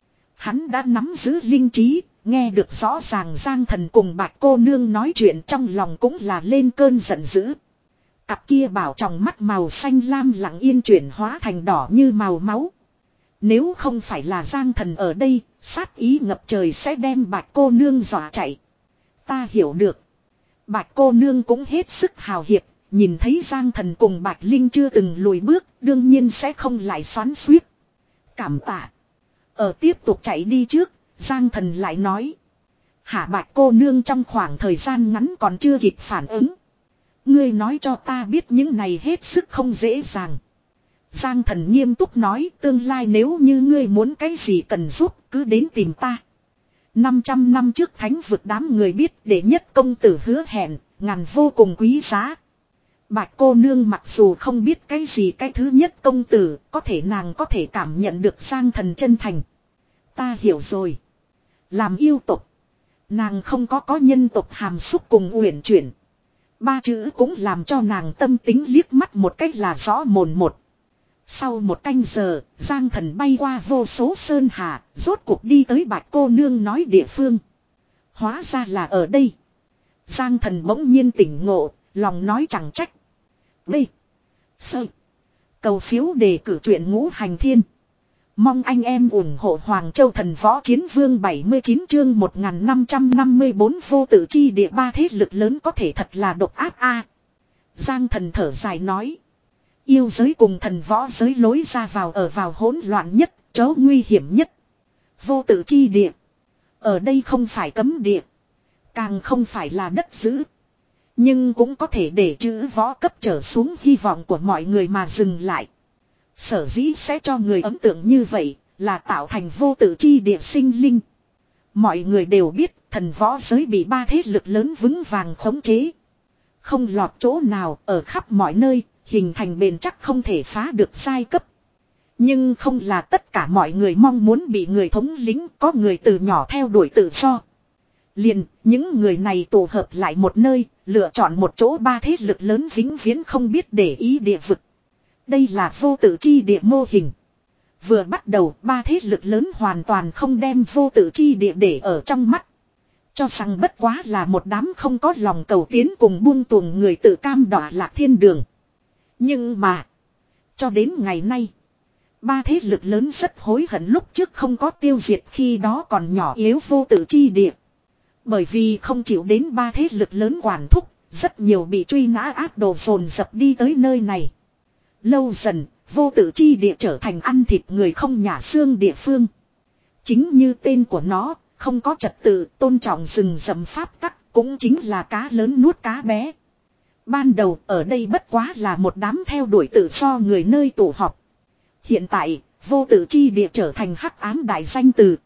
Hắn đã nắm giữ linh trí, nghe được rõ ràng Giang Thần cùng Bạch cô nương nói chuyện, trong lòng cũng là lên cơn giận dữ. Cặp kia bảo trong mắt màu xanh lam lặng yên chuyển hóa thành đỏ như màu máu. Nếu không phải là Giang Thần ở đây, sát ý ngập trời sẽ đem Bạch cô nương dọa chạy. Ta hiểu được. Bạch cô nương cũng hết sức hào hiệp, nhìn thấy Giang Thần cùng Bạch Linh chưa từng lùi bước, đương nhiên sẽ không lại xoắn xuýt. Cảm tạ. Ở tiếp tục chạy đi trước, Giang Thần lại nói. Hả? Bạch cô nương trong khoảng thời gian ngắn còn chưa kịp phản ứng. Ngươi nói cho ta biết những này hết sức không dễ dàng. Giang Thần nghiêm túc nói, tương lai nếu như ngươi muốn cái gì cần giúp, cứ đến tìm ta. năm trăm năm trước thánh vực đám người biết để nhất công tử hứa hẹn, ngàn vô cùng quý giá. Bạch cô nương mặc dù không biết cái gì cái thứ nhất công tử, có thể nàng có thể cảm nhận được Giang Thần chân thành. Ta hiểu rồi. Làm yêu tục, nàng không có có nhân tộc hàm xúc cùng uyển chuyển. Ba chữ cũng làm cho nàng tâm tính liếc mắt một cách là rõ mồn một. Sau một canh giờ, Giang Thần bay qua vô số sơn hà, rốt cuộc đi tới Bạch cô nương nói địa phương. Hóa ra là ở đây. Giang Thần bỗng nhiên tỉnh ngộ, lòng nói chẳng trách. B. Sơ. Cầu phiếu đề cử truyện Ngũ Hành Thiên. Mong anh em ủng hộ Hoàng Châu Thần Võ Chiến Vương bảy mươi chín chương một nghìn năm trăm năm mươi bốn vô tự chi địa ba thế lực lớn có thể thật là độc ác a. Giang Thần thở dài nói. Yêu giới cùng thần võ giới lối ra vào ở vào hỗn loạn nhất, chỗ nguy hiểm nhất. Vô tự chi địa. Ở đây không phải cấm địa. Càng không phải là đất giữ. Nhưng cũng có thể để chữ võ cấp trở xuống hy vọng của mọi người mà dừng lại. Sở dĩ sẽ cho người ấn tượng như vậy là tạo thành vô tự chi địa sinh linh. Mọi người đều biết thần võ giới bị ba thế lực lớn vững vàng khống chế. Không lọt chỗ nào ở khắp mọi nơi, hình thành bền chắc không thể phá được giai cấp. Nhưng không là tất cả mọi người mong muốn bị người thống lĩnh, có người từ nhỏ theo đuổi tự do. Liền, những người này tụ hợp lại một nơi, lựa chọn một chỗ ba thế lực lớn vĩnh viễn không biết để ý địa vực. Đây là vô tự chi địa mô hình. Vừa bắt đầu, ba thế lực lớn hoàn toàn không đem vô tự chi địa để ở trong mắt. Cho rằng bất quá là một đám không có lòng cầu tiến cùng buông tuồng người tự cam đọa lạc thiên đường. Nhưng mà, cho đến ngày nay, ba thế lực lớn rất hối hận lúc trước không có tiêu diệt khi đó còn nhỏ yếu vô tự chi địa. Bởi vì không chịu đến ba thế lực lớn quản thúc, rất nhiều bị truy nã ác đồ dồn dập đi tới nơi này. Lâu dần, vô tự chi địa trở thành ăn thịt người không nhả xương địa phương. Chính như tên của nó, không có trật tự, tôn trọng rừng rậm pháp tắc, cũng chính là cá lớn nuốt cá bé. Ban đầu ở đây bất quá là một đám theo đuổi tự do người nơi tụ họp. Hiện tại, vô tự chi địa trở thành hắc ám đại danh từ.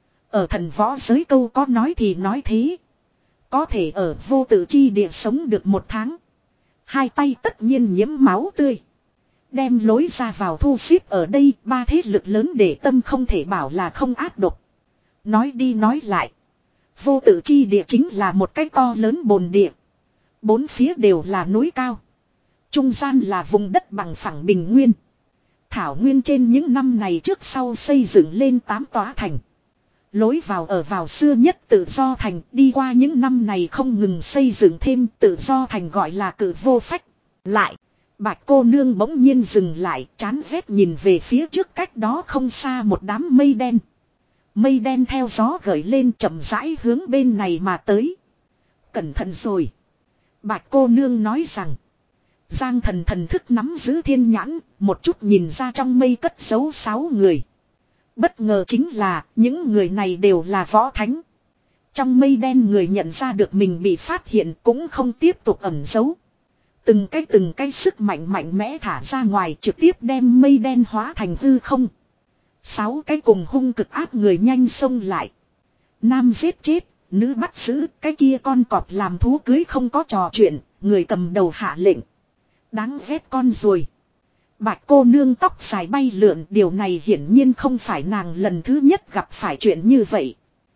Ở thần võ giới câu có nói thì nói thế. Có thể ở vô tự chi địa sống được một tháng. Hai tay tất nhiên nhiễm máu tươi. Đem lối ra vào thu xếp ở đây, ba thế lực lớn để tâm không thể bảo là không ác độc. Nói đi nói lại. Vô tự chi địa chính là một cái to lớn bồn địa. Bốn phía đều là núi cao. Trung gian là vùng đất bằng phẳng bình nguyên. Thảo nguyên trên những năm này trước sau xây dựng lên tám tòa thành. Lối vào ở vào xưa nhất tự do thành, đi qua những năm này không ngừng xây dựng thêm tự do thành gọi là cự vô phách. Lại, Bạch cô nương bỗng nhiên dừng lại, chán ghét nhìn về phía trước cách đó không xa một đám mây đen. Mây đen theo gió gởi lên chậm rãi hướng bên này mà tới. Cẩn thận rồi. Bạch cô nương nói rằng. Giang Thần thần thức nắm giữ thiên nhãn, một chút nhìn ra trong mây cất giấu sáu người. Bất ngờ chính là, những người này đều là võ thánh. Trong mây đen người nhận ra được mình bị phát hiện cũng không tiếp tục ẩn giấu. Từng cái từng cái sức mạnh mạnh mẽ thả ra ngoài trực tiếp đem mây đen hóa thành hư không. Sáu cái cùng hung cực áp người nhanh xông lại. Nam giết chết, nữ bắt giữ, cái kia con cọp làm thú cưới không có trò chuyện, người cầm đầu hạ lệnh. Đáng ghét con ruồi. Bạch cô nương tóc dài bay lượn, điều này hiển nhiên không phải nàng lần thứ nhất gặp phải chuyện như vậy.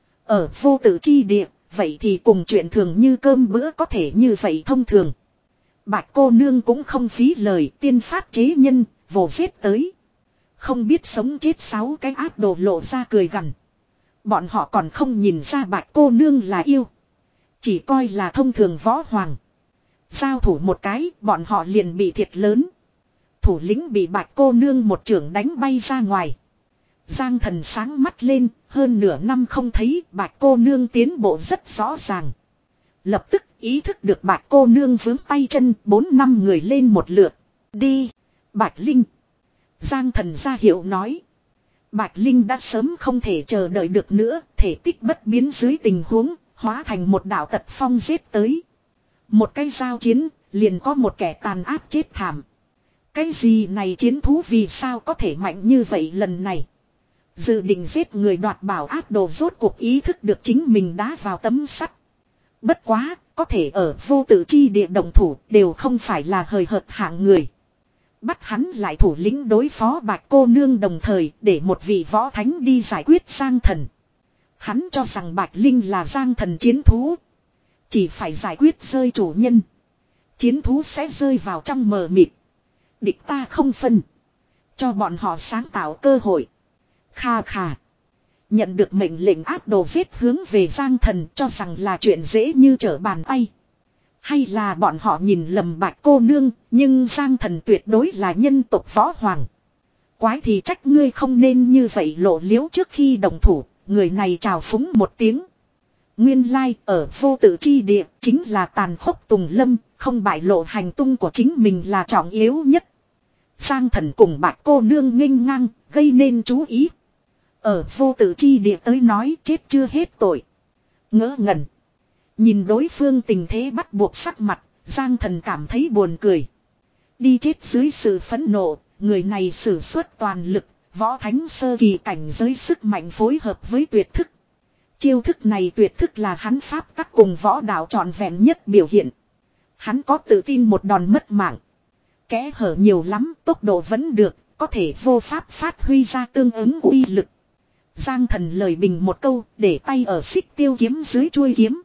Ở vô tự chi địa, vậy thì cùng chuyện thường như cơm bữa có thể như vậy thông thường. Bạch cô nương cũng không phí lời, tiên phát chế nhân, vồ giết tới. Không biết sống chết sáu cái ác đồ lộ ra cười gằn. Bọn họ còn không nhìn ra bạch cô nương là yêu. Chỉ coi là thông thường võ hoàng. Giao thủ một cái, bọn họ liền bị thiệt lớn. Thủ lĩnh bị bạch cô nương một trưởng đánh bay ra ngoài. Giang Thần sáng mắt lên, hơn nửa năm không thấy bạch cô nương tiến bộ rất rõ ràng. Lập tức ý thức được bạch cô nương vướng tay chân, bốn năm người lên một lượt. Đi, Bạch Linh. Giang Thần ra hiệu nói. Bạch Linh đã sớm không thể chờ đợi được nữa, thể tích bất biến dưới tình huống, hóa thành một đạo tật phong giết tới. Một cái giao chiến, liền có một kẻ tàn ác chết thảm. Cái gì này chiến thú vì sao có thể mạnh như vậy lần này? Dự định giết người đoạt bảo ác đồ rốt cuộc ý thức được chính mình đá vào tấm sắt. Bất quá, có thể ở vô tự chi địa động thủ đều không phải là hời hợt hạng người. Bắt hắn lại thủ lĩnh đối phó bạch cô nương đồng thời để một vị võ thánh đi giải quyết Giang Thần. Hắn cho rằng Bạch Linh là Giang Thần chiến thú. Chỉ phải giải quyết rơi chủ nhân. Chiến thú sẽ rơi vào trong mờ mịt. Địch ta không phân. Cho bọn họ sáng tạo cơ hội. Kha kha. Nhận được mệnh lệnh áp đồ giết hướng về Giang Thần cho rằng là chuyện dễ như trở bàn tay. Hay là bọn họ nhìn lầm Bạch cô nương, nhưng Giang Thần tuyệt đối là nhân tộc võ hoàng. Quái thì trách ngươi không nên như vậy lộ liễu trước khi đồng thủ, người này chào phúng một tiếng. Nguyên lai ở vô tự chi địa chính là tàn khốc tùng lâm, không bại lộ hành tung của chính mình là trọng yếu nhất. Giang Thần cùng Bạch cô nương nghênh ngang, gây nên chú ý. Ở vô tự chi địa tới nói chết chưa hết tội. Ngỡ ngẩn. Nhìn đối phương tình thế bắt buộc sắc mặt, Giang Thần cảm thấy buồn cười. Đi chết dưới sự phẫn nộ, người này sử xuất toàn lực, võ thánh sơ kỳ cảnh giới sức mạnh phối hợp với tuyệt thức. Chiêu thức này tuyệt thức là hắn pháp tắc cùng võ đạo trọn vẹn nhất biểu hiện. Hắn có tự tin một đòn mất mạng. Kẽ hở nhiều lắm, tốc độ vẫn được, có thể vô pháp phát huy ra tương ứng uy lực. Giang Thần lời bình một câu, để tay ở xích tiêu kiếm dưới chuôi kiếm.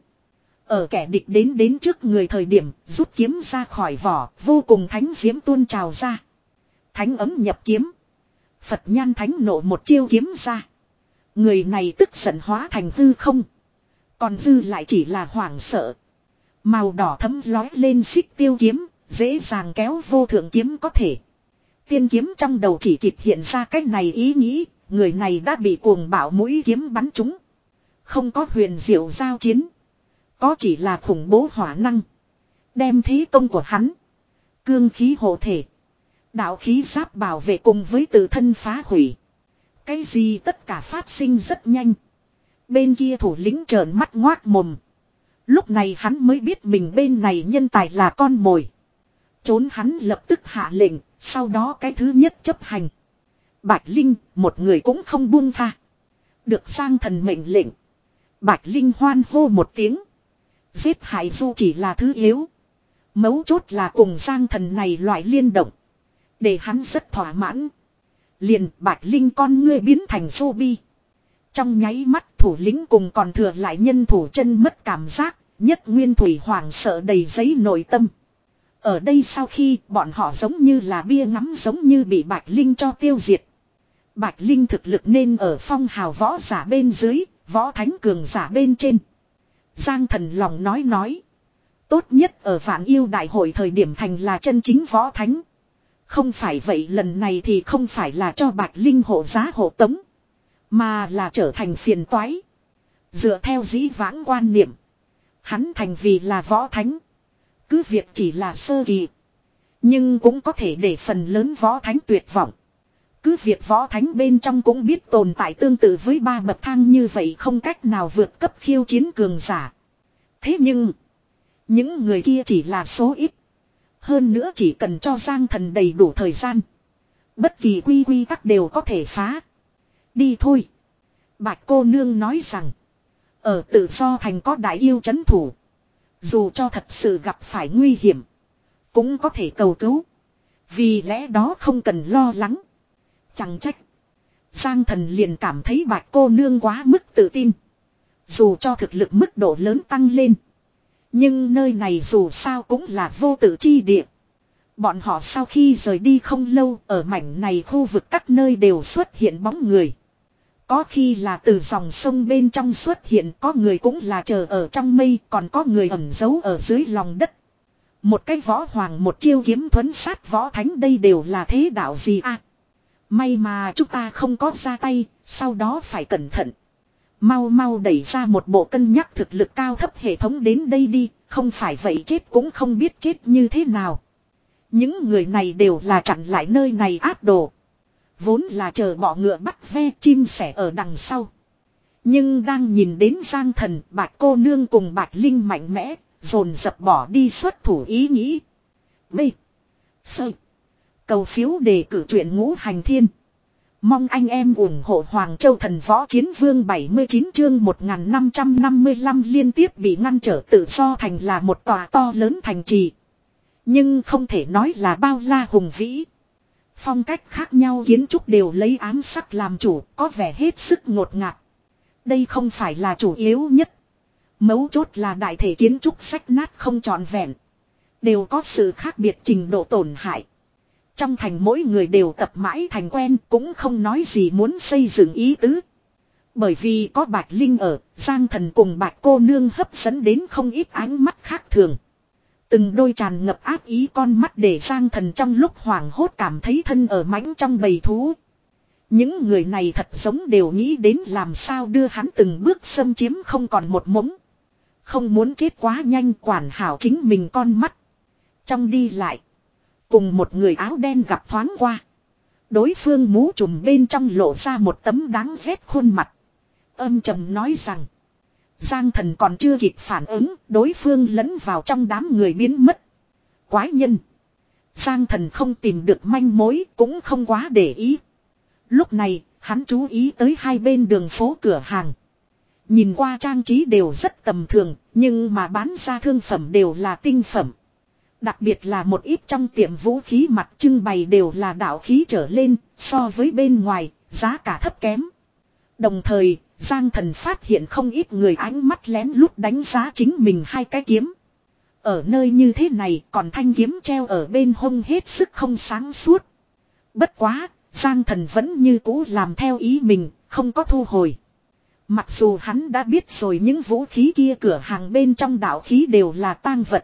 Ở kẻ địch đến đến trước người thời điểm, rút kiếm ra khỏi vỏ, vô cùng thánh diễm tuôn trào ra. Thánh ấm nhập kiếm. Phật nhan thánh nộ một chiêu kiếm ra. Người này tức giận hóa thành hư không. Còn dư lại chỉ là hoảng sợ. Màu đỏ thấm lói lên xích tiêu kiếm, dễ dàng kéo vô thượng kiếm có thể. Tiên kiếm trong đầu chỉ kịp hiện ra cách này ý nghĩ, người này đã bị cuồng bạo mũi kiếm bắn trúng. Không có huyền diệu giao chiến. Có chỉ là khủng bố hỏa năng. Đem thế công của hắn. Cương khí hộ thể. Đạo khí giáp bảo vệ cùng với tự thân phá hủy. Cái gì tất cả phát sinh rất nhanh. Bên kia thủ lĩnh trợn mắt ngoác mồm. Lúc này hắn mới biết mình bên này nhân tài là con mồi. Trốn hắn lập tức hạ lệnh, sau đó cái thứ nhất chấp hành. Bạch Linh, một người cũng không buông tha. Được Giang Thần mệnh lệnh. Bạch Linh hoan hô một tiếng. Giết hại Du chỉ là thứ yếu. Mấu chốt là cùng Giang Thần này loại liên động. Để hắn rất thỏa mãn. Liền Bạch Linh con ngươi biến thành Du bi. Trong nháy mắt thủ lĩnh cùng còn thừa lại nhân thủ chân mất cảm giác. Nhất nguyên thủy hoảng sợ đầy giấy nội tâm. Ở đây sau khi bọn họ giống như là bia ngắm giống như bị Bạch Linh cho tiêu diệt. Bạch Linh thực lực nên ở phong hào võ giả bên dưới, võ thánh cường giả bên trên. Giang Thần lòng nói nói. Tốt nhất ở Vạn Yêu Đại hội thời điểm thành là chân chính võ thánh. Không phải vậy lần này thì không phải là cho Bạch Linh hộ giá hộ tống. Mà là trở thành phiền toái. Dựa theo dĩ vãng quan niệm. Hắn thành vì là võ thánh. Cứ việc chỉ là sơ kỳ. Nhưng cũng có thể để phần lớn võ thánh tuyệt vọng. Cứ việc võ thánh bên trong cũng biết tồn tại tương tự với ba bậc thang như vậy không cách nào vượt cấp khiêu chiến cường giả. Thế nhưng, những người kia chỉ là số ít. Hơn nữa chỉ cần cho Giang Thần đầy đủ thời gian. Bất kỳ quy quy tắc đều có thể phá. Đi thôi. Bạch cô nương nói rằng, ở Tự Do Thành có đại yêu trấn thủ. Dù cho thật sự gặp phải nguy hiểm, cũng có thể cầu cứu. Vì lẽ đó không cần lo lắng. Chẳng trách. Giang Thần liền cảm thấy Bạch cô nương quá mức tự tin. Dù cho thực lực mức độ lớn tăng lên. Nhưng nơi này dù sao cũng là vô tự chi địa. Bọn họ sau khi rời đi không lâu ở mảnh này khu vực các nơi đều xuất hiện bóng người. Có khi là từ dòng sông bên trong xuất hiện, có người cũng là chờ ở trong mây, còn có người ẩn giấu ở dưới lòng đất. Một cái võ hoàng một chiêu kiếm thuấn sát võ thánh, đây đều là thế đạo gì à? May mà chúng ta không có ra tay, sau đó phải cẩn thận. Mau mau đẩy ra một bộ cân nhắc thực lực cao thấp hệ thống đến đây đi, không phải vậy chết cũng không biết chết như thế nào. Những người này đều là chặn lại nơi này áp đồ. Vốn là chờ bọ ngựa bắt ve chim sẻ ở đằng sau. Nhưng đang nhìn đến Giang Thần, Bạch cô nương cùng Bạch Linh mạnh mẽ, dồn dập bỏ đi xuất thủ ý nghĩ. B. Sơ. Cầu phiếu đề cử truyện Ngũ Hành Thiên. Mong anh em ủng hộ Hoàng Châu Thần Võ Chiến Vương bảy mươi chín chương một nghìn năm trăm năm mươi lăm liên tiếp bị ngăn trở. Tự Do Thành là một tòa to lớn thành trì. Nhưng không thể nói là bao la hùng vĩ. Phong cách khác nhau kiến trúc đều lấy ám sắc làm chủ, có vẻ hết sức ngột ngạt. Đây không phải là chủ yếu nhất. Mấu chốt là đại thể kiến trúc rách nát không trọn vẹn. Đều có sự khác biệt trình độ tổn hại. Trong thành mỗi người đều tập mãi thành quen, cũng không nói gì muốn xây dựng ý tứ. Bởi vì có Bạch Linh ở, Giang Thần cùng Bạch cô nương hấp dẫn đến không ít ánh mắt khác thường. Từng đôi tràn ngập ác ý con mắt để Giang Thần trong lúc hoảng hốt cảm thấy thân ở mãnh trong bầy thú. Những người này thật giống đều nghĩ đến làm sao đưa hắn từng bước xâm chiếm không còn một mống. Không muốn chết quá nhanh, quản hảo chính mình con mắt. Trong đi lại, cùng một người áo đen gặp thoáng qua. Đối phương mũ trùm bên trong lộ ra một tấm đáng ghét khuôn mặt. Âm trầm nói rằng, Giang Thần còn chưa kịp phản ứng, đối phương lẫn vào trong đám người biến mất. Quái nhân. Giang Thần không tìm được manh mối, cũng không quá để ý. Lúc này, hắn chú ý tới hai bên đường phố cửa hàng. Nhìn qua trang trí đều rất tầm thường, nhưng mà bán ra thương phẩm đều là tinh phẩm. Đặc biệt là một ít trong tiệm vũ khí mặt trưng bày đều là đạo khí trở lên, so với bên ngoài, giá cả thấp kém. Đồng thời, Giang Thần phát hiện không ít người ánh mắt lén lút đánh giá chính mình hai cái kiếm. Ở nơi như thế này còn thanh kiếm treo ở bên hông hết sức không sáng suốt. Bất quá, Giang Thần vẫn như cũ làm theo ý mình, không có thu hồi. Mặc dù hắn đã biết rồi những vũ khí kia cửa hàng bên trong đạo khí đều là tang vật.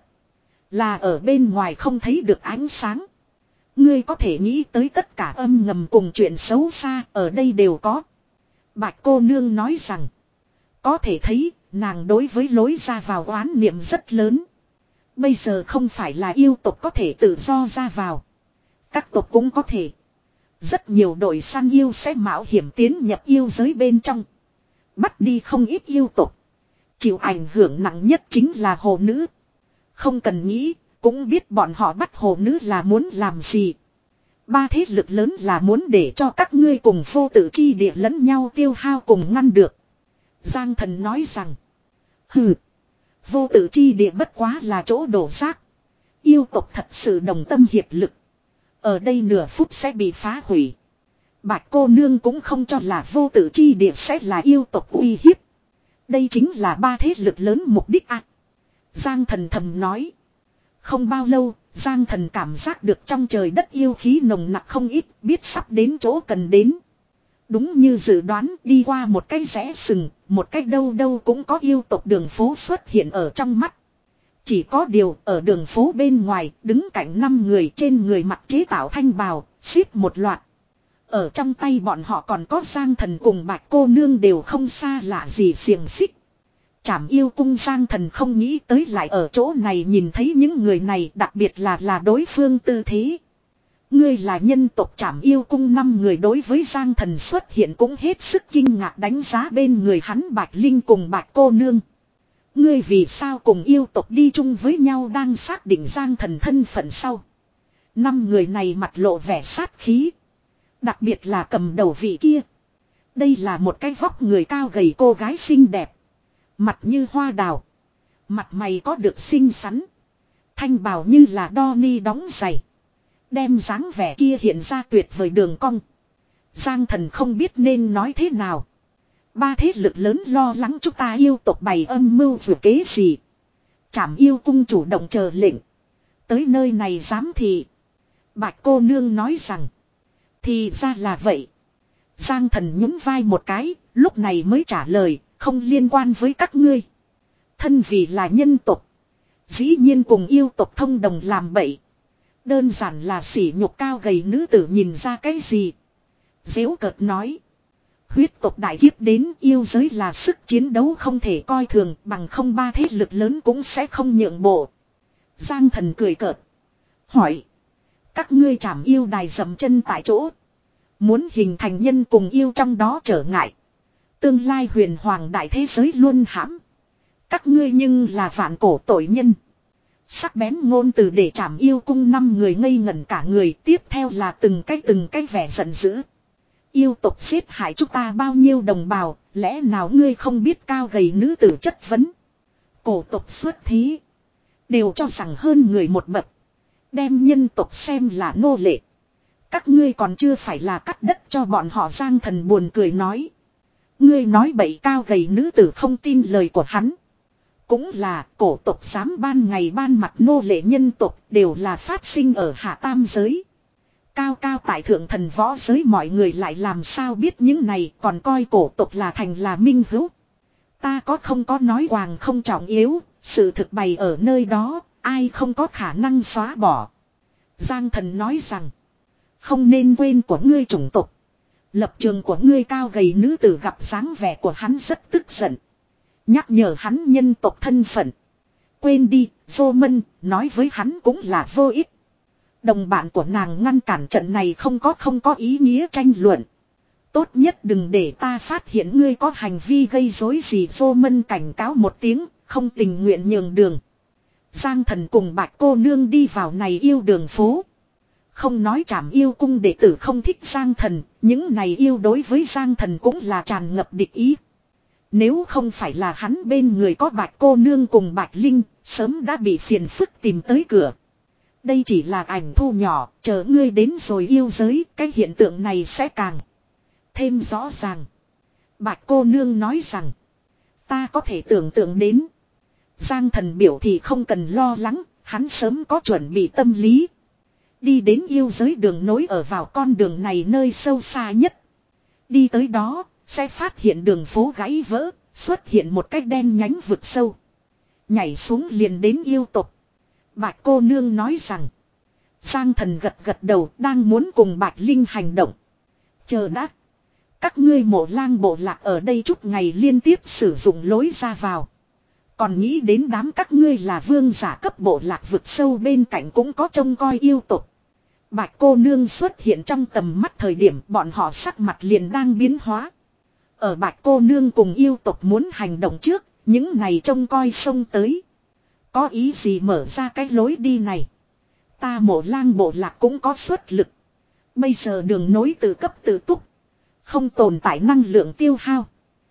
Là ở bên ngoài không thấy được ánh sáng. Ngươi có thể nghĩ tới tất cả âm ngầm cùng chuyện xấu xa ở đây đều có. Bạch cô nương nói rằng, có thể thấy nàng đối với lối ra vào oán niệm rất lớn. Bây giờ không phải là yêu tộc có thể tự do ra vào. Các tộc cũng có thể. Rất nhiều đội săn yêu sẽ mạo hiểm tiến nhập yêu giới bên trong. Bắt đi không ít yêu tộc. Chịu ảnh hưởng nặng nhất chính là hồ nữ. Không cần nghĩ, cũng biết bọn họ bắt hồ nữ là muốn làm gì. Ba thế lực lớn là muốn để cho các ngươi cùng vô tự chi địa lẫn nhau tiêu hao cùng ngăn được. Giang Thần nói rằng, hừ, vô tự chi địa bất quá là chỗ đổ rác. Yêu tộc thật sự đồng tâm hiệp lực. Ở đây nửa phút sẽ bị phá hủy. Bạch cô nương cũng không cho là vô tự chi địa sẽ là yêu tộc uy hiếp. Đây chính là ba thế lực lớn mục đích ạ. À. Giang Thần thầm nói. Không bao lâu, Giang Thần cảm giác được trong trời đất yêu khí nồng nặc không ít, biết sắp đến chỗ cần đến. Đúng như dự đoán, đi qua một cái rẽ sừng, một cái đâu đâu cũng có yêu tộc đường phố xuất hiện ở trong mắt. Chỉ có điều, ở đường phố bên ngoài, đứng cạnh năm người trên người mặc chế tạo thanh bào, xếp một loạt. Ở trong tay bọn họ còn có Giang Thần cùng Bạch cô nương đều không xa lạ gì xiềng xích. Trảm yêu cung Giang Thần không nghĩ tới lại ở chỗ này nhìn thấy những người này, đặc biệt là là đối phương tư thế. Ngươi là nhân tộc Trảm yêu cung, năm người đối với Giang Thần xuất hiện cũng hết sức kinh ngạc đánh giá bên người hắn Bạch Linh cùng Bạch cô nương. Ngươi vì sao cùng yêu tộc đi chung với nhau? Đang xác định Giang Thần thân phận sau. Năm người này mặt lộ vẻ sát khí. Đặc biệt là cầm đầu vị kia. Đây là một cái vóc người cao gầy cô gái xinh đẹp. Mặt như hoa đào. Mặt mày có được xinh xắn. Thanh bào như là đo ni đóng giày. Đem dáng vẻ kia hiện ra tuyệt vời đường cong. Giang Thần không biết nên nói thế nào. Ba thế lực lớn lo lắng chúng ta yêu tộc bày âm mưu vừa kế gì. Trảm yêu cung chủ động chờ lệnh. Tới nơi này giám thị. Bạch cô nương nói rằng. Thì ra là vậy. Giang Thần nhún vai một cái, lúc này mới trả lời, không liên quan với các ngươi. Thân vì là nhân tộc. Dĩ nhiên cùng yêu tộc thông đồng làm bậy. Đơn giản là sỉ nhục cao gầy nữ tử nhìn ra cái gì. Dễu cợt nói. Huyết tộc đại kiếp đến, yêu giới là sức chiến đấu không thể coi thường, bằng không ba thế lực lớn cũng sẽ không nhượng bộ. Giang Thần cười cợt. Hỏi. Các ngươi Trảm yêu đài dậm chân tại chỗ. Muốn hình thành nhân cùng yêu trong đó trở ngại. Tương lai huyền hoàng đại thế giới luôn hãm. Các ngươi nhưng là vạn cổ tội nhân. Sắc bén ngôn từ để Trảm yêu cung năm người ngây ngẩn cả người. Tiếp theo là từng cái từng cái vẻ giận dữ. Yêu tộc giết hại chúng ta bao nhiêu đồng bào. Lẽ nào ngươi không biết cao gầy nữ tử chất vấn. Cổ tộc xuất thí. Đều cho rằng hơn người một bậc. Đem nhân tộc xem là nô lệ. Các ngươi còn chưa phải là cắt đất cho bọn họ. Giang Thần buồn cười nói. Ngươi nói bậy. Cao gầy nữ tử không tin lời của hắn. Cũng là cổ tộc dám ban ngày ban mặt nô lệ nhân tộc đều là phát sinh ở hạ tam giới. Cao cao tại thượng thần võ giới mọi người lại làm sao biết những này, còn coi cổ tộc là thành là minh hữu. Ta có không có nói hoàng không trọng yếu, sự thực bày ở nơi đó, ai không có khả năng xóa bỏ. Giang thần nói rằng, không nên quên của ngươi chủng tộc. Lập trường của ngươi cao gầy nữ tử gặp dáng vẻ của hắn rất tức giận. Nhắc nhở hắn nhân tộc thân phận. Quên đi, vô mân, nói với hắn cũng là vô ích. Đồng bạn của nàng ngăn cản trận này không có không có ý nghĩa tranh luận. Tốt nhất đừng để ta phát hiện ngươi có hành vi gây rối gì. Vô mân cảnh cáo một tiếng, không tình nguyện nhường đường. Giang thần cùng bạch cô nương đi vào này yêu đường phố. Không nói Trảm Yêu cung đệ tử không thích Giang thần, những này yêu đối với Giang thần cũng là tràn ngập địch ý. Nếu không phải là hắn bên người có bạch cô nương cùng bạch linh, sớm đã bị phiền phức tìm tới cửa. Đây chỉ là ảnh thu nhỏ, chờ ngươi đến rồi yêu giới, cái hiện tượng này sẽ càng thêm rõ ràng. Bạch cô nương nói rằng, ta có thể tưởng tượng đến. Giang thần biểu thì không cần lo lắng, hắn sớm có chuẩn bị tâm lý. Đi đến yêu giới đường nối ở vào con đường này nơi sâu xa nhất. Đi tới đó, sẽ phát hiện đường phố gãy vỡ, xuất hiện một cái đen nhánh vực sâu. Nhảy xuống liền đến yêu tộc. Bạch cô nương nói rằng, Giang thần gật gật đầu đang muốn cùng Bạch Linh hành động. Chờ đã. Các ngươi mộ lang bộ lạc ở đây chút ngày liên tiếp sử dụng lối ra vào. Còn nghĩ đến đám các ngươi là vương giả cấp bộ lạc vực sâu bên cạnh cũng có trông coi yêu tộc. Bạch cô nương xuất hiện trong tầm mắt thời điểm bọn họ sắc mặt liền đang biến hóa. Ở bạch cô nương cùng yêu tộc muốn hành động trước, những này trông coi xông tới. Có ý gì mở ra cái lối đi này? Ta mộ lang bộ lạc cũng có xuất lực. Bây giờ đường nối từ cấp tự túc. Không tồn tại năng lượng tiêu hao.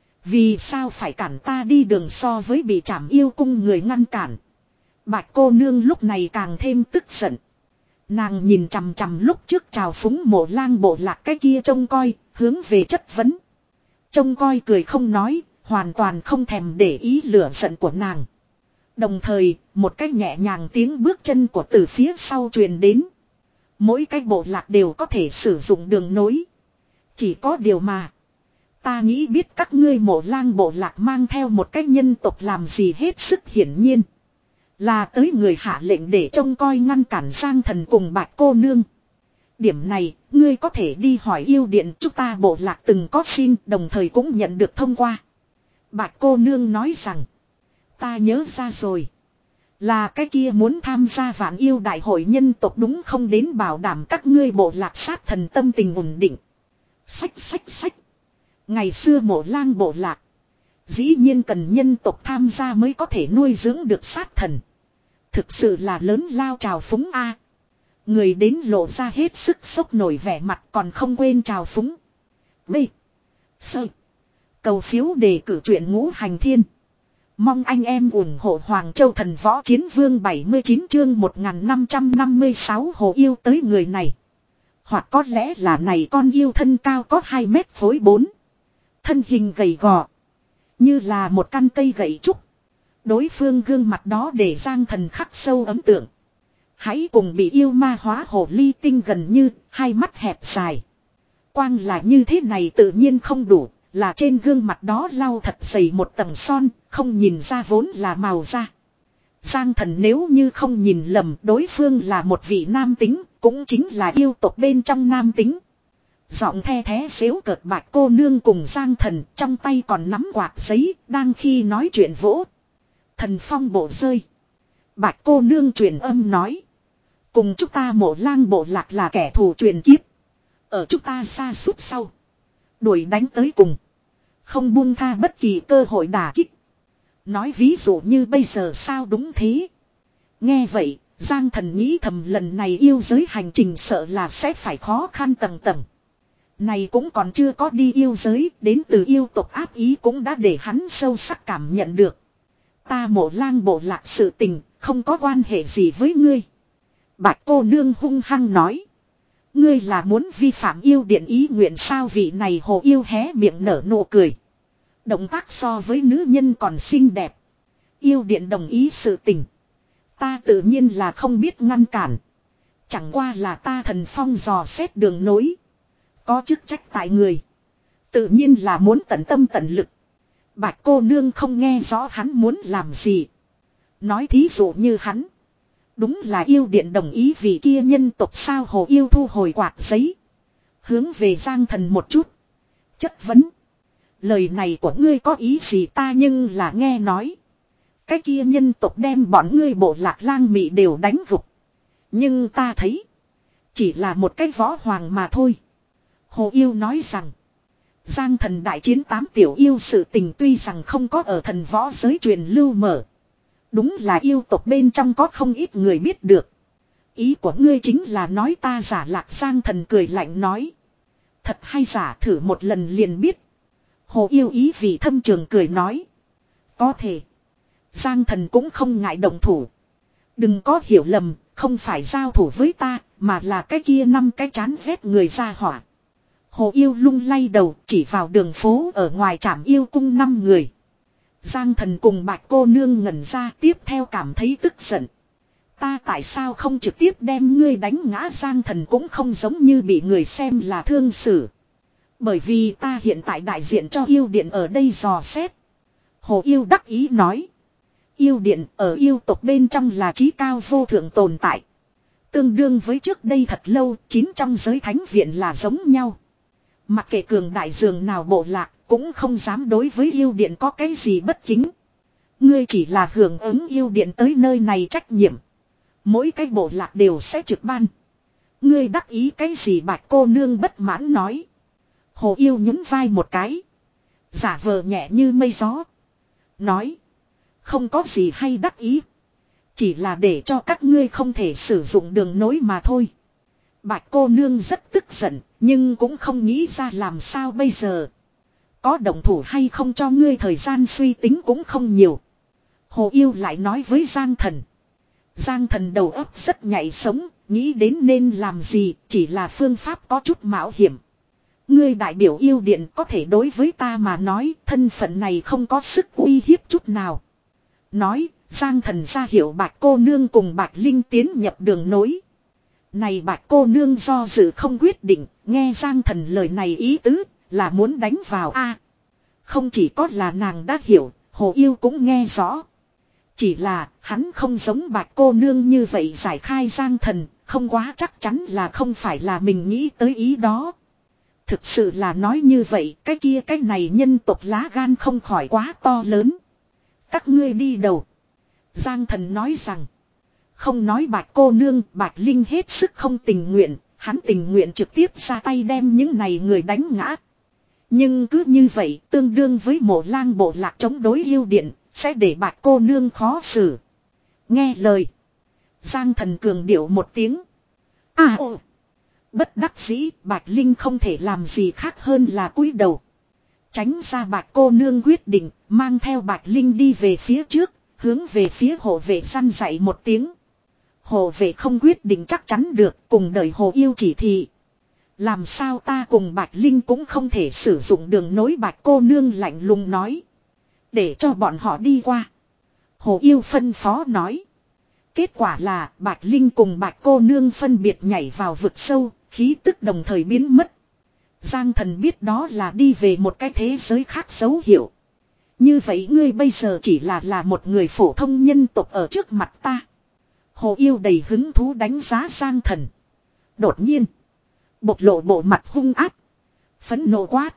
Vì sao phải cản ta đi đường so với bị Trảm Yêu cung người ngăn cản? Bạch cô nương lúc này càng thêm tức giận. Nàng nhìn chằm chằm lúc trước trào phúng mộ lang bộ lạc cái kia trông coi, hướng về chất vấn. Trông coi cười không nói, hoàn toàn không thèm để ý lửa giận của nàng. Đồng thời, một cái nhẹ nhàng tiếng bước chân của từ phía sau truyền đến. Mỗi cái bộ lạc đều có thể sử dụng đường nối. Chỉ có điều mà. Ta nghĩ biết các ngươi mộ lang bộ lạc mang theo một cái nhân tộc làm gì hết sức hiển nhiên. Là tới người hạ lệnh để trông coi ngăn cản Giang thần cùng bạch cô nương. Điểm này, ngươi có thể đi hỏi yêu điện chúng ta bộ lạc từng có xin đồng thời cũng nhận được thông qua. Bạch cô nương nói rằng. Ta nhớ ra rồi. Là cái kia muốn tham gia vạn yêu đại hội nhân tộc đúng không đến bảo đảm các ngươi bộ lạc sát thần tâm tình ổn định. Sách sách sách. Ngày xưa mộ lang bộ lạc. Dĩ nhiên cần nhân tộc tham gia mới có thể nuôi dưỡng được sát thần. Thực sự là lớn lao trào phúng a. Người đến lộ ra hết sức sốc nổi vẻ mặt còn không quên trào phúng. B. Sơ. Cầu phiếu đề cử truyện Ngũ Hành Thiên. Mong anh em ủng hộ Hoàng Châu Thần Võ Chiến Vương bảy mươi chín chương một nghìn năm trăm năm mươi sáu hồ yêu tới người này. Hoặc có lẽ là này con yêu thân cao có hai mét phối bốn. Thân hình gầy gò. Như là một căn cây gậy trúc. Đối phương gương mặt đó để Giang thần khắc sâu ấn tượng. Hãy cùng bị yêu ma hóa hồ ly tinh gần như, hai mắt hẹp dài. Quang là như thế này tự nhiên không đủ, là trên gương mặt đó lau thật dày một tầng son, không nhìn ra vốn là màu da. Giang thần nếu như không nhìn lầm đối phương là một vị nam tính, cũng chính là yêu tộc bên trong nam tính. Giọng the thé xếu cợt bạch cô nương cùng Giang thần trong tay còn nắm quạt giấy, đang khi nói chuyện vỗ. Thần phong bộ rơi. Bạch cô nương truyền âm nói. Cùng chúng ta mộ lang bộ lạc là kẻ thù truyền kiếp. Ở chúng ta xa suốt sau. Đuổi đánh tới cùng. Không buông tha bất kỳ cơ hội đả kích. Nói ví dụ như bây giờ sao đúng thế. Nghe vậy, Giang thần nghĩ thầm lần này yêu giới hành trình sợ là sẽ phải khó khăn tầng tầng. Này cũng còn chưa có đi yêu giới, đến từ yêu tộc áp ý cũng đã để hắn sâu sắc cảm nhận được. Ta mộ lang bộ lạc sự tình, không có quan hệ gì với ngươi. Bạch cô nương hung hăng nói. Ngươi là muốn vi phạm yêu điện ý nguyện sao vị này hồ yêu hé miệng nở nụ cười. Động tác so với nữ nhân còn xinh đẹp. Yêu điện đồng ý sự tình. Ta tự nhiên là không biết ngăn cản. Chẳng qua là ta Thần Phong dò xét đường nối. Có chức trách tại người. Tự nhiên là muốn tận tâm tận lực. Bạch cô nương không nghe rõ hắn muốn làm gì. Nói thí dụ như hắn. Đúng là yêu điện đồng ý vì kia nhân tộc sao Hồ Yêu thu hồi quạt giấy. Hướng về Giang Thần một chút. Chất vấn. Lời này của ngươi có ý gì ta nhưng là nghe nói. Cái kia nhân tộc đem bọn ngươi bộ lạc lang mị đều đánh gục. Nhưng ta thấy. Chỉ là một cái võ hoàng mà thôi. Hồ Yêu nói rằng. Giang Thần đại chiến tám tiểu yêu sự tình tuy rằng không có ở thần võ giới truyền lưu mở. Đúng là yêu tộc bên trong có không ít người biết được. Ý của ngươi chính là nói ta giả lạc. Giang Thần cười lạnh nói. Thật hay giả thử một lần liền biết. Hồ Yêu ý vì thâm trường cười nói. Có thể. Giang Thần cũng không ngại động thủ. Đừng có hiểu lầm, không phải giao thủ với ta, mà là cái kia năm cái chán rét người ra hỏa. Hồ Yêu lung lay đầu chỉ vào đường phố ở ngoài trạm yêu cung năm người. Giang Thần cùng Bạch cô nương ngẩn ra tiếp theo cảm thấy tức giận. Ta tại sao không trực tiếp đem ngươi đánh ngã? Giang Thần cũng không giống như bị người xem là thương xử. Bởi vì ta hiện tại đại diện cho yêu điện ở đây dò xét. Hồ Yêu đắc ý nói. Yêu điện ở yêu tộc bên trong là trí cao vô thượng tồn tại. Tương đương với trước đây thật lâu chín trong giới thánh viện là giống nhau. Mặc kệ cường đại dường nào bộ lạc cũng không dám đối với yêu điện có cái gì bất kính. Ngươi chỉ là hưởng ứng yêu điện tới nơi này trách nhiệm. Mỗi cái bộ lạc đều sẽ trực ban. Ngươi đắc ý cái gì? Bạch cô nương bất mãn nói. Hồ Yêu nhún vai một cái. Giả vờ nhẹ như mây gió. Nói. Không có gì hay đắc ý. Chỉ là để cho các ngươi không thể sử dụng đường nối mà thôi. Bạch cô nương rất tức giận. Nhưng cũng không nghĩ ra làm sao bây giờ. Có động thủ hay không cho ngươi thời gian suy tính cũng không nhiều. Hồ Yêu lại nói với Giang Thần. Giang Thần đầu óc rất nhạy sống. Nghĩ đến nên làm gì. Chỉ là phương pháp có chút mạo hiểm. Ngươi đại biểu yêu điện có thể đối với ta mà nói. Thân phận này không có sức uy hiếp chút nào. Nói Giang Thần ra hiệu Bạch cô nương cùng Bạch Linh tiến nhập đường nối. Này Bạch cô nương do dự không quyết định. Nghe Giang Thần lời này ý tứ là muốn đánh vào a. Không chỉ có là nàng đã hiểu. Hồ Yêu cũng nghe rõ. Chỉ là hắn không giống Bạch cô nương như vậy giải khai Giang Thần. Không quá chắc chắn là không phải là mình nghĩ tới ý đó. Thực sự là nói như vậy. Cái kia cái này nhân tộc lá gan không khỏi quá to lớn. Các ngươi đi đầu. Giang Thần nói rằng. Không nói Bạch cô nương, Bạch Linh hết sức không tình nguyện. Hắn tình nguyện trực tiếp ra tay đem những này người đánh ngã. Nhưng cứ như vậy tương đương với Mộ Lang bộ lạc chống đối yêu điện. Sẽ để Bạch cô nương khó xử. Nghe lời. Giang Thần cường điệu một tiếng. À ồ. Bất đắc dĩ Bạch Linh không thể làm gì khác hơn là cúi đầu. Tránh ra Bạch cô nương quyết định. Mang theo Bạch Linh đi về phía trước. Hướng về phía hộ vệ săn dạy một tiếng. Hộ vệ không quyết định chắc chắn được. Cùng đợi Hồ Yêu chỉ thị. Làm sao ta cùng Bạch Linh cũng không thể sử dụng đường nối? Bạch cô nương lạnh lùng nói. Để cho bọn họ đi qua. Hồ Yêu phân phó nói. Kết quả là Bạch Linh cùng Bạch cô nương phân biệt nhảy vào vực sâu. Khí tức đồng thời biến mất. Giang Thần biết đó là đi về một cái thế giới khác dấu hiệu. Như vậy ngươi bây giờ chỉ là là một người phổ thông nhân tộc ở trước mặt ta. Hồ Yêu đầy hứng thú đánh giá Giang Thần. Đột nhiên. Bộc lộ bộ mặt hung ác. Phẫn nộ quát.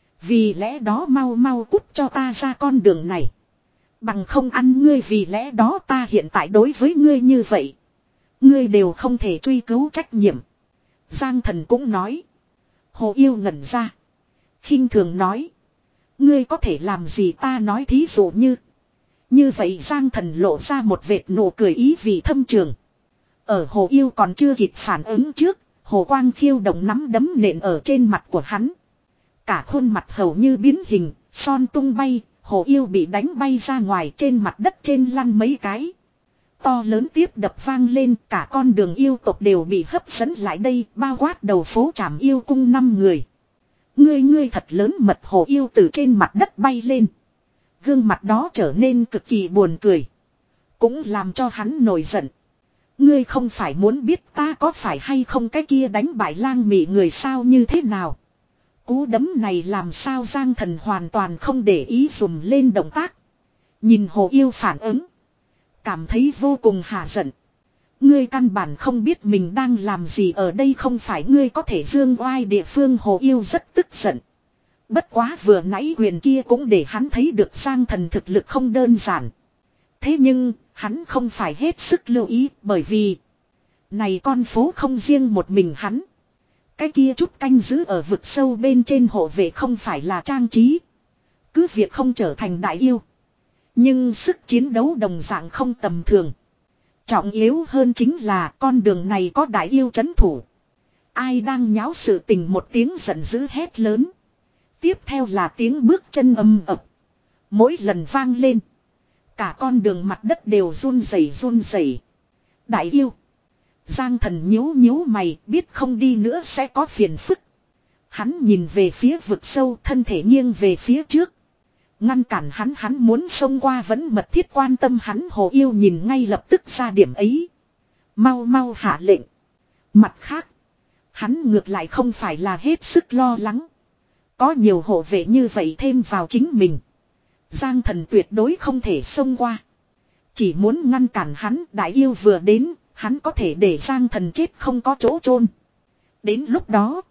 Vì lẽ đó mau mau cút cho ta ra con đường này. Bằng không ăn ngươi, vì lẽ đó ta hiện tại đối với ngươi như vậy. Ngươi đều không thể truy cứu trách nhiệm. Giang Thần cũng nói. Hồ Yêu ngẩn ra. Khinh thường nói. Ngươi có thể làm gì ta nói thí dụ như. Như vậy Giang Thần lộ ra một vệt nụ cười ý vị thâm trường. Ở Hồ Yêu còn chưa kịp phản ứng trước. Hồ Quang khiêu động nắm đấm nện ở trên mặt của hắn. Cả khuôn mặt hầu như biến hình, son tung bay. Hồ Yêu bị đánh bay ra ngoài, trên mặt đất trên lăn mấy cái. To lớn tiếp đập vang lên, cả con đường yêu tộc đều bị hấp dẫn lại đây, bao quát đầu phố Trảm Yêu cung năm người. Ngươi ngươi thật lớn mật. Hồ Yêu từ trên mặt đất bay lên. Gương mặt đó trở nên cực kỳ buồn cười. Cũng làm cho hắn nổi giận. Ngươi không phải muốn biết ta có phải hay không cái kia đánh bại lang mị người sao như thế nào. Cú đấm này làm sao Giang Thần hoàn toàn không để ý dùm lên động tác. Nhìn Hồ Yêu phản ứng. Cảm thấy vô cùng hả giận. Ngươi căn bản không biết mình đang làm gì ở đây không phải ngươi có thể dương oai địa phương Hồ Yêu rất tức giận. Bất quá vừa nãy quyền kia cũng để hắn thấy được Giang Thần thực lực không đơn giản. Thế nhưng, hắn không phải hết sức lưu ý bởi vì này con phố không riêng một mình hắn. Cái kia chút canh giữ ở vực sâu bên trên hộ vệ không phải là trang trí. Cứ việc không trở thành đại yêu. Nhưng sức chiến đấu đồng dạng không tầm thường. Trọng yếu hơn chính là con đường này có đại yêu trấn thủ. Ai đang nháo sự tình một tiếng giận dữ hét lớn. Tiếp theo là tiếng bước chân âm ập. Mỗi lần vang lên. Cả con đường mặt đất đều run rẩy run rẩy. Đại yêu. Giang Thần nhíu nhíu mày biết không đi nữa sẽ có phiền phức. Hắn nhìn về phía vực sâu thân thể nghiêng về phía trước. Ngăn cản hắn hắn muốn xông qua vẫn mật thiết quan tâm hắn Hồ Yêu nhìn ngay lập tức ra điểm ấy. Mau mau hạ lệnh. Mặt khác. Hắn ngược lại không phải là hết sức lo lắng. Có nhiều hộ vệ như vậy thêm vào chính mình. Giang Thần tuyệt đối không thể xông qua. Chỉ muốn ngăn cản hắn đại yêu vừa đến. Hắn có thể để Giang Thần chết không có chỗ chôn. Đến lúc đó.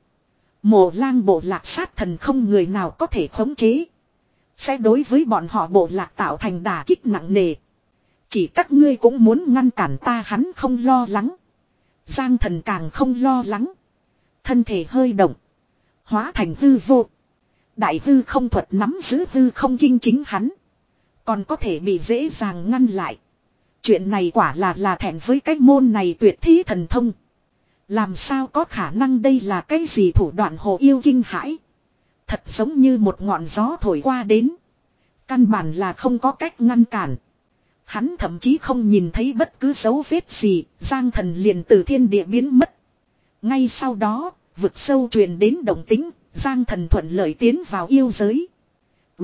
Mộ lang bộ lạc sát thần không người nào có thể khống chế. Sẽ đối với bọn họ bộ lạc tạo thành đả kích nặng nề. Chỉ các ngươi cũng muốn ngăn cản ta hắn không lo lắng. Giang Thần càng không lo lắng. Thân thể hơi động. Hóa thành hư vô. Đại hư không thuật nắm giữ hư không kinh chính hắn. Còn có thể bị dễ dàng ngăn lại. Chuyện này quả là là thẹn với cái môn này tuyệt thí thần thông. Làm sao có khả năng đây là cái gì thủ đoạn Hồ Yêu kinh hãi. Thật giống như một ngọn gió thổi qua đến. Căn bản là không có cách ngăn cản. Hắn thậm chí không nhìn thấy bất cứ dấu vết gì. Giang Thần liền từ thiên địa biến mất. Ngay sau đó, vực sâu truyền đến động tính. Giang Thần thuận lợi tiến vào yêu giới. B.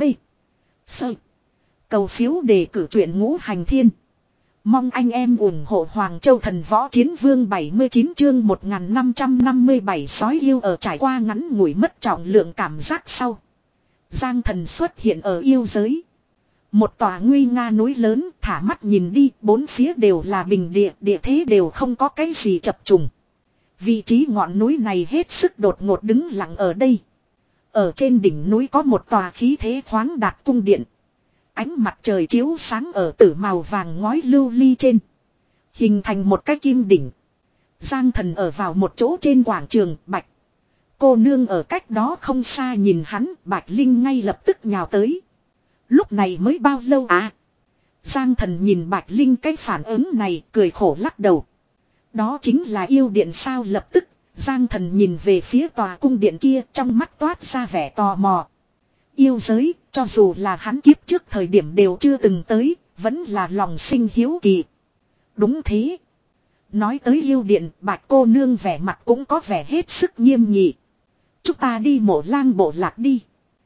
Sơ. Cầu phiếu đề cử truyện Ngũ Hành Thiên. Mong anh em ủng hộ Hoàng Châu Thần Võ Chiến Vương bảy mươi chín chương một nghìn năm trăm năm mươi bảy sói yêu ở trải qua ngắn ngủi mất trọng lượng cảm giác sau. Giang Thần xuất hiện ở yêu giới. Một tòa nguy nga núi lớn thả mắt nhìn đi bốn phía đều là bình địa, địa thế đều không có cái gì chập trùng. Vị trí ngọn núi này hết sức đột ngột đứng lặng ở đây. Ở trên đỉnh núi có một tòa khí thế khoáng đạt cung điện. Ánh mặt trời chiếu sáng ở tử màu vàng ngói lưu ly trên. Hình thành một cái kim đỉnh. Giang Thần ở vào một chỗ trên quảng trường Bạch. Cô nương ở cách đó không xa nhìn hắn Bạch Linh ngay lập tức nhào tới. Lúc này mới bao lâu à? Giang Thần nhìn Bạch Linh cái phản ứng này cười khổ lắc đầu. Đó chính là yêu điện sao lập tức. Giang Thần nhìn về phía tòa cung điện kia trong mắt toát ra vẻ tò mò. Yêu giới, cho dù là hắn kiếp trước thời điểm đều chưa từng tới, vẫn là lòng sinh hiếu kỳ. Đúng thế. Nói tới yêu điện, Bạch cô nương vẻ mặt cũng có vẻ hết sức nghiêm nghị. Chúng ta đi Mộ Lang bộ lạc đi.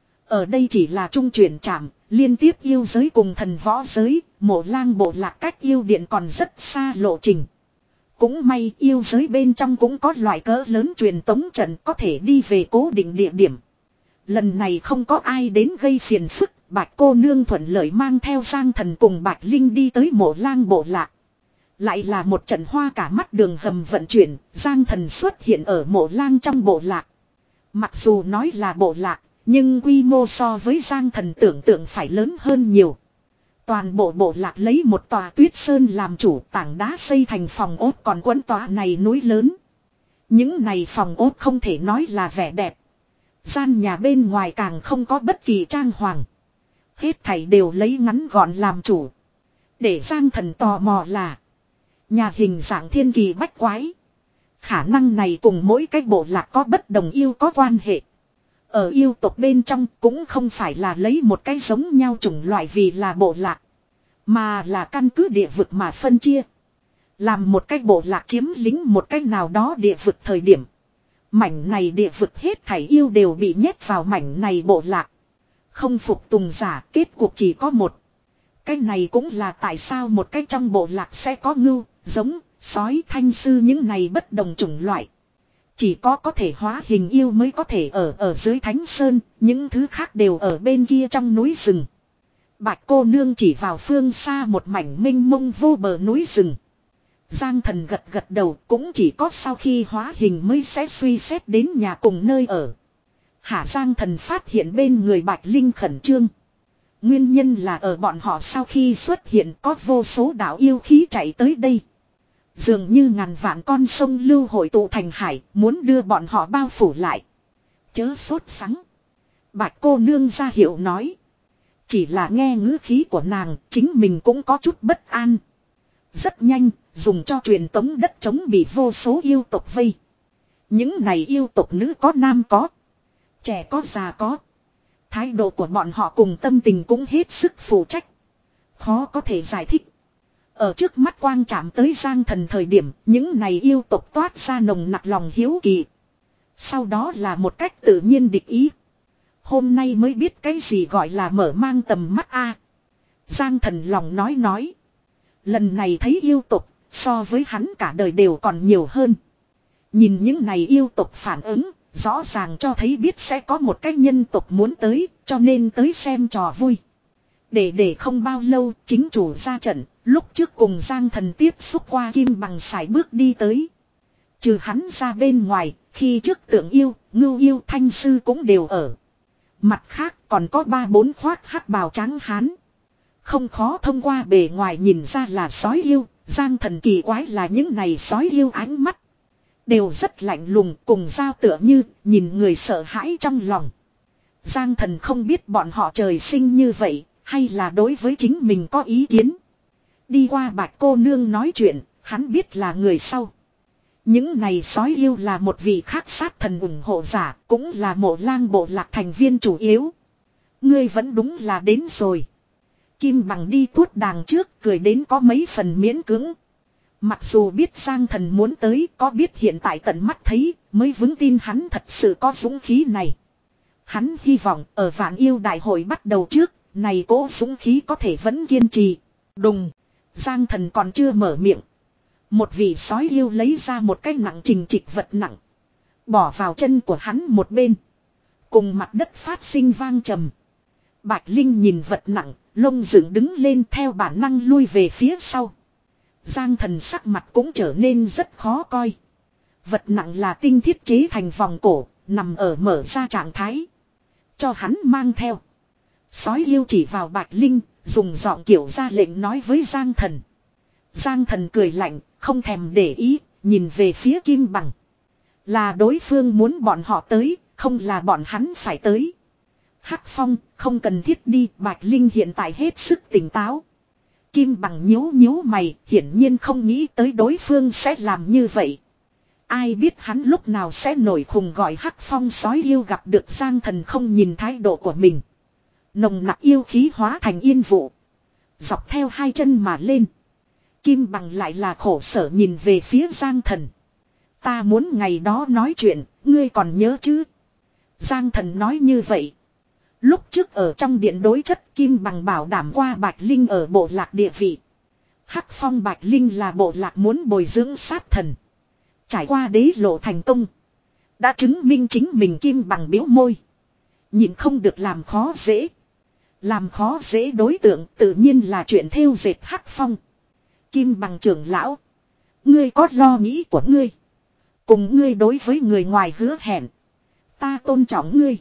Ở đây chỉ là trung chuyển trạm, liên tiếp yêu giới cùng thần võ giới, Mộ Lang bộ lạc cách yêu điện còn rất xa lộ trình. Cũng may yêu giới bên trong cũng có loại cỡ lớn truyền tống trận có thể đi về cố định địa điểm. Lần này không có ai đến gây phiền phức, Bạch cô nương thuận lợi mang theo Giang Thần cùng Bạch Linh đi tới Mộ Lang bộ lạc. Lại là một trận hoa cả mắt đường hầm vận chuyển, Giang Thần xuất hiện ở Mộ Lang trong bộ lạc. Mặc dù nói là bộ lạc, nhưng quy mô so với Giang Thần tưởng tượng phải lớn hơn nhiều. Toàn bộ bộ lạc lấy một tòa tuyết sơn làm chủ, tảng đá xây thành phòng ốt, còn quấn tòa này núi lớn. Những này phòng ốt không thể nói là vẻ đẹp. Gian nhà bên ngoài càng không có bất kỳ trang hoàng. Hết thảy đều lấy ngắn gọn làm chủ. Để Giang Thần tò mò là nhà hình dạng thiên kỳ bách quái. Khả năng này cùng mỗi cái bộ lạc có bất đồng yêu có quan hệ. Ở yêu tộc bên trong cũng không phải là lấy một cái giống nhau chủng loại vì là bộ lạc. Mà là căn cứ địa vực mà phân chia. Làm một cái bộ lạc chiếm lính một cái nào đó địa vực thời điểm. Mảnh này địa vực hết thảy yêu đều bị nhét vào mảnh này bộ lạc. Không phục tùng giả kết cuộc chỉ có một. Cái này cũng là tại sao một cái trong bộ lạc sẽ có ngưu, giống, Sói thanh sư những này bất đồng chủng loại. Chỉ có có thể hóa hình yêu mới có thể ở ở dưới thánh sơn, những thứ khác đều ở bên kia trong núi rừng. Bạch cô nương chỉ vào phương xa một mảnh mênh mông vô bờ núi rừng. Giang thần gật gật đầu, cũng chỉ có sau khi hóa hình mới sẽ suy xét đến nhà cùng nơi ở. Hạ Giang thần phát hiện bên người Bạch Linh khẩn trương. Nguyên nhân là ở bọn họ sau khi xuất hiện có vô số đạo yêu khí chạy tới đây. Dường như ngàn vạn con sông lưu hội tụ thành hải, muốn đưa bọn họ bao phủ lại. Chớ sốt sắng. Bạch cô nương ra hiệu nói. Chỉ là nghe ngữ khí của nàng, chính mình cũng có chút bất an. Rất nhanh, dùng cho truyền tống đất chống bị vô số yêu tộc vây. Những này yêu tộc nữ có nam có, trẻ có già có. Thái độ của bọn họ cùng tâm tình cũng hết sức phụ trách. Khó có thể giải thích. Ở trước mắt quang chạm tới Giang thần thời điểm, những này yêu tộc toát ra nồng nặc lòng hiếu kỳ. Sau đó là một cách tự nhiên địch ý. Hôm nay mới biết cái gì gọi là mở mang tầm mắt a. Giang thần lòng nói nói. Lần này thấy yêu tộc, so với hắn cả đời đều còn nhiều hơn. Nhìn những này yêu tộc phản ứng, rõ ràng cho thấy biết sẽ có một cái nhân tộc muốn tới, cho nên tới xem trò vui. Để để không bao lâu, chính chủ ra trận, lúc trước cùng Giang thần tiếp xúc qua kim bằng sải bước đi tới. Trừ hắn ra bên ngoài, khi trước tượng yêu, ngưu yêu thanh sư cũng đều ở. Mặt khác còn có ba bốn khoác hắc bào trắng hán. Không khó thông qua bề ngoài nhìn ra là sói yêu, Giang thần kỳ quái là những này sói yêu ánh mắt. Đều rất lạnh lùng cùng giao tựa như, nhìn người sợ hãi trong lòng. Giang thần không biết bọn họ trời sinh như vậy, hay là đối với chính mình có ý kiến. Đi qua Bạch cô nương nói chuyện, hắn biết là người sau. Những này sói yêu là một vị khác sát thần ủng hộ giả, cũng là mộ lang bộ lạc thành viên chủ yếu. Ngươi vẫn đúng là đến rồi. Kim bằng đi tuốt đàng trước, cười đến có mấy phần miễn cưỡng. Mặc dù biết Giang thần muốn tới, có biết hiện tại tận mắt thấy, mới vững tin hắn thật sự có dũng khí này. Hắn hy vọng ở vạn yêu đại hội bắt đầu trước, này cố dũng khí có thể vẫn kiên trì. Đùng, Giang thần còn chưa mở miệng. Một vị sói yêu lấy ra một cái nặng trình trịch vật nặng. Bỏ vào chân của hắn một bên. Cùng mặt đất phát sinh vang trầm. Bạch Linh nhìn vật nặng, lông dựng đứng lên theo bản năng lui về phía sau. Giang thần sắc mặt cũng trở nên rất khó coi. Vật nặng là tinh thiết chế thành vòng cổ, nằm ở mở ra trạng thái. Cho hắn mang theo. Sói yêu chỉ vào Bạch Linh, dùng giọng kiểu ra lệnh nói với Giang thần. Giang thần cười lạnh, không thèm để ý, nhìn về phía Kim bằng. Là đối phương muốn bọn họ tới, không là bọn hắn phải tới. Hắc Phong, không cần thiết đi, Bạch Linh hiện tại hết sức tỉnh táo. Kim bằng nhíu nhíu mày, hiển nhiên không nghĩ tới đối phương sẽ làm như vậy. Ai biết hắn lúc nào sẽ nổi khùng gọi Hắc Phong sói yêu gặp được Giang thần không nhìn thái độ của mình. Nồng nặc yêu khí hóa thành yên vụ. Dọc theo hai chân mà lên. Kim bằng lại là khổ sở nhìn về phía Giang thần. Ta muốn ngày đó nói chuyện, ngươi còn nhớ chứ? Giang thần nói như vậy. Lúc trước ở trong điện đối chất Kim bằng bảo đảm qua Bạch Linh ở bộ lạc địa vị. Hắc Phong Bạch Linh là bộ lạc muốn bồi dưỡng sát thần. Trải qua đế lộ thành công. Đã chứng minh chính mình Kim bằng biếu môi. Nhìn không được làm khó dễ. Làm khó dễ đối tượng tự nhiên là chuyện thêu dệt Hắc Phong. Kim bằng trưởng lão. Ngươi có lo nghĩ của ngươi. Cùng ngươi đối với người ngoài hứa hẹn. Ta tôn trọng ngươi.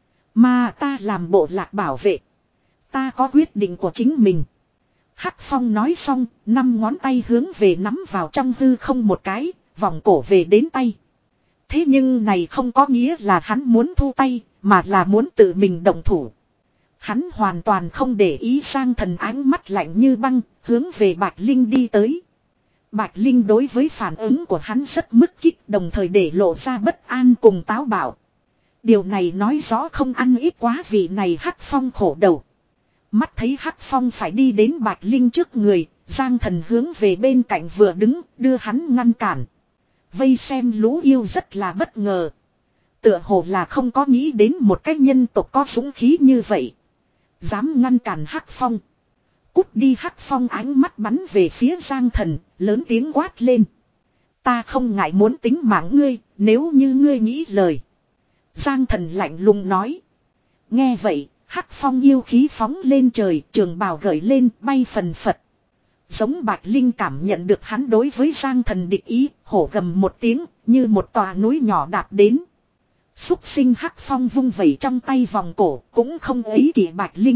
Mà ta làm bộ lạc bảo vệ. Ta có quyết định của chính mình. Hắc Phong nói xong, năm ngón tay hướng về nắm vào trong hư không một cái, vòng cổ về đến tay. Thế nhưng này không có nghĩa là hắn muốn thu tay, mà là muốn tự mình động thủ. Hắn hoàn toàn không để ý sang thần ánh mắt lạnh như băng, hướng về Bạch Linh đi tới. Bạch Linh đối với phản ứng của hắn rất mức kích, đồng thời để lộ ra bất an cùng táo bạo. Điều này nói rõ không ăn ít quá vị này Hắc Phong khổ đầu. Mắt thấy Hắc Phong phải đi đến Bạch Linh trước người, Giang thần hướng về bên cạnh vừa đứng, đưa hắn ngăn cản. Vây xem lũ yêu rất là bất ngờ. Tựa hồ là không có nghĩ đến một cái nhân tộc có dũng khí như vậy. Dám ngăn cản Hắc Phong. Cút đi Hắc Phong ánh mắt bắn về phía Giang Thần, lớn tiếng quát lên. Ta không ngại muốn tính mạng ngươi, nếu như ngươi nghĩ lời. Giang Thần lạnh lùng nói. Nghe vậy, Hắc Phong yêu khí phóng lên trời, trường bào gởi lên, bay phần phật. Giống Bạch Linh cảm nhận được hắn đối với Giang Thần địch ý, hổ gầm một tiếng, như một tòa núi nhỏ đạp đến. Xúc sinh Hắc Phong vung vẩy trong tay vòng cổ, cũng không ấy kỷ Bạch Linh.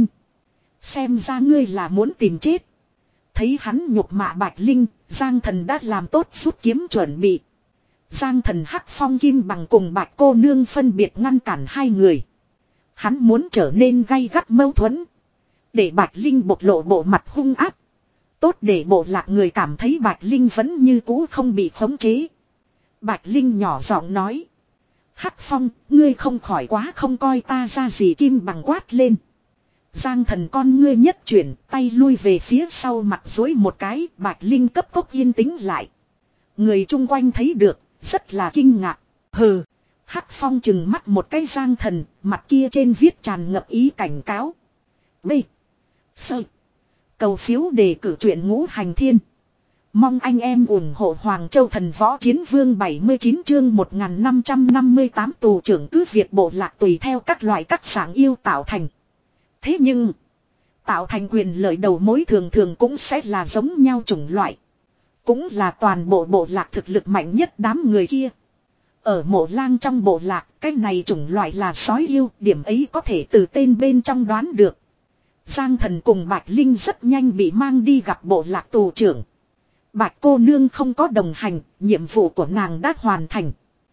Xem ra ngươi là muốn tìm chết. Thấy hắn nhục mạ Bạch Linh, Giang Thần đã làm tốt rút kiếm chuẩn bị. Giang Thần Hắc Phong kim bằng cùng Bạch cô nương phân biệt ngăn cản hai người. Hắn muốn trở nên gay gắt mâu thuẫn. Để Bạch Linh bộc lộ bộ mặt hung ác. Tốt để bộ lạc người cảm thấy Bạch Linh vẫn như cũ không bị khống chế. Bạch Linh nhỏ giọng nói. Hắc Phong, ngươi không khỏi quá không coi ta ra gì kim bằng quát lên. Giang Thần con ngươi nhất chuyển, tay lui về phía sau mặt dối một cái, Bạch Linh cấp tốc yên tĩnh lại. Người chung quanh thấy được, rất là kinh ngạc. Hừ, Hắc Phong chừng mắt một cái Giang Thần, mặt kia trên viết tràn ngập ý cảnh cáo. B. Sơ. Cầu phiếu đề cử truyện Ngũ Hành Thiên. Mong anh em ủng hộ Hoàng Châu Thần Võ Chiến Vương bảy mươi chín chương một nghìn năm trăm năm mươi tám tù trưởng cứ việc bộ lạc tùy theo các loại các dạng yêu tạo thành. Thế nhưng, tạo thành quyền lợi đầu mối thường thường cũng sẽ là giống nhau chủng loại. Cũng là toàn bộ bộ lạc thực lực mạnh nhất đám người kia. Ở mộ lang trong bộ lạc, cái này chủng loại là sói yêu, điểm ấy có thể từ tên bên trong đoán được. Giang Thần cùng Bạch Linh rất nhanh bị mang đi gặp bộ lạc tù trưởng. Bạch cô nương không có đồng hành, nhiệm vụ của nàng đã hoàn thành.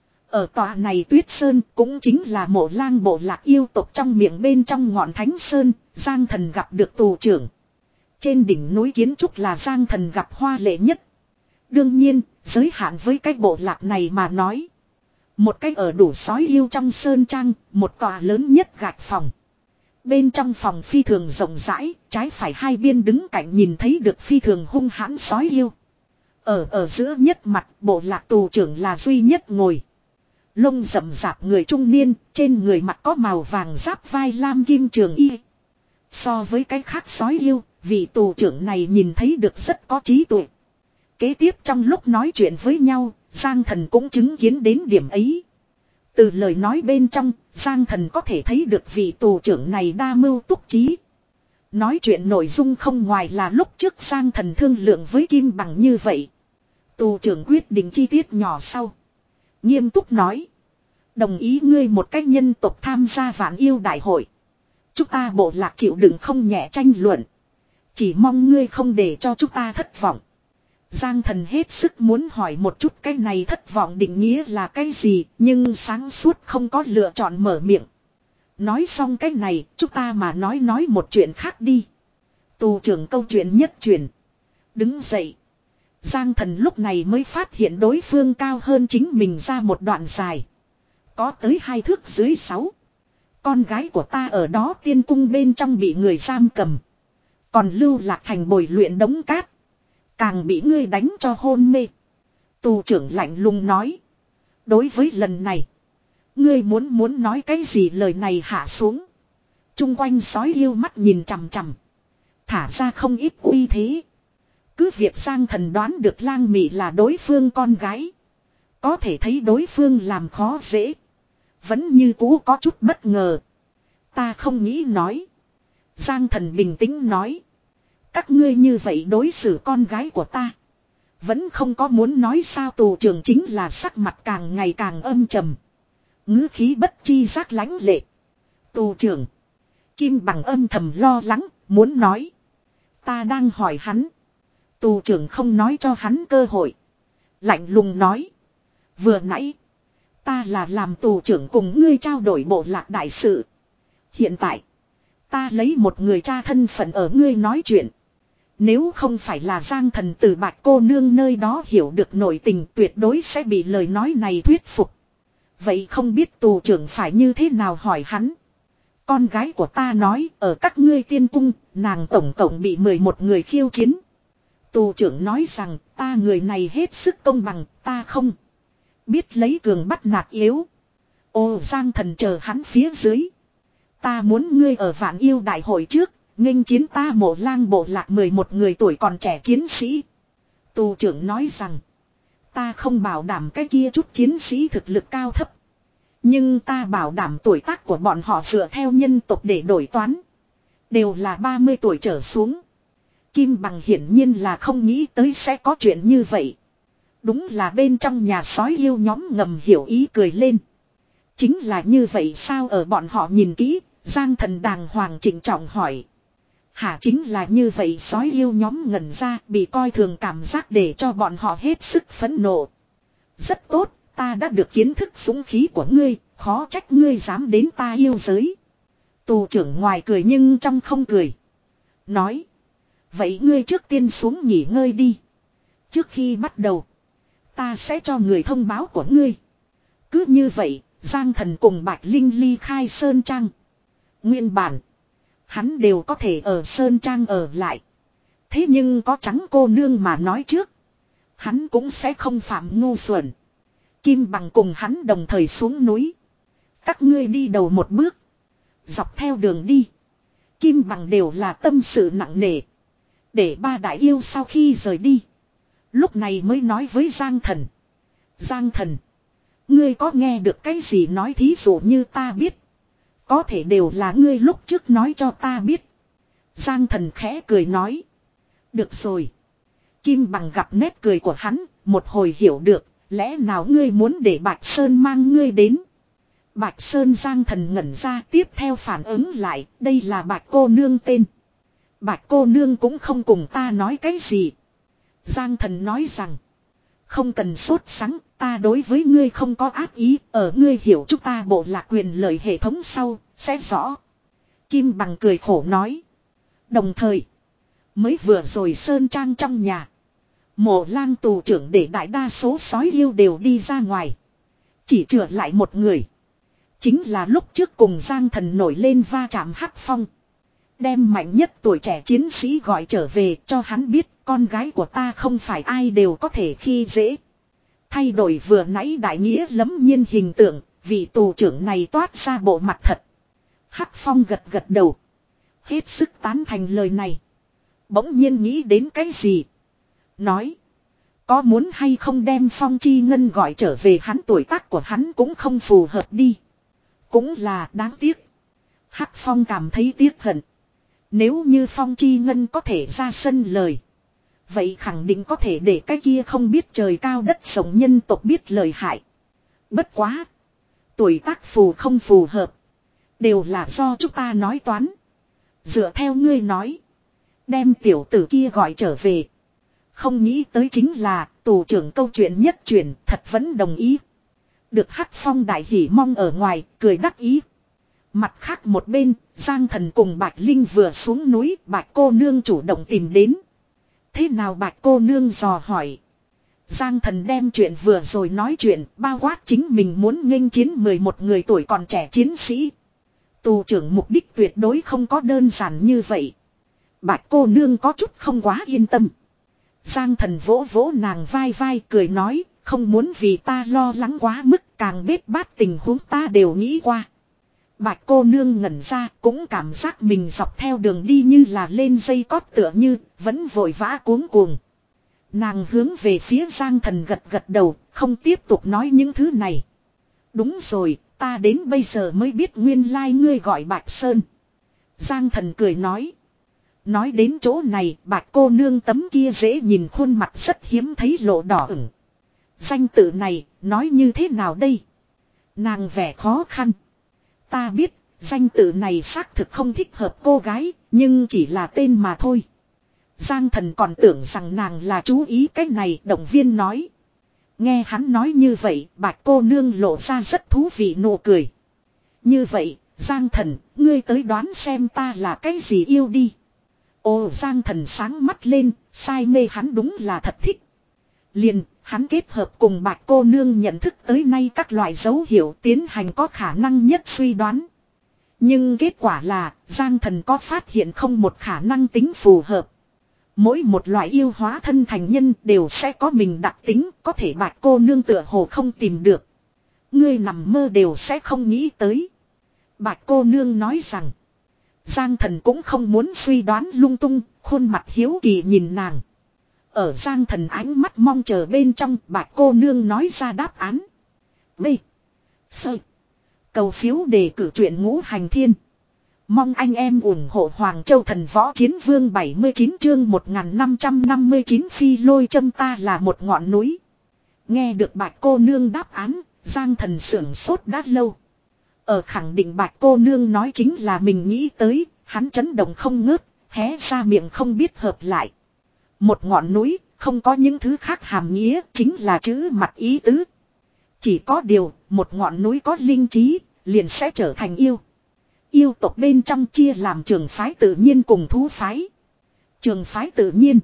Ở tòa này Tuyết Sơn cũng chính là mộ lang bộ lạc yêu tộc trong miệng bên trong ngọn Thánh Sơn, Giang Thần gặp được tù trưởng. Trên đỉnh núi kiến trúc là Giang Thần gặp hoa lệ nhất. Đương nhiên, giới hạn với cái bộ lạc này mà nói. Một cái ở đủ sói yêu trong sơn trang, một tòa lớn nhất gạch phòng. Bên trong phòng phi thường rộng rãi, trái phải hai biên đứng cạnh nhìn thấy được phi thường hung hãn sói yêu. Ở ở giữa nhất mặt, bộ lạc tù trưởng là duy nhất ngồi. Lông rậm rạp người trung niên, trên người mặt có màu vàng giáp vai lam kim trường y. So với cái khác sói yêu, vị tù trưởng này nhìn thấy được rất có trí tuệ. Kế tiếp trong lúc nói chuyện với nhau, Giang Thần cũng chứng kiến đến điểm ấy. Từ lời nói bên trong, Giang Thần có thể thấy được vị tù trưởng này đa mưu túc trí. Nói chuyện nội dung không ngoài là lúc trước Giang Thần thương lượng với Kim Bằng như vậy. Tù trưởng quyết định chi tiết nhỏ sau. Nghiêm túc nói. Đồng ý ngươi một cách nhân tộc tham gia vạn yêu đại hội. Chúng ta bộ lạc chịu đựng không nhẹ tranh luận. Chỉ mong ngươi không để cho chúng ta thất vọng. Giang Thần hết sức muốn hỏi một chút cái này thất vọng định nghĩa là cái gì, nhưng sáng suốt không có lựa chọn mở miệng. Nói xong cái này, chúng ta mà nói nói một chuyện khác đi. Tù trưởng câu chuyện nhất truyền. Đứng dậy. Giang Thần lúc này mới phát hiện đối phương cao hơn chính mình ra một đoạn dài. Có tới hai thước dưới sáu. Con gái của ta ở đó tiên cung bên trong bị người giam cầm. Còn lưu lạc thành bồi luyện đống cát. Càng bị ngươi đánh cho hôn mê. Tù trưởng lạnh lùng nói. Đối với lần này. Ngươi muốn muốn nói cái gì lời này hạ xuống. Trung quanh sói yêu mắt nhìn chằm chằm. Thả ra không ít uy thế. Cứ việc Giang Thần đoán được Lang Mị là đối phương con gái. Có thể thấy đối phương làm khó dễ. Vẫn như cũ có chút bất ngờ. Ta không nghĩ nói. Giang Thần bình tĩnh nói. Các ngươi như vậy đối xử con gái của ta. Vẫn không có muốn nói sao. Tù trưởng chính là sắc mặt càng ngày càng âm trầm. Ngữ khí bất chi giác lãnh lệ. Tù trưởng. Kim Bằng âm thầm lo lắng, muốn nói. Ta đang hỏi hắn. Tù trưởng không nói cho hắn cơ hội. Lạnh lùng nói. Vừa nãy. Ta là làm tù trưởng cùng ngươi trao đổi bộ lạc đại sự. Hiện tại. Ta lấy một người cha thân phận ở ngươi nói chuyện. Nếu không phải là Giang Thần từ Bạch cô nương nơi đó hiểu được nội tình, tuyệt đối sẽ bị lời nói này thuyết phục. Vậy không biết tù trưởng phải như thế nào hỏi hắn. Con gái của ta nói ở các ngươi tiên cung, nàng tổng cộng bị mười một người khiêu chiến. Tù trưởng nói rằng ta người này hết sức công bằng, ta không biết lấy cường bắt nạt yếu. Ô Giang Thần chờ hắn phía dưới. Ta muốn ngươi ở vạn yêu đại hội trước, nghênh chiến ta Mộ Lang bộ lạc mười một người tuổi còn trẻ chiến sĩ. Tù trưởng nói rằng, ta không bảo đảm cái kia chút chiến sĩ thực lực cao thấp. Nhưng ta bảo đảm tuổi tác của bọn họ dựa theo nhân tộc để đổi toán. Đều là ba mươi tuổi trở xuống. Kim Bằng hiển nhiên là không nghĩ tới sẽ có chuyện như vậy. Đúng là bên trong nhà sói yêu nhóm ngầm hiểu ý cười lên. Chính là như vậy sao? Ở bọn họ nhìn kỹ, Giang Thần đàng hoàng trịnh trọng hỏi. Hả, chính là như vậy. Sói yêu nhóm ngẩn ra, bị coi thường cảm giác để cho bọn họ hết sức phẫn nộ. Rất tốt, ta đã được kiến thức dũng khí của ngươi, khó trách ngươi dám đến ta yêu giới. Tù trưởng ngoài cười nhưng trong không cười. Nói, vậy ngươi trước tiên xuống nghỉ ngơi đi. Trước khi bắt đầu, ta sẽ cho người thông báo của ngươi. Cứ như vậy, Giang Thần cùng Bạch Linh ly khai Sơn Trang. Nguyên bản, hắn đều có thể ở Sơn Trang ở lại. Thế nhưng có Trắng cô nương mà nói trước, hắn cũng sẽ không phạm ngu xuẩn. Kim Bằng cùng hắn đồng thời xuống núi. Các ngươi đi đầu một bước, dọc theo đường đi, Kim Bằng đều là tâm sự nặng nề. Để ba đại yêu sau khi rời đi, lúc này mới nói với Giang Thần. Giang Thần, ngươi có nghe được cái gì nói, thí dụ như ta biết, có thể đều là ngươi lúc trước nói cho ta biết. Giang Thần khẽ cười nói, được rồi. Kim Bằng gặp nét cười của hắn, một hồi hiểu được, lẽ nào ngươi muốn để Bạch Sơn mang ngươi đến. Bạch Sơn. Giang Thần ngẩn ra, tiếp theo phản ứng lại, đây là Bạch cô nương tên. Bạch cô nương cũng không cùng ta nói cái gì. Giang Thần nói rằng, không cần sốt sắng, ta đối với ngươi không có ác ý, ở ngươi hiểu chúng ta bộ lạc quyền lợi hệ thống sau, sẽ rõ. Kim Bằng cười khổ nói. Đồng thời, mới vừa rồi Sơn Trang trong nhà, Mộ Lang tù trưởng để đại đa số sói yêu đều đi ra ngoài. Chỉ chừa lại một người. Chính là lúc trước cùng Giang Thần nổi lên va chạm Hắc Phong. Đem mạnh nhất tuổi trẻ chiến sĩ gọi trở về, cho hắn biết con gái của ta không phải ai đều có thể khi dễ. Thay đổi vừa nãy đại nghĩa lẫm nhiên hình tượng, vị tù trưởng này toát ra bộ mặt thật. Hắc Phong gật gật đầu, hết sức tán thành lời này. Bỗng nhiên nghĩ đến cái gì, nói, có muốn hay không đem Phong Chi Ngân gọi trở về, hắn tuổi tác của hắn cũng không phù hợp đi. Cũng là đáng tiếc. Hắc Phong cảm thấy tiếc hận. Nếu như Phong Chi Ngân có thể ra sân lời, vậy khẳng định có thể để cái kia không biết trời cao đất sống nhân tộc biết lời hại. Bất quá, tuổi tác phù không phù hợp, đều là do chúng ta nói toán. Dựa theo ngươi nói, đem tiểu tử kia gọi trở về. Không nghĩ tới chính là tù trưởng câu chuyện nhất truyền, thật vẫn đồng ý. Được Hắc Phong đại hỉ mong ở ngoài, cười đắc ý. Mặt khác một bên, Giang Thần cùng Bạch Linh vừa xuống núi, Bạch cô nương chủ động tìm đến. Thế nào Bạch cô nương dò hỏi. Giang Thần đem chuyện vừa rồi nói chuyện, bao quát chính mình muốn nghênh chiến mười một người tuổi còn trẻ chiến sĩ. Tù trưởng mục đích tuyệt đối không có đơn giản như vậy. Bạch cô nương có chút không quá yên tâm. Giang Thần vỗ vỗ nàng vai vai cười nói, không muốn vì ta lo lắng quá mức, càng bết bát tình huống ta đều nghĩ qua. Bạch cô nương ngẩn ra, cũng cảm giác mình dọc theo đường đi như là lên dây cót tựa như, vẫn vội vã cuống cuồng. Nàng hướng về phía Giang Thần gật gật đầu, không tiếp tục nói những thứ này. Đúng rồi, ta đến bây giờ mới biết nguyên lai like ngươi gọi Bạch Sơn. Giang Thần cười nói. Nói đến chỗ này, Bạch cô nương tấm kia dễ nhìn khuôn mặt rất hiếm thấy lộ đỏ ửng. Danh tự này, nói như thế nào đây? Nàng vẻ khó khăn. Ta biết, danh tự này xác thực không thích hợp cô gái, nhưng chỉ là tên mà thôi. Giang Thần còn tưởng rằng nàng là chú ý cái này, động viên nói. Nghe hắn nói như vậy, Bạch cô nương lộ ra rất thú vị nụ cười. Như vậy, Giang Thần, ngươi tới đoán xem ta là cái gì yêu đi. Ồ, Giang Thần sáng mắt lên, say mê hắn đúng là thật thích. Liền, hắn kết hợp cùng Bạch cô nương nhận thức tới nay các loại dấu hiệu tiến hành có khả năng nhất suy đoán. Nhưng kết quả là, Giang Thần có phát hiện không một khả năng tính phù hợp. Mỗi một loại yêu hóa thân thành nhân đều sẽ có mình đặc tính, có thể Bạch cô nương tựa hồ không tìm được. Ngươi nằm mơ đều sẽ không nghĩ tới. Bạch cô nương nói rằng, Giang Thần cũng không muốn suy đoán lung tung, khuôn mặt hiếu kỳ nhìn nàng. Ở Giang Thần ánh mắt mong chờ bên trong, bạch cô nương nói ra đáp án. B. Sơ. Cầu phiếu đề cử truyện Ngũ Hành Thiên. Mong anh em ủng hộ Hoàng Châu Thần Võ Chiến Vương bảy mươi chín chương một nghìn năm trăm năm mươi chín phi lôi châm ta là một ngọn núi. Nghe được bạch cô nương đáp án, Giang Thần sưởng sốt đã lâu. Ở khẳng định bạch cô nương nói chính là mình nghĩ tới, hắn chấn động không ngớt, hé ra miệng không biết hợp lại. Một ngọn núi, không có những thứ khác hàm nghĩa, chính là chữ mặt ý tứ. Chỉ có điều, một ngọn núi có linh trí, liền sẽ trở thành yêu. Yêu tộc bên trong chia làm trường phái tự nhiên cùng thú phái. Trường phái tự nhiên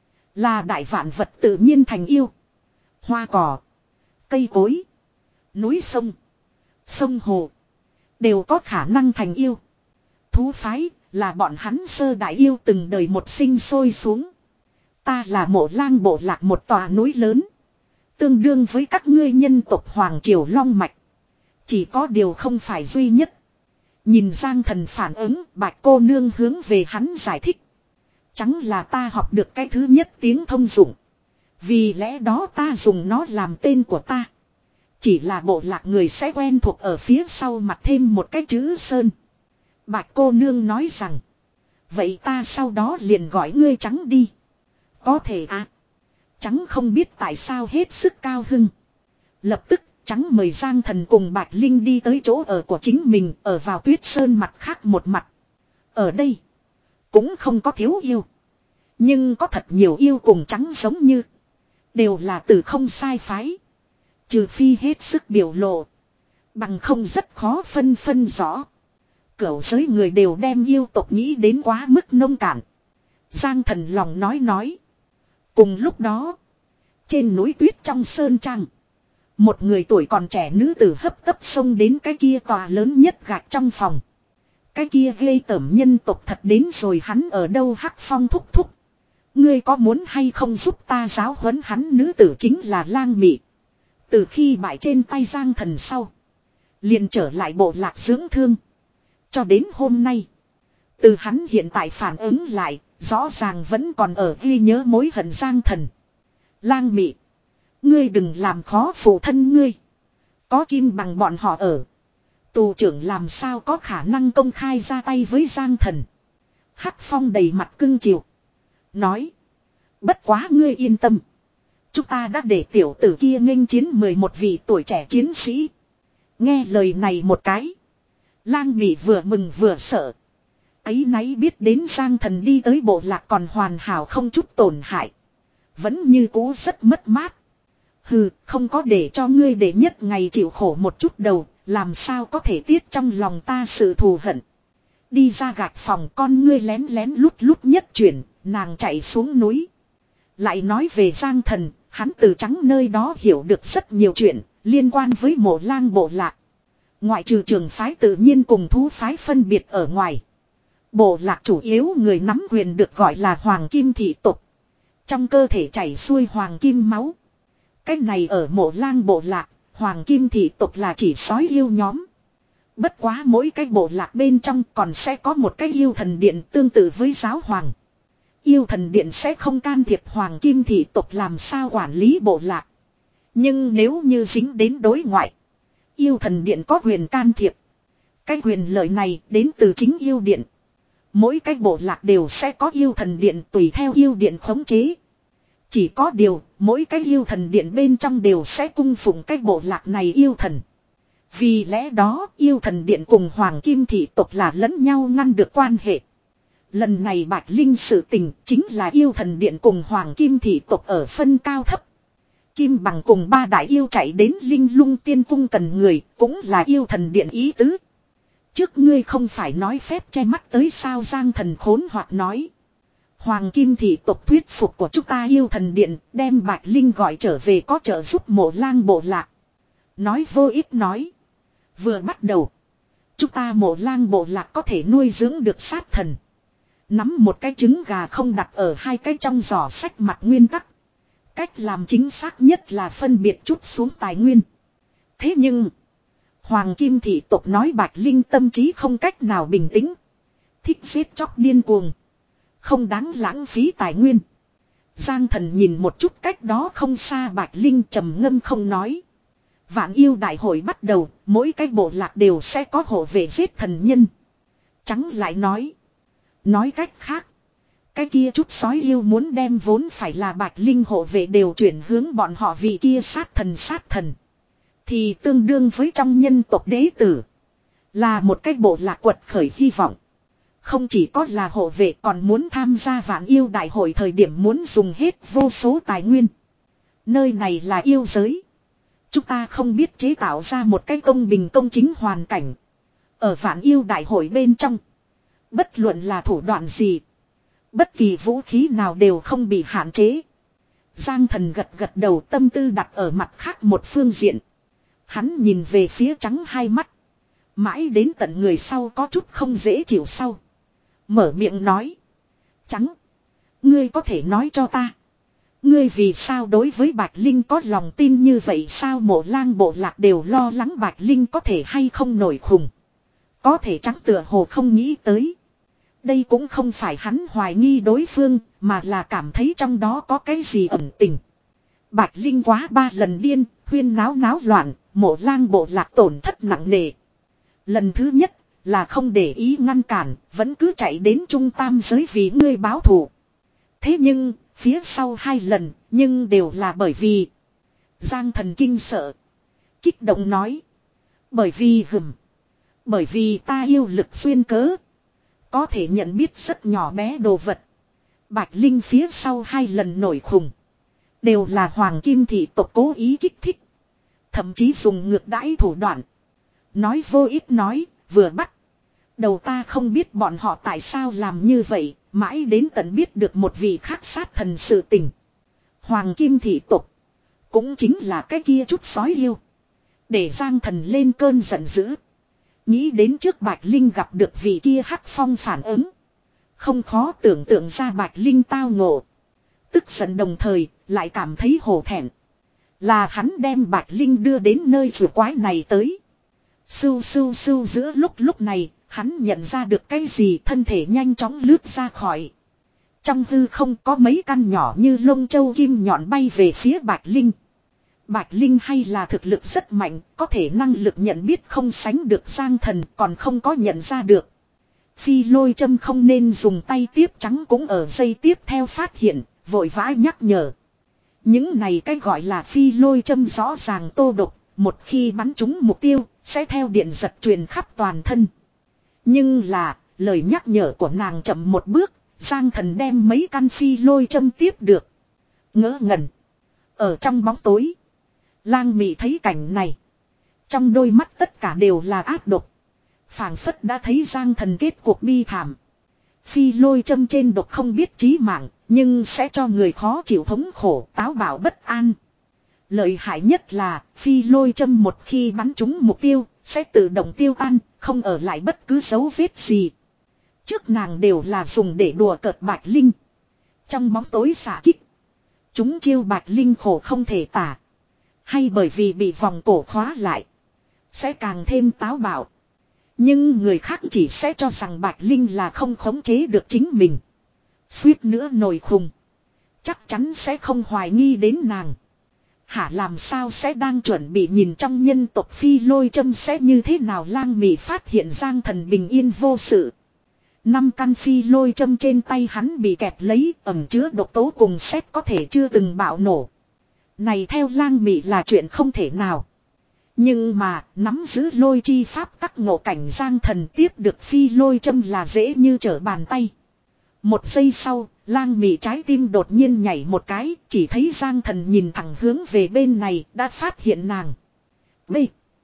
là đại vạn vật tự nhiên thành yêu. Hoa cỏ, cây cối, núi sông, sông hồ đều có khả năng thành yêu. Thú phái là bọn hắn sơ đại yêu từng đời một sinh sôi xuống. Ta là Mộ Lang bộ lạc một tòa núi lớn, tương đương với các ngươi nhân tộc Hoàng Triều Long Mạch. Chỉ có điều không phải duy nhất. Nhìn Giang Thần phản ứng, bạch cô nương hướng về hắn giải thích. Chẳng là ta học được cái thứ nhất tiếng thông dụng. Vì lẽ đó ta dùng nó làm tên của ta. Chỉ là bộ lạc người sẽ quen thuộc ở phía sau mặt thêm một cái chữ Sơn. Bạch cô nương nói rằng. Vậy ta sau đó liền gọi ngươi Trắng đi. Có thể à. Trắng không biết tại sao hết sức cao hưng. Lập tức Trắng mời Giang Thần cùng Bạch Linh đi tới chỗ ở của chính mình, ở vào Tuyết Sơn mặt khác một mặt. Ở đây cũng không có thiếu yêu, nhưng có thật nhiều yêu cùng Trắng giống như, đều là từ không sai phái. Trừ phi hết sức biểu lộ, bằng không rất khó phân phân rõ. Cửu giới người đều đem yêu tộc nghĩ đến quá mức nông cạn. Giang Thần lòng nói nói. Cùng lúc đó, trên núi tuyết trong sơn trang, một người tuổi còn trẻ nữ tử hấp tấp xông đến cái kia tòa lớn nhất gạch trong phòng. Cái kia ghê tởm nhân tộc thật đến rồi, hắn ở đâu? Hắc Phong thúc thúc, ngươi có muốn hay không giúp ta giáo huấn hắn? Nữ tử chính là Lang Mị. Từ khi bại trên tay Giang Thần sau, liền trở lại bộ lạc dưỡng thương. Cho đến hôm nay, từ hắn hiện tại phản ứng lại, rõ ràng vẫn còn ở ghi nhớ mối hận Giang Thần. Lang Mị, ngươi đừng làm khó phụ thân ngươi. Có Kim Bằng bọn họ ở, tù trưởng làm sao có khả năng công khai ra tay với Giang Thần. Hắc Phong đầy mặt cưng chiều, nói. Bất quá ngươi yên tâm, chúng ta đã để tiểu tử kia nghênh chiến mười một vị tuổi trẻ chiến sĩ. Nghe lời này một cái, Lang Mị vừa mừng vừa sợ. Ấy náy biết đến Giang Thần đi tới bộ lạc còn hoàn hảo không chút tổn hại, vẫn như cũ rất mất mát. Hừ, không có để cho ngươi để nhất ngày chịu khổ một chút đầu, làm sao có thể tiết trong lòng ta sự thù hận. Đi ra gạch phòng, con ngươi lén lén lút lút nhất chuyển, nàng chạy xuống núi. Lại nói về Giang Thần, hắn từ Trắng nơi đó hiểu được rất nhiều chuyện liên quan với Mộ Lang bộ lạc. Ngoại trừ trường phái tự nhiên cùng thú phái phân biệt ở ngoài, bộ lạc chủ yếu người nắm quyền được gọi là Hoàng Kim thị tộc. Trong cơ thể chảy xuôi Hoàng Kim máu. Cái này ở Mộ Lang bộ lạc, Hoàng Kim thị tộc là chỉ sói yêu nhóm. Bất quá mỗi cái bộ lạc bên trong còn sẽ có một cái yêu thần điện tương tự với giáo hoàng. Yêu thần điện sẽ không can thiệp Hoàng Kim thị tộc làm sao quản lý bộ lạc. Nhưng nếu như dính đến đối ngoại, yêu thần điện có quyền can thiệp. Cái quyền lợi này đến từ chính yêu điện. Mỗi cái bộ lạc đều sẽ có yêu thần điện tùy theo yêu điện khống chế. Chỉ có điều, mỗi cái yêu thần điện bên trong đều sẽ cung phụng cái bộ lạc này yêu thần. Vì lẽ đó, yêu thần điện cùng Hoàng Kim thị tộc là lẫn nhau ngăn được quan hệ. Lần này Bạch Linh sự tình chính là yêu thần điện cùng Hoàng Kim thị tộc ở phân cao thấp. Kim Bằng cùng ba đại yêu chạy đến Linh Lung Tiên Cung cần người, cũng là yêu thần điện ý tứ. Trước ngươi không phải nói phép che mắt tới sao? Giang Thần khốn hoặc nói. Hoàng Kim thị tộc thuyết phục của chúng ta yêu thần điện, đem Bạch Linh gọi trở về có trợ giúp Mộ Lang bộ lạc. Nói vô ích nói. Vừa bắt đầu, chúng ta Mộ Lang bộ lạc có thể nuôi dưỡng được sát thần. Nắm một cái trứng gà không đặt ở hai cái trong giỏ sách mặt nguyên tắc. Cách làm chính xác nhất là phân biệt chút xuống tài nguyên. Thế nhưng, Hoàng Kim thị tộc nói Bạch Linh tâm trí không cách nào bình tĩnh. Thích giết chóc điên cuồng. Không đáng lãng phí tài nguyên. Giang Thần nhìn một chút cách đó không xa Bạch Linh trầm ngâm không nói. Vạn yêu đại hội bắt đầu, mỗi cái bộ lạc đều sẽ có hộ vệ giết thần nhân. Trắng lại nói. Nói cách khác. Cái kia chút sói yêu muốn đem vốn phải là Bạch Linh hộ vệ đều chuyển hướng bọn họ vì kia sát thần sát thần. Thì tương đương với trong nhân tộc đế tử. Là một cái bộ lạc quật khởi hy vọng. Không chỉ có là hộ vệ còn muốn tham gia vạn yêu đại hội thời điểm muốn dùng hết vô số tài nguyên. Nơi này là yêu giới. Chúng ta không biết chế tạo ra một cái công bình công chính hoàn cảnh. Ở vạn yêu đại hội bên trong. Bất luận là thủ đoạn gì. Bất kỳ vũ khí nào đều không bị hạn chế. Giang Thần gật gật đầu, tâm tư đặt ở mặt khác một phương diện. Hắn nhìn về phía Trắng hai mắt. Mãi đến tận người sau có chút không dễ chịu sau. Mở miệng nói. Trắng. Ngươi có thể nói cho ta. Ngươi vì sao đối với Bạch Linh có lòng tin như vậy, sao Mộ Lang bộ lạc đều lo lắng Bạch Linh có thể hay không nổi khùng. Có thể Trắng tựa hồ không nghĩ tới. Đây cũng không phải hắn hoài nghi đối phương, mà là cảm thấy trong đó có cái gì ẩn tình. Bạch Linh quá ba lần điên, huyên náo náo loạn, Mộ Lang bộ lạc tổn thất nặng nề. Lần thứ nhất là không để ý ngăn cản, vẫn cứ chạy đến Trung Tam giới vì ngươi báo thù. Thế nhưng, phía sau hai lần, nhưng đều là bởi vì Giang Thần kinh sợ. Kích động nói. Bởi vì hừm. Bởi vì ta yêu lực xuyên cớ. Có thể nhận biết rất nhỏ bé đồ vật. Bạch Linh phía sau hai lần nổi khùng. Đều là Hoàng Kim thị tộc cố ý kích thích. Thậm chí dùng ngược đãi thủ đoạn. Nói vô ích nói, vừa bắt. Đầu ta không biết bọn họ tại sao làm như vậy, mãi đến tận biết được một vị khác sát thần sự tình. Hoàng Kim thị tộc. Cũng chính là cái kia chút sói yêu. Để Giang Thần lên cơn giận dữ. Nghĩ đến trước Bạch Linh gặp được vị kia hắc phong phản ứng. Không khó tưởng tượng ra Bạch Linh tao ngộ. Tức giận đồng thời, lại cảm thấy hổ thẹn. Là hắn đem Bạch Linh đưa đến nơi rùa quái này tới. Sưu sưu sưu giữa lúc lúc này, hắn nhận ra được cái gì, thân thể nhanh chóng lướt ra khỏi. Trong hư không có mấy căn nhỏ như lông châu kim nhọn bay về phía Bạch Linh. Bạch Linh hay là thực lực rất mạnh, có thể năng lực nhận biết không sánh được Giang Thần, còn không có nhận ra được. Phi lôi châm không nên dùng tay tiếp, Trắng cũng ở giây tiếp theo phát hiện, vội vã nhắc nhở. Những này cái gọi là phi lôi châm rõ ràng tô độc, một khi bắn trúng mục tiêu, sẽ theo điện giật truyền khắp toàn thân. Nhưng là, lời nhắc nhở của nàng chậm một bước, Giang Thần đem mấy căn phi lôi châm tiếp được. Ngỡ ngẩn. Ở trong bóng tối, Lang Mị thấy cảnh này. Trong đôi mắt tất cả đều là ác độc. Phảng phất đã thấy Giang Thần kết cuộc bi thảm. Phi lôi châm trên độc không biết chí mạng, nhưng sẽ cho người khó chịu thống khổ, táo bạo bất an. Lợi hại nhất là, phi lôi châm một khi bắn trúng mục tiêu, sẽ tự động tiêu tan, không ở lại bất cứ dấu vết gì. Trước nàng đều là dùng để đùa cợt Bạch Linh. Trong bóng tối xả kích. Chúng chiêu Bạch Linh khổ không thể tả. Hay bởi vì bị vòng cổ khóa lại. Sẽ càng thêm táo bạo. Nhưng người khác chỉ sẽ cho rằng Bạch Linh là không khống chế được chính mình. Suýt nữa nổi khùng. Chắc chắn sẽ không hoài nghi đến nàng. Hả làm sao sẽ đang chuẩn bị nhìn trong nhân tộc phi lôi châm sẽ như thế nào. Lang Mị phát hiện Giang Thần bình yên vô sự. Năm căn phi lôi châm trên tay hắn bị kẹp lấy, ẩn chứa độc tố cùng xét có thể chưa từng bạo nổ. Này theo Lang Mị là chuyện không thể nào. Nhưng mà, nắm giữ lôi chi pháp tắc ngộ cảnh Giang Thần tiếp được phi lôi châm là dễ như trở bàn tay. Một giây sau, Lang Mị trái tim đột nhiên nhảy một cái, chỉ thấy Giang Thần nhìn thẳng hướng về bên này, đã phát hiện nàng. B.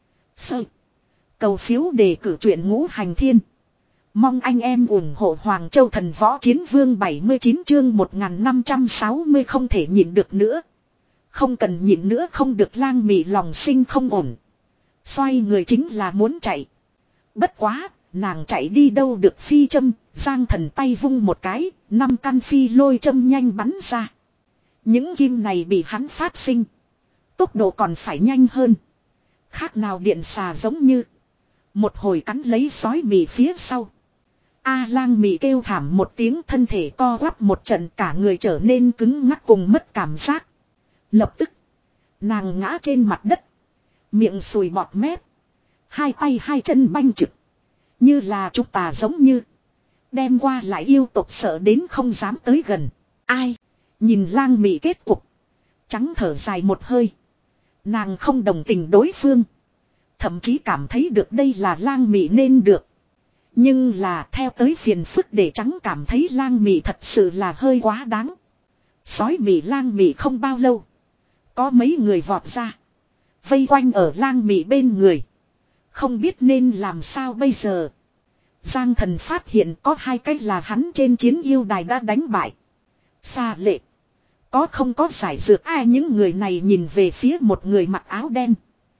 Sơ. Cầu phiếu đề cử truyện Ngũ Hành Thiên. Mong anh em ủng hộ Hoàng Châu Thần Võ Chiến Vương bảy mươi chín chương một nghìn năm trăm sáu mươi không thể nhịn được nữa. Không cần nhịn nữa không được. Lang Mị lòng sinh không ổn. Xoay người chính là muốn chạy. Bất quá, nàng chạy đi đâu được phi châm, Giang Thần tay vung một cái, năm căn phi lôi châm nhanh bắn ra. Những kim này bị hắn phát sinh. Tốc độ còn phải nhanh hơn. Khác nào điện xà giống như. Một hồi cắn lấy sói mì phía sau. A Lang Mị kêu thảm một tiếng, thân thể co quắp một trận, cả người trở nên cứng ngắc cùng mất cảm giác. Lập tức, nàng ngã trên mặt đất. Miệng sùi bọt mép. Hai tay hai chân banh trực. Như là chúng ta giống như. Đem qua lại yêu tộc sợ đến không dám tới gần. Ai? Nhìn Lang Mị kết cục. Trắng thở dài một hơi. Nàng không đồng tình đối phương. Thậm chí cảm thấy được đây là Lang Mị nên được. Nhưng là theo tới phiền phức để trắng cảm thấy Lang Mị thật sự là hơi quá đáng. Sói mị Lang Mị không bao lâu. Có mấy người vọt ra. Vây quanh ở Lang Mị bên người. Không biết nên làm sao bây giờ. Giang Thần phát hiện có hai cách là hắn trên chiến yêu đài đã đánh bại. Xa lệ. Có không có giải dược ai, những người này nhìn về phía một người mặc áo đen.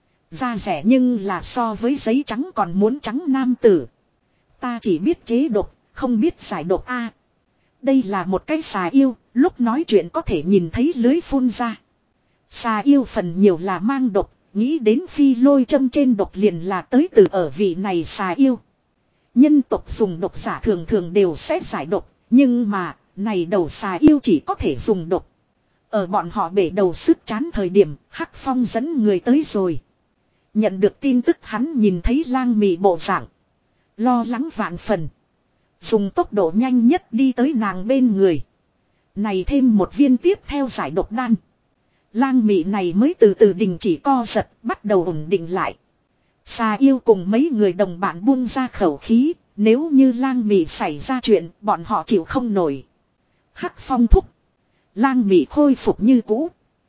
Da rẻ nhưng là so với giấy trắng còn muốn trắng nam tử. Ta chỉ biết chế độc, không biết giải độc a. Đây là một cái xà yêu, lúc nói chuyện có thể nhìn thấy lưới phun ra. Xà yêu phần nhiều là mang độc, nghĩ đến phi lôi châm trên độc liền là tới từ ở vị này xà yêu. Nhân tộc dùng độc giả thường thường đều sẽ giải độc, nhưng mà, này đầu xà yêu chỉ có thể dùng độc. Ở bọn họ bể đầu sức chán thời điểm, Hắc Phong dẫn người tới rồi. Nhận được tin tức hắn nhìn thấy Lang Mị bộ dạng. Lo lắng vạn phần. Dùng tốc độ nhanh nhất đi tới nàng bên người. Này thêm một viên tiếp theo giải độc đan. Lang Mị này mới từ từ đình chỉ co giật, bắt đầu ổn định lại. Xà yêu cùng mấy người đồng bạn buông ra khẩu khí. Nếu như Lang Mị xảy ra chuyện, bọn họ chịu không nổi. Hắc Phong thúc. Lang Mị khôi phục như cũ.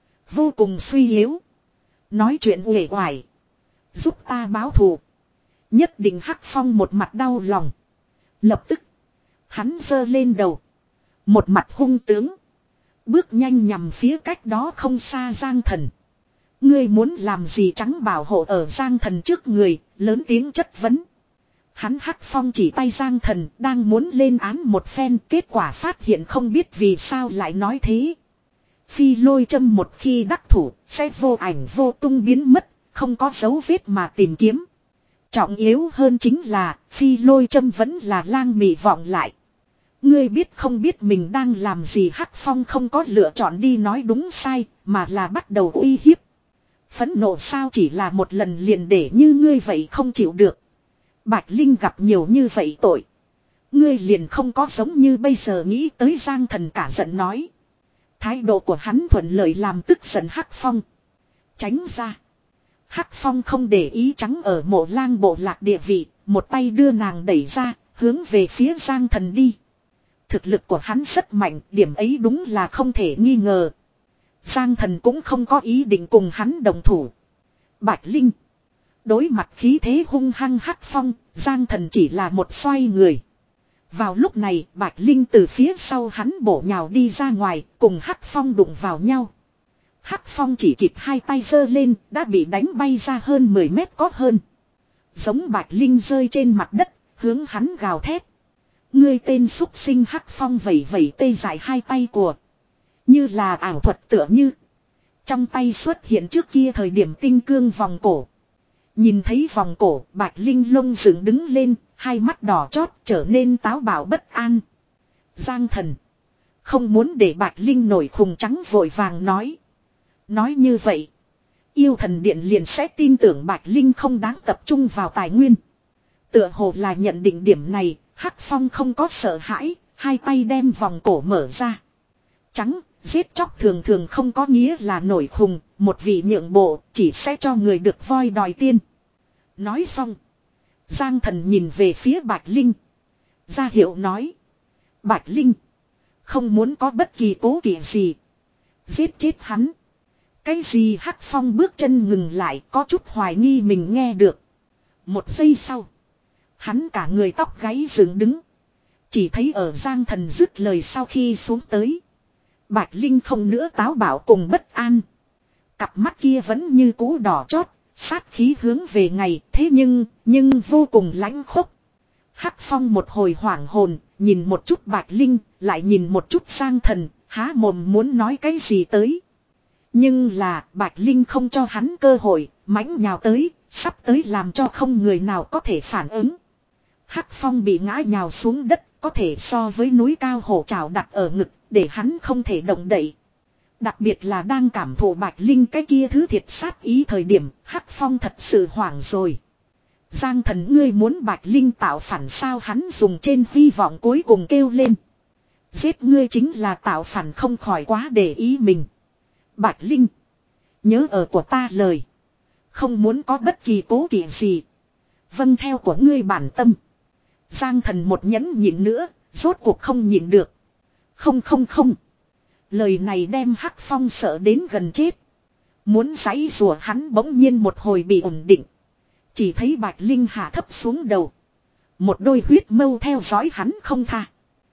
Vô cùng suy yếu. Nói chuyện uể oải. Giúp ta báo thù. Nhất định Hắc Phong một mặt đau lòng. Lập tức. Hắn giơ lên đầu. Một mặt hung tướng. Bước nhanh nhằm phía cách đó không xa Giang Thần. Ngươi muốn làm gì trắng bảo hộ ở Giang Thần trước người. Lớn tiếng chất vấn. Hắn Hắc Phong chỉ tay Giang Thần đang muốn lên án một phen, kết quả phát hiện không biết vì sao lại nói thế. Phi lôi châm một khi đắc thủ sẽ vô ảnh vô tung biến mất, không có dấu vết mà tìm kiếm. Trọng yếu hơn chính là phi lôi châm vẫn là Lang Mị vọng lại. Ngươi biết không biết mình đang làm gì? Hắc Phong không có lựa chọn đi nói đúng sai mà là bắt đầu uy hiếp. Phẫn nộ sao, chỉ là một lần liền để như ngươi vậy không chịu được. Bạch Linh gặp nhiều như vậy tội. Ngươi liền không có giống như bây giờ nghĩ tới. Giang Thần cả giận nói. Thái độ của hắn thuận lợi làm tức giận Hắc Phong. Tránh ra. Hắc Phong không để ý trắng ở Mộ Lang bộ lạc địa vị. Một tay đưa nàng đẩy ra. Hướng về phía Giang Thần đi. Thực lực của hắn rất mạnh. Điểm ấy đúng là không thể nghi ngờ. Giang Thần cũng không có ý định cùng hắn đồng thủ. Bạch Linh. Đối mặt khí thế hung hăng Hắc Phong, Giang Thần chỉ là một xoay người. Vào lúc này, Bạch Linh từ phía sau hắn bổ nhào đi ra ngoài, cùng Hắc Phong đụng vào nhau. Hắc Phong chỉ kịp hai tay giơ lên, đã bị đánh bay ra hơn mười mét có hơn. Giống Bạch Linh rơi trên mặt đất, hướng hắn gào thét. Ngươi tên xúc sinh. Hắc Phong vẩy vẩy tê dại hai tay của. Như là ảo thuật tựa như. Trong tay xuất hiện trước kia thời điểm tinh cương vòng cổ. Nhìn thấy vòng cổ, Bạch Linh lông dựng đứng lên, hai mắt đỏ chót trở nên táo bạo bất an. Giang Thần không muốn để Bạch Linh nổi khùng, trắng vội vàng nói. Nói như vậy, yêu thần điện liền sẽ tin tưởng Bạch Linh không đáng tập trung vào tài nguyên. Tựa hồ là nhận định điểm này, Hắc Phong không có sợ hãi, hai tay đem vòng cổ mở ra. Trắng, giết chóc thường thường không có nghĩa là nổi khùng, một vị nhượng bộ chỉ sẽ cho người được voi đòi tiên. Nói xong, Giang Thần nhìn về phía Bạch Linh. Ra hiệu nói. Bạch Linh, không muốn có bất kỳ cố kỵ gì. Giết chết hắn. Cái gì? Hắc Phong bước chân ngừng lại, có chút hoài nghi mình nghe được. Một giây sau, hắn cả người tóc gáy dựng đứng. Chỉ thấy ở Giang Thần dứt lời sau khi xuống tới, Bạch Linh không nữa táo bạo cùng bất an. Cặp mắt kia vẫn như cũ đỏ chót, sát khí hướng về ngày, thế nhưng, nhưng vô cùng lãnh khốc. Hắc Phong một hồi hoảng hồn, nhìn một chút Bạch Linh, lại nhìn một chút Giang Thần, há mồm muốn nói cái gì tới. Nhưng là, Bạch Linh không cho hắn cơ hội, mãnh nhào tới, sắp tới làm cho không người nào có thể phản ứng. Hắc Phong bị ngã nhào xuống đất, có thể so với núi cao hổ trào đặt ở ngực, để hắn không thể động đậy. Đặc biệt là đang cảm thụ Bạch Linh cái kia thứ thiệt sát ý thời điểm, Hắc Phong thật sự hoảng rồi. Giang Thần, ngươi muốn Bạch Linh tạo phản sao? Hắn dùng trên hy vọng cuối cùng kêu lên. Giết ngươi chính là tạo phản, không khỏi quá để ý mình. Bạch Linh, nhớ ở của ta lời. Không muốn có bất kỳ cố kỵ gì. Vâng theo của ngươi bản tâm. Giang Thần một nhẫn nhịn nữa, rốt cuộc không nhịn được. Không không không. Lời này đem Hắc Phong sợ đến gần chết. Muốn giãy rùa hắn bỗng nhiên một hồi bị ổn định. Chỉ thấy Bạch Linh hạ thấp xuống đầu. Một đôi huyết mâu theo dõi hắn không tha.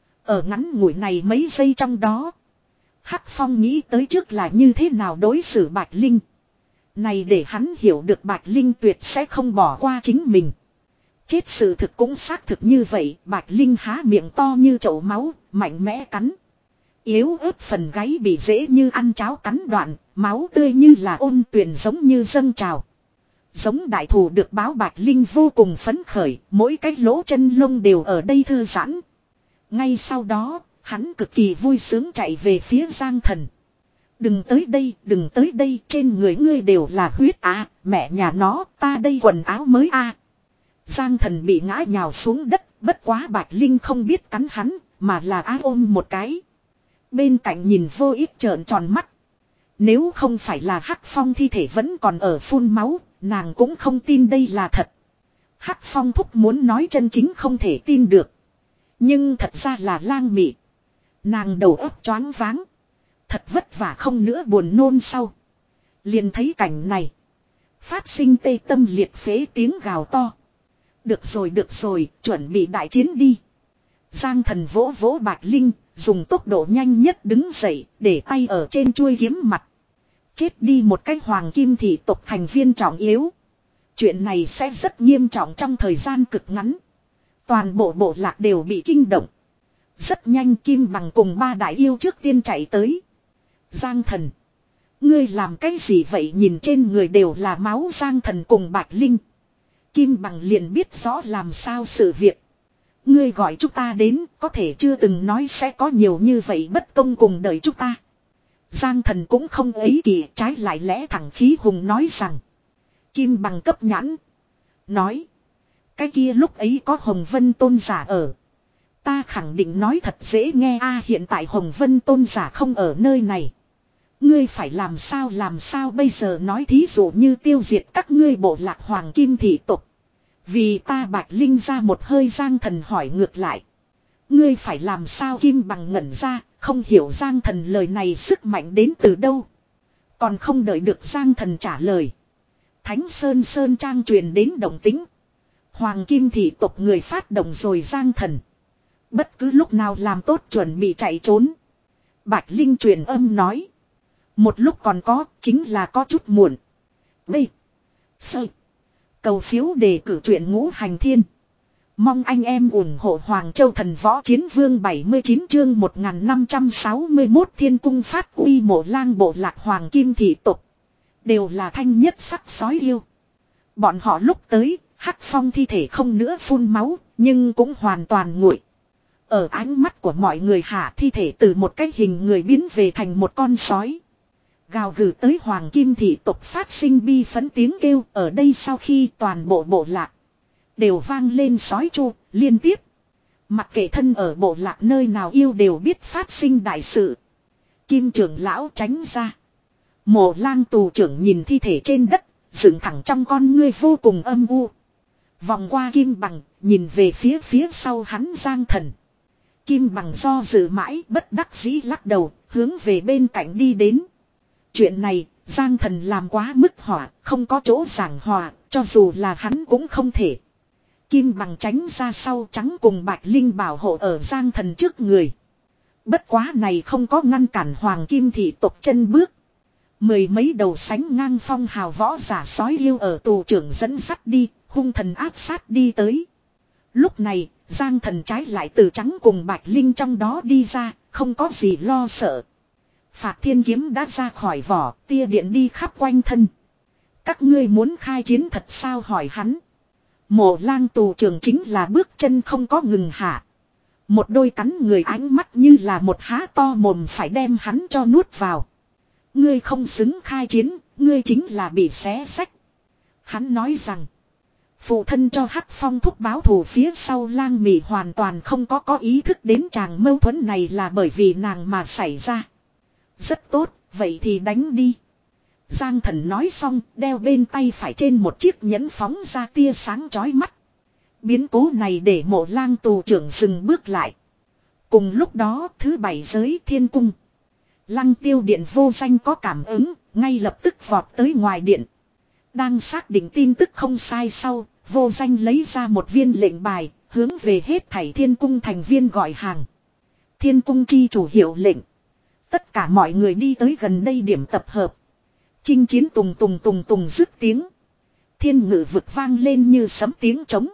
Ở ngắn ngủi này mấy giây trong đó. Hắc Phong nghĩ tới trước là như thế nào đối xử Bạch Linh. Này để hắn hiểu được Bạch Linh tuyệt sẽ không bỏ qua chính mình. Chết sự thực cũng xác thực như vậy. Bạch Linh há miệng to như chậu máu, mạnh mẽ cắn. Yếu ớt phần gáy bị dễ như ăn cháo cắn đoạn, máu tươi như là ôn tuyền giống như dâng trào. Giống đại thù được báo, Bạch Linh vô cùng phấn khởi, mỗi cái lỗ chân lông đều ở đây thư giãn. Ngay sau đó, hắn cực kỳ vui sướng chạy về phía Giang Thần. Đừng tới đây, đừng tới đây, trên người ngươi đều là huyết à, mẹ nhà nó, ta đây quần áo mới à. Giang Thần bị ngã nhào xuống đất, bất quá Bạch Linh không biết cắn hắn, mà là á ôm một cái. Bên cạnh nhìn vô ích trợn tròn mắt. Nếu không phải là Hắc Phong thi thể vẫn còn ở phun máu, nàng cũng không tin đây là thật. Hắc Phong thúc muốn nói chân chính không thể tin được. Nhưng thật ra là lang mị. Nàng đầu óc choáng váng. Thật vất vả không nữa buồn nôn sau. Liền thấy cảnh này. Phát sinh tê tâm liệt phế tiếng gào to. Được rồi được rồi, chuẩn bị đại chiến đi. Giang Thần vỗ vỗ Bạch Linh, dùng tốc độ nhanh nhất đứng dậy, để tay ở trên chuôi kiếm mặt. Chết đi một cái hoàng kim thị tộc thành viên trọng yếu. Chuyện này sẽ rất nghiêm trọng trong thời gian cực ngắn. Toàn bộ bộ lạc đều bị kinh động. Rất nhanh Kim Bằng cùng ba đại yêu trước tiên chạy tới. Giang Thần, ngươi làm cái gì vậy? Nhìn trên người đều là máu Giang Thần cùng Bạch Linh. Kim Bằng liền biết rõ làm sao sự việc. Ngươi gọi chúng ta đến, có thể chưa từng nói sẽ có nhiều như vậy bất công cùng đời chúng ta. Giang Thần cũng không ấy kỳ, trái lại lẽ thẳng khí hùng nói rằng. Kim Bằng cấp nhãn. Nói. Cái kia lúc ấy có Hồng Vân Tôn giả ở. Ta khẳng định nói thật dễ nghe a, hiện tại Hồng Vân Tôn giả không ở nơi này. Ngươi phải làm sao làm sao bây giờ, nói thí dụ như tiêu diệt các ngươi bộ lạc hoàng kim thị tộc. Vì ta Bạch Linh ra một hơi. Giang Thần hỏi ngược lại. Ngươi phải làm sao? Kim Bằng ngẩn ra, không hiểu Giang Thần lời này sức mạnh đến từ đâu. Còn không đợi được Giang Thần trả lời. Thánh Sơn Sơn Trang truyền đến động tĩnh. Hoàng kim thị tộc người phát động rồi Giang Thần. Bất cứ lúc nào làm tốt chuẩn bị chạy trốn. Bạch Linh truyền âm nói. Một lúc còn có, chính là có chút muộn. B. Sơ. Cầu phiếu đề cử truyện Ngũ Hành Thiên. Mong anh em ủng hộ Hoàng Châu Thần Võ Chiến Vương bảy mươi chín chương một nghìn năm trăm sáu mươi mốt Thiên Cung phát uy mộ lang bộ lạc hoàng kim thị tộc. Đều là thanh nhất sắc sói yêu. Bọn họ lúc tới, Hắc Phong thi thể không nữa phun máu, nhưng cũng hoàn toàn nguội. Ở ánh mắt của mọi người hạ, thi thể từ một cái hình người biến về thành một con sói. Gào gừ tới hoàng kim thị tộc phát sinh bi phấn tiếng kêu. Ở đây sau khi toàn bộ bộ lạc đều vang lên sói chu liên tiếp. Mặc kệ thân ở bộ lạc nơi nào yêu đều biết phát sinh đại sự. Kim trưởng lão tránh ra. Mộ lang tù trưởng nhìn thi thể trên đất, dựng thẳng trong con ngươi vô cùng âm u. Vòng qua Kim Bằng, nhìn về phía phía sau hắn Giang Thần. Kim Bằng do dự mãi, bất đắc dĩ lắc đầu, hướng về bên cạnh đi đến. Chuyện này, Giang Thần làm quá mức hỏa, không có chỗ giảng hòa, cho dù là hắn cũng không thể. Kim Bằng tránh ra sau, trắng cùng Bạch Linh bảo hộ ở Giang Thần trước người. Bất quá này không có ngăn cản hoàng kim thị tộc chân bước. Mười mấy đầu sánh ngang phong hào võ giả sói yêu ở tù trưởng dẫn sắt đi, hung thần áp sát đi tới. Lúc này, Giang Thần trái lại từ trắng cùng Bạch Linh trong đó đi ra, không có gì lo sợ. Phạt thiên kiếm đã ra khỏi vỏ, tia điện đi khắp quanh thân. Các ngươi muốn khai chiến thật sao? Hỏi hắn. Mộ lang tù trưởng chính là bước chân không có ngừng hạ. Một đôi cắn người ánh mắt như là một há to mồm phải đem hắn cho nuốt vào. Ngươi không xứng khai chiến, ngươi chính là bị xé xách. Hắn nói rằng, phụ thân cho Hắc Phong thúc báo thù phía sau Lang Mị hoàn toàn không có có ý thức đến chàng mâu thuẫn này là bởi vì nàng mà xảy ra. Rất tốt, vậy thì đánh đi. Giang Thần nói xong, đeo bên tay phải trên một chiếc nhẫn phóng ra tia sáng chói mắt. Biến cố này để Mộ Lang tù trưởng dừng bước lại. Cùng lúc đó, thứ bảy giới thiên cung. Lăng Tiêu Điện vô danh có cảm ứng, ngay lập tức vọt tới ngoài điện. Đang xác định tin tức không sai sau, vô danh lấy ra một viên lệnh bài, hướng về hết thảy thiên cung thành viên gọi hàng. Thiên cung chi chủ hiệu lệnh. Tất cả mọi người đi tới gần đây điểm tập hợp. Chinh chiến tùng tùng tùng tùng dứt tiếng. Thiên ngự vực vang lên như sấm tiếng trống.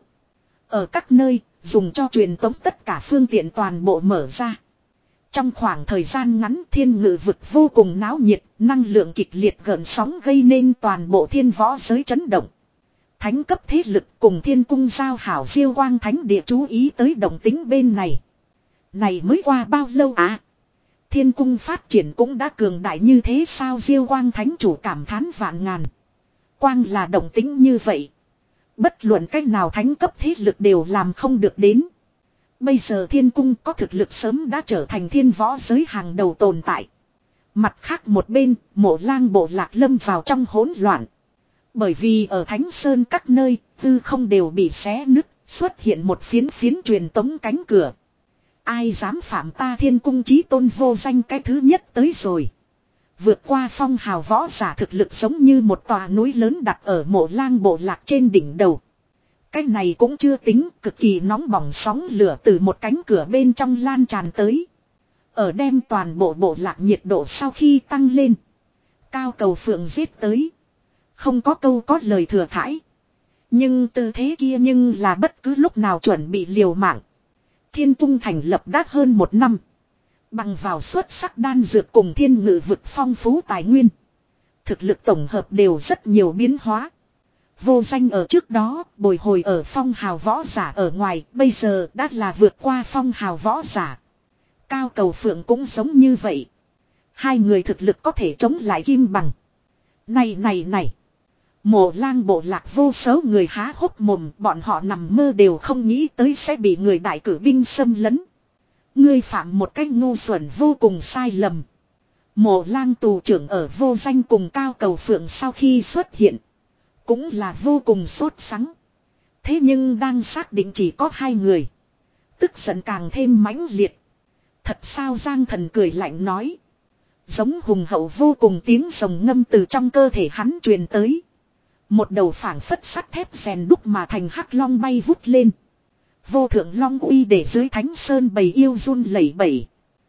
Ở các nơi, dùng cho truyền tống tất cả phương tiện toàn bộ mở ra. Trong khoảng thời gian ngắn thiên ngự vực vô cùng náo nhiệt, năng lượng kịch liệt gợn sóng gây nên toàn bộ thiên võ giới chấn động. Thánh cấp thế lực cùng thiên cung giao hảo diêu quang thánh địa chú ý tới động tính bên này. Này mới qua bao lâu à? Thiên cung phát triển cũng đã cường đại như thế sao diêu quang thánh chủ cảm thán vạn ngàn. Quang là động tính như vậy. Bất luận cách nào thánh cấp thế lực đều làm không được đến. Bây giờ thiên cung có thực lực sớm đã trở thành thiên võ giới hàng đầu tồn tại. Mặt khác một bên, Mộ Lang bộ lạc lâm vào trong hỗn loạn. Bởi vì ở Thánh Sơn các nơi, tư không đều bị xé nứt, xuất hiện một phiến phiến truyền tống cánh cửa. Ai dám phạm ta thiên cung chí tôn vô danh cái thứ nhất tới rồi. Vượt qua phong hào võ giả thực lực giống như một tòa núi lớn đặt ở Mộ Lang bộ lạc trên đỉnh đầu. Cái này cũng chưa tính, cực kỳ nóng bỏng sóng lửa từ một cánh cửa bên trong lan tràn tới. Ở đem toàn bộ bộ lạc nhiệt độ sau khi tăng lên. Cao Cầu Phượng giết tới. Không có câu có lời thừa thãi. Nhưng tư thế kia nhưng là bất cứ lúc nào chuẩn bị liều mạng. Thiên cung thành lập đã hơn một năm. Bằng vào xuất sắc đan dược cùng thiên ngự vực phong phú tài nguyên. Thực lực tổng hợp đều rất nhiều biến hóa. Vô danh ở trước đó, bồi hồi ở phong hào võ giả ở ngoài, bây giờ đã là vượt qua phong hào võ giả. Cao Cầu Phượng cũng giống như vậy. Hai người thực lực có thể chống lại Kim Bằng. Này này này. Mộ Lang bộ lạc vô số người há hốc mồm, bọn họ nằm mơ đều không nghĩ tới sẽ bị người đại cử binh xâm lấn. Ngươi phạm một cách ngu xuẩn vô cùng sai lầm. Mộ Lang tù trưởng ở vô danh cùng Cao Cầu Phượng sau khi xuất hiện. Cũng là vô cùng sốt sắng. Thế nhưng đang xác định chỉ có hai người. Tức giận càng thêm mãnh liệt. Thật sao Giang Thần cười lạnh nói. Giống hùng hậu vô cùng tiếng rồng ngâm từ trong cơ thể hắn truyền tới. Một đầu phảng phất sắt thép rèn đúc mà thành hắc long bay vút lên. Vô thượng long uy để dưới thánh sơn bầy yêu run lẩy bẩy.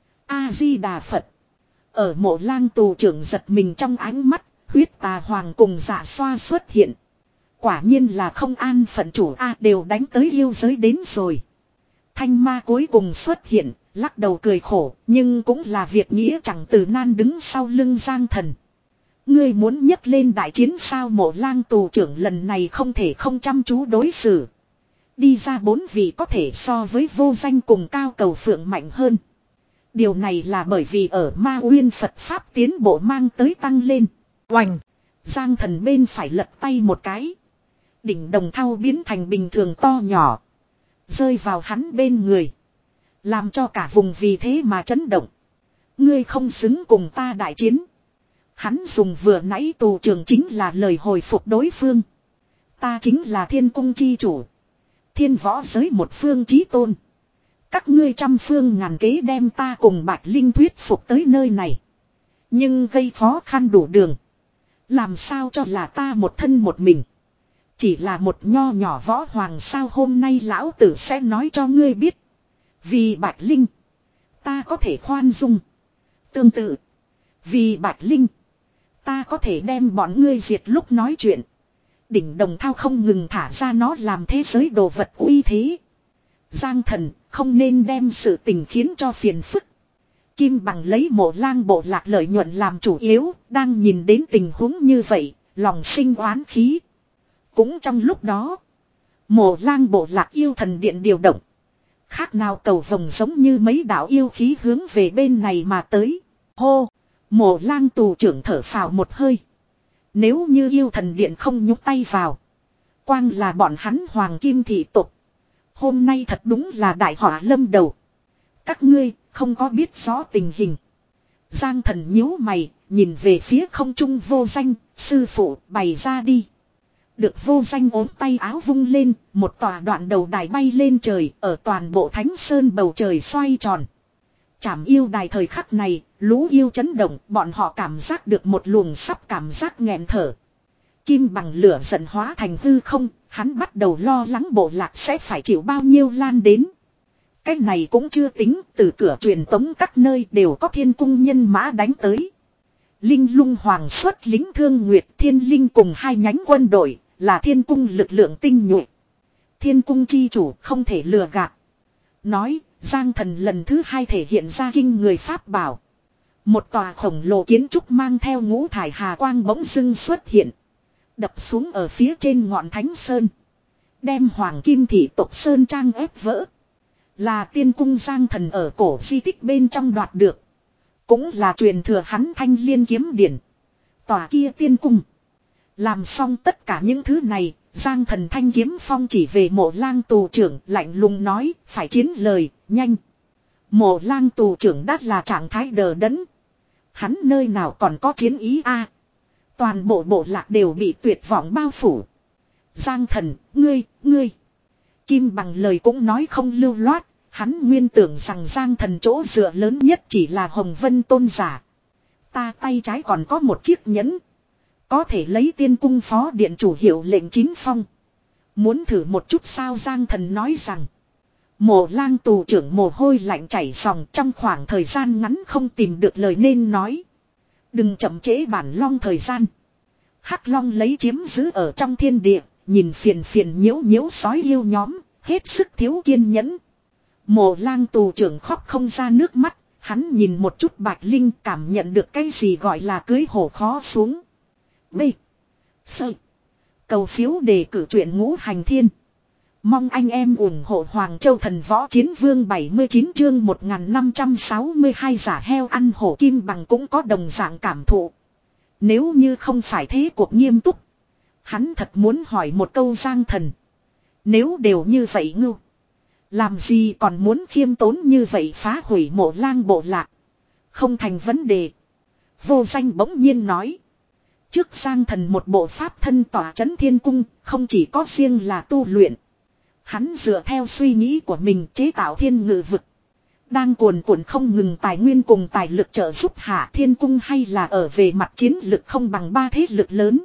A-di-đà Phật. Ở Mộ Lang tù trưởng giật mình trong ánh mắt. Huyết tà hoàng cùng dạ xoa xuất hiện. Quả nhiên là không an phận chủ A đều đánh tới yêu giới đến rồi. Thanh ma cuối cùng xuất hiện, lắc đầu cười khổ, nhưng cũng là việc nghĩa chẳng từ nan đứng sau lưng Giang Thần. Ngươi muốn nhấc lên đại chiến sao Mộ Lang tù trưởng lần này không thể không chăm chú đối xử. Đi ra bốn vị có thể so với vô danh cùng Cao Cầu Phượng mạnh hơn. Điều này là bởi vì ở Ma Uyên Phật Pháp tiến bộ mang tới tăng lên. Oành! Giang Thần bên phải lật tay một cái. Đỉnh đồng thau biến thành bình thường to nhỏ. Rơi vào hắn bên người. Làm cho cả vùng vì thế mà chấn động. Ngươi không xứng cùng ta đại chiến. Hắn dùng vừa nãy tù trưởng chính là lời hồi phục đối phương. Ta chính là thiên cung chi chủ. Thiên võ giới một phương chí tôn. Các ngươi trăm phương ngàn kế đem ta cùng Bạch Linh thuyết phục tới nơi này. Nhưng gây khó khăn đủ đường. Làm sao cho là ta một thân một mình. Chỉ là một nho nhỏ võ hoàng sao hôm nay lão tử sẽ nói cho ngươi biết. Vì Bạch Linh. Ta có thể khoan dung. Tương tự. Vì Bạch Linh. Ta có thể đem bọn ngươi diệt lúc nói chuyện. Đỉnh đồng thao không ngừng thả ra nó làm thế giới đồ vật uy thế. Giang Thần không nên đem sự tình khiến cho phiền phức. Kim Bằng lấy Mộ Lang bộ lạc lợi nhuận làm chủ yếu, đang nhìn đến tình huống như vậy, lòng sinh oán khí. Cũng trong lúc đó, Mộ lang bộ lạc yêu thần điện điều động. Khác nào cầu vồng giống như mấy đạo yêu khí hướng về bên này mà tới. Hô! Mộ lang tù trưởng thở phào một hơi. Nếu như yêu thần điện không nhúc tay vào. Quang là bọn hắn hoàng kim thị tộc. Hôm nay thật đúng là đại họa lâm đầu. Các ngươi không có biết rõ tình hình. Giang thần nhíu mày, nhìn về phía không trung vô danh, sư phụ bày ra đi. Được vô danh ốm tay áo vung lên, một tòa đoạn đầu đài bay lên trời, ở toàn bộ thánh sơn bầu trời xoay tròn. Chảm yêu đài thời khắc này, lũ yêu chấn động, bọn họ cảm giác được một luồng sắp cảm giác nghẹn thở. Kim bằng lửa giận hóa thành hư không, hắn bắt đầu lo lắng bộ lạc sẽ phải chịu bao nhiêu lan đến. Cái này cũng chưa tính, từ cửa truyền tống các nơi đều có thiên cung nhân mã đánh tới. Linh lung hoàng xuất lính thương nguyệt thiên linh cùng hai nhánh quân đội, là thiên cung lực lượng tinh nhuệ. Thiên cung chi chủ không thể lừa gạt. Nói, Giang thần lần thứ hai thể hiện ra kinh người pháp bảo. Một tòa khổng lồ kiến trúc mang theo ngũ thải hà quang bỗng dưng xuất hiện. Đập xuống ở phía trên ngọn thánh sơn. Đem hoàng kim thị tộc sơn trang ép vỡ. Là tiên cung Giang thần ở cổ di tích bên trong đoạt được. Cũng là truyền thừa hắn thanh liên kiếm điển. Tòa kia tiên cung. Làm xong tất cả những thứ này, Giang thần thanh kiếm phong chỉ về mộ lang tù trưởng lạnh lùng nói, phải chiến lời, nhanh. Mộ lang tù trưởng đắt là trạng thái đờ đẫn. Hắn nơi nào còn có chiến ý a? Toàn bộ bộ lạc đều bị tuyệt vọng bao phủ. Giang thần, ngươi, ngươi. Kim bằng lời cũng nói không lưu loát, hắn nguyên tưởng rằng Giang thần chỗ dựa lớn nhất chỉ là Hồng Vân tôn giả. Ta tay trái còn có một chiếc nhẫn. Có thể lấy tiên cung phó điện chủ hiệu lệnh chín phong. Muốn thử một chút sao Giang thần nói rằng. Mộ lang tù trưởng mồ hôi lạnh chảy ròng trong khoảng thời gian ngắn không tìm được lời nên nói. Đừng chậm trễ bản long thời gian. Hắc long lấy chiếm giữ ở trong thiên địa, nhìn phiền phiền nhiễu nhiễu sói yêu nhóm, hết sức thiếu kiên nhẫn. Mộ lang tù trưởng khóc không ra nước mắt, hắn nhìn một chút Bạch Linh cảm nhận được cái gì gọi là cưới hổ khó xuống. B. Sơ. Cầu phiếu đề cử truyện Ngũ Hành Thiên. Mong anh em ủng hộ Hoàng Châu Thần Võ Chiến Vương bảy mươi chín chương một nghìn năm trăm sáu mươi hai giả heo ăn hổ kim bằng cũng có đồng dạng cảm thụ. Nếu như không phải thế cuộc nghiêm túc. Hắn thật muốn hỏi một câu Giang thần. Nếu đều như vậy ngưu. Làm gì còn muốn khiêm tốn như vậy phá hủy mộ lang bộ lạc. Không thành vấn đề. Vô danh bỗng nhiên nói. Trước Giang thần một bộ pháp thân tỏa chấn thiên cung, không chỉ có riêng là tu luyện. Hắn dựa theo suy nghĩ của mình chế tạo thiên ngự vực. Đang cuồn cuộn không ngừng tài nguyên cùng tài lực trợ giúp hạ thiên cung hay là ở về mặt chiến lực không bằng ba thế lực lớn.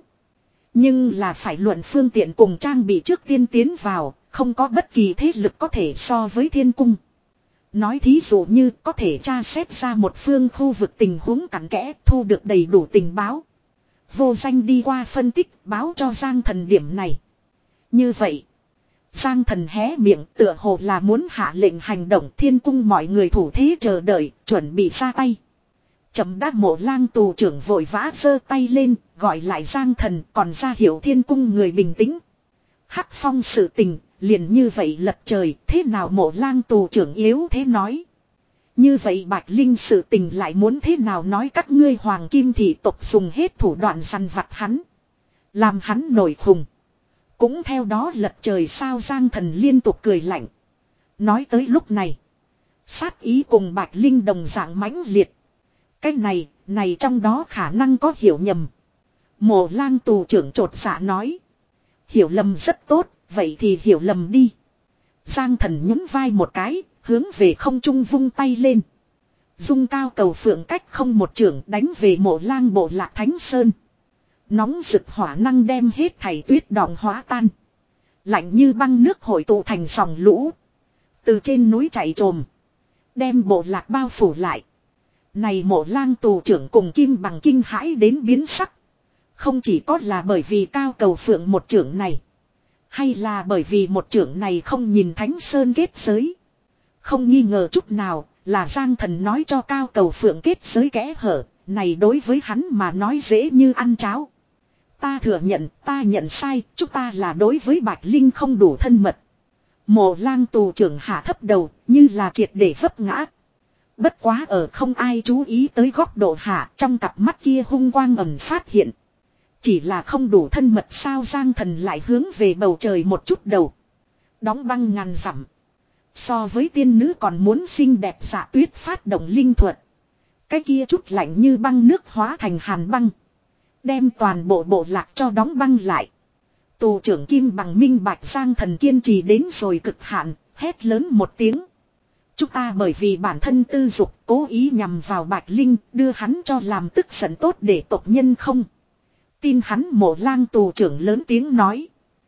Nhưng là phải luận phương tiện cùng trang bị trước tiên tiến vào, không có bất kỳ thế lực có thể so với thiên cung. Nói thí dụ như có thể tra xét ra một phương khu vực tình huống cặn kẽ, thu được đầy đủ tình báo. Vô danh đi qua phân tích báo cho Giang thần điểm này. Như vậy, Giang thần hé miệng tựa hồ là muốn hạ lệnh hành động thiên cung mọi người thủ thế chờ đợi, chuẩn bị ra tay. Chậm đáp mộ lang tù trưởng vội vã giơ tay lên, gọi lại Giang thần còn ra hiệu thiên cung người bình tĩnh. Hắc phong sự tình, liền như vậy lật trời, thế nào mộ lang tù trưởng yếu thế nói. Như vậy Bạch Linh sự tình lại muốn thế nào nói các ngươi hoàng kim thị tộc dùng hết thủ đoạn săn vặt hắn. Làm hắn nổi khùng. Cũng theo đó lật trời sao Giang thần liên tục cười lạnh. Nói tới lúc này. Sát ý cùng Bạch Linh đồng dạng mãnh liệt. Cái này, này trong đó khả năng có hiểu nhầm. Mộ lang tù trưởng trột dạ nói. Hiểu lầm rất tốt, vậy thì hiểu lầm đi. Giang thần nhún vai một cái, hướng về không trung vung tay lên. Dung cao cầu phượng cách không một trưởng đánh về mộ lang bộ lạc Thánh Sơn. Nóng rực hỏa năng đem hết thảy tuyết đọng hóa tan. Lạnh như băng nước hội tụ thành dòng lũ. Từ trên núi chảy trồm. Đem bộ lạc bao phủ lại. Này mộ lang tù trưởng cùng kim bằng kinh hãi đến biến sắc. Không chỉ có là bởi vì cao cầu phượng một trưởng này. Hay là bởi vì một trưởng này không nhìn Thánh Sơn kết giới. Không nghi ngờ chút nào là Giang thần nói cho cao cầu phượng kết giới kẽ hở. Này đối với hắn mà nói dễ như ăn cháo. Ta thừa nhận, ta nhận sai, chúng ta là đối với Bạch Linh không đủ thân mật. Mộ lang tù trưởng hạ thấp đầu, như là triệt để vấp ngã. Bất quá ở không ai chú ý tới góc độ hạ, trong cặp mắt kia hung quang ẩn phát hiện. Chỉ là không đủ thân mật sao? Giang Thần lại hướng về bầu trời một chút đầu. Đóng băng ngàn dặm. So với tiên nữ còn muốn xinh đẹp Dạ Tuyết phát động linh thuật. Cái kia chút lạnh như băng nước hóa thành hàn băng. Đem toàn bộ bộ lạc cho đóng băng lại. Tù trưởng Kim Bằng minh bạch Giang Thần kiên trì đến rồi cực hạn, hét lớn một tiếng. Chúng ta bởi vì bản thân tư dục cố ý nhằm vào Bạch Linh, đưa hắn cho làm tức giận tốt để tộc nhân không. Tin hắn. Mộ lang tù trưởng lớn tiếng nói.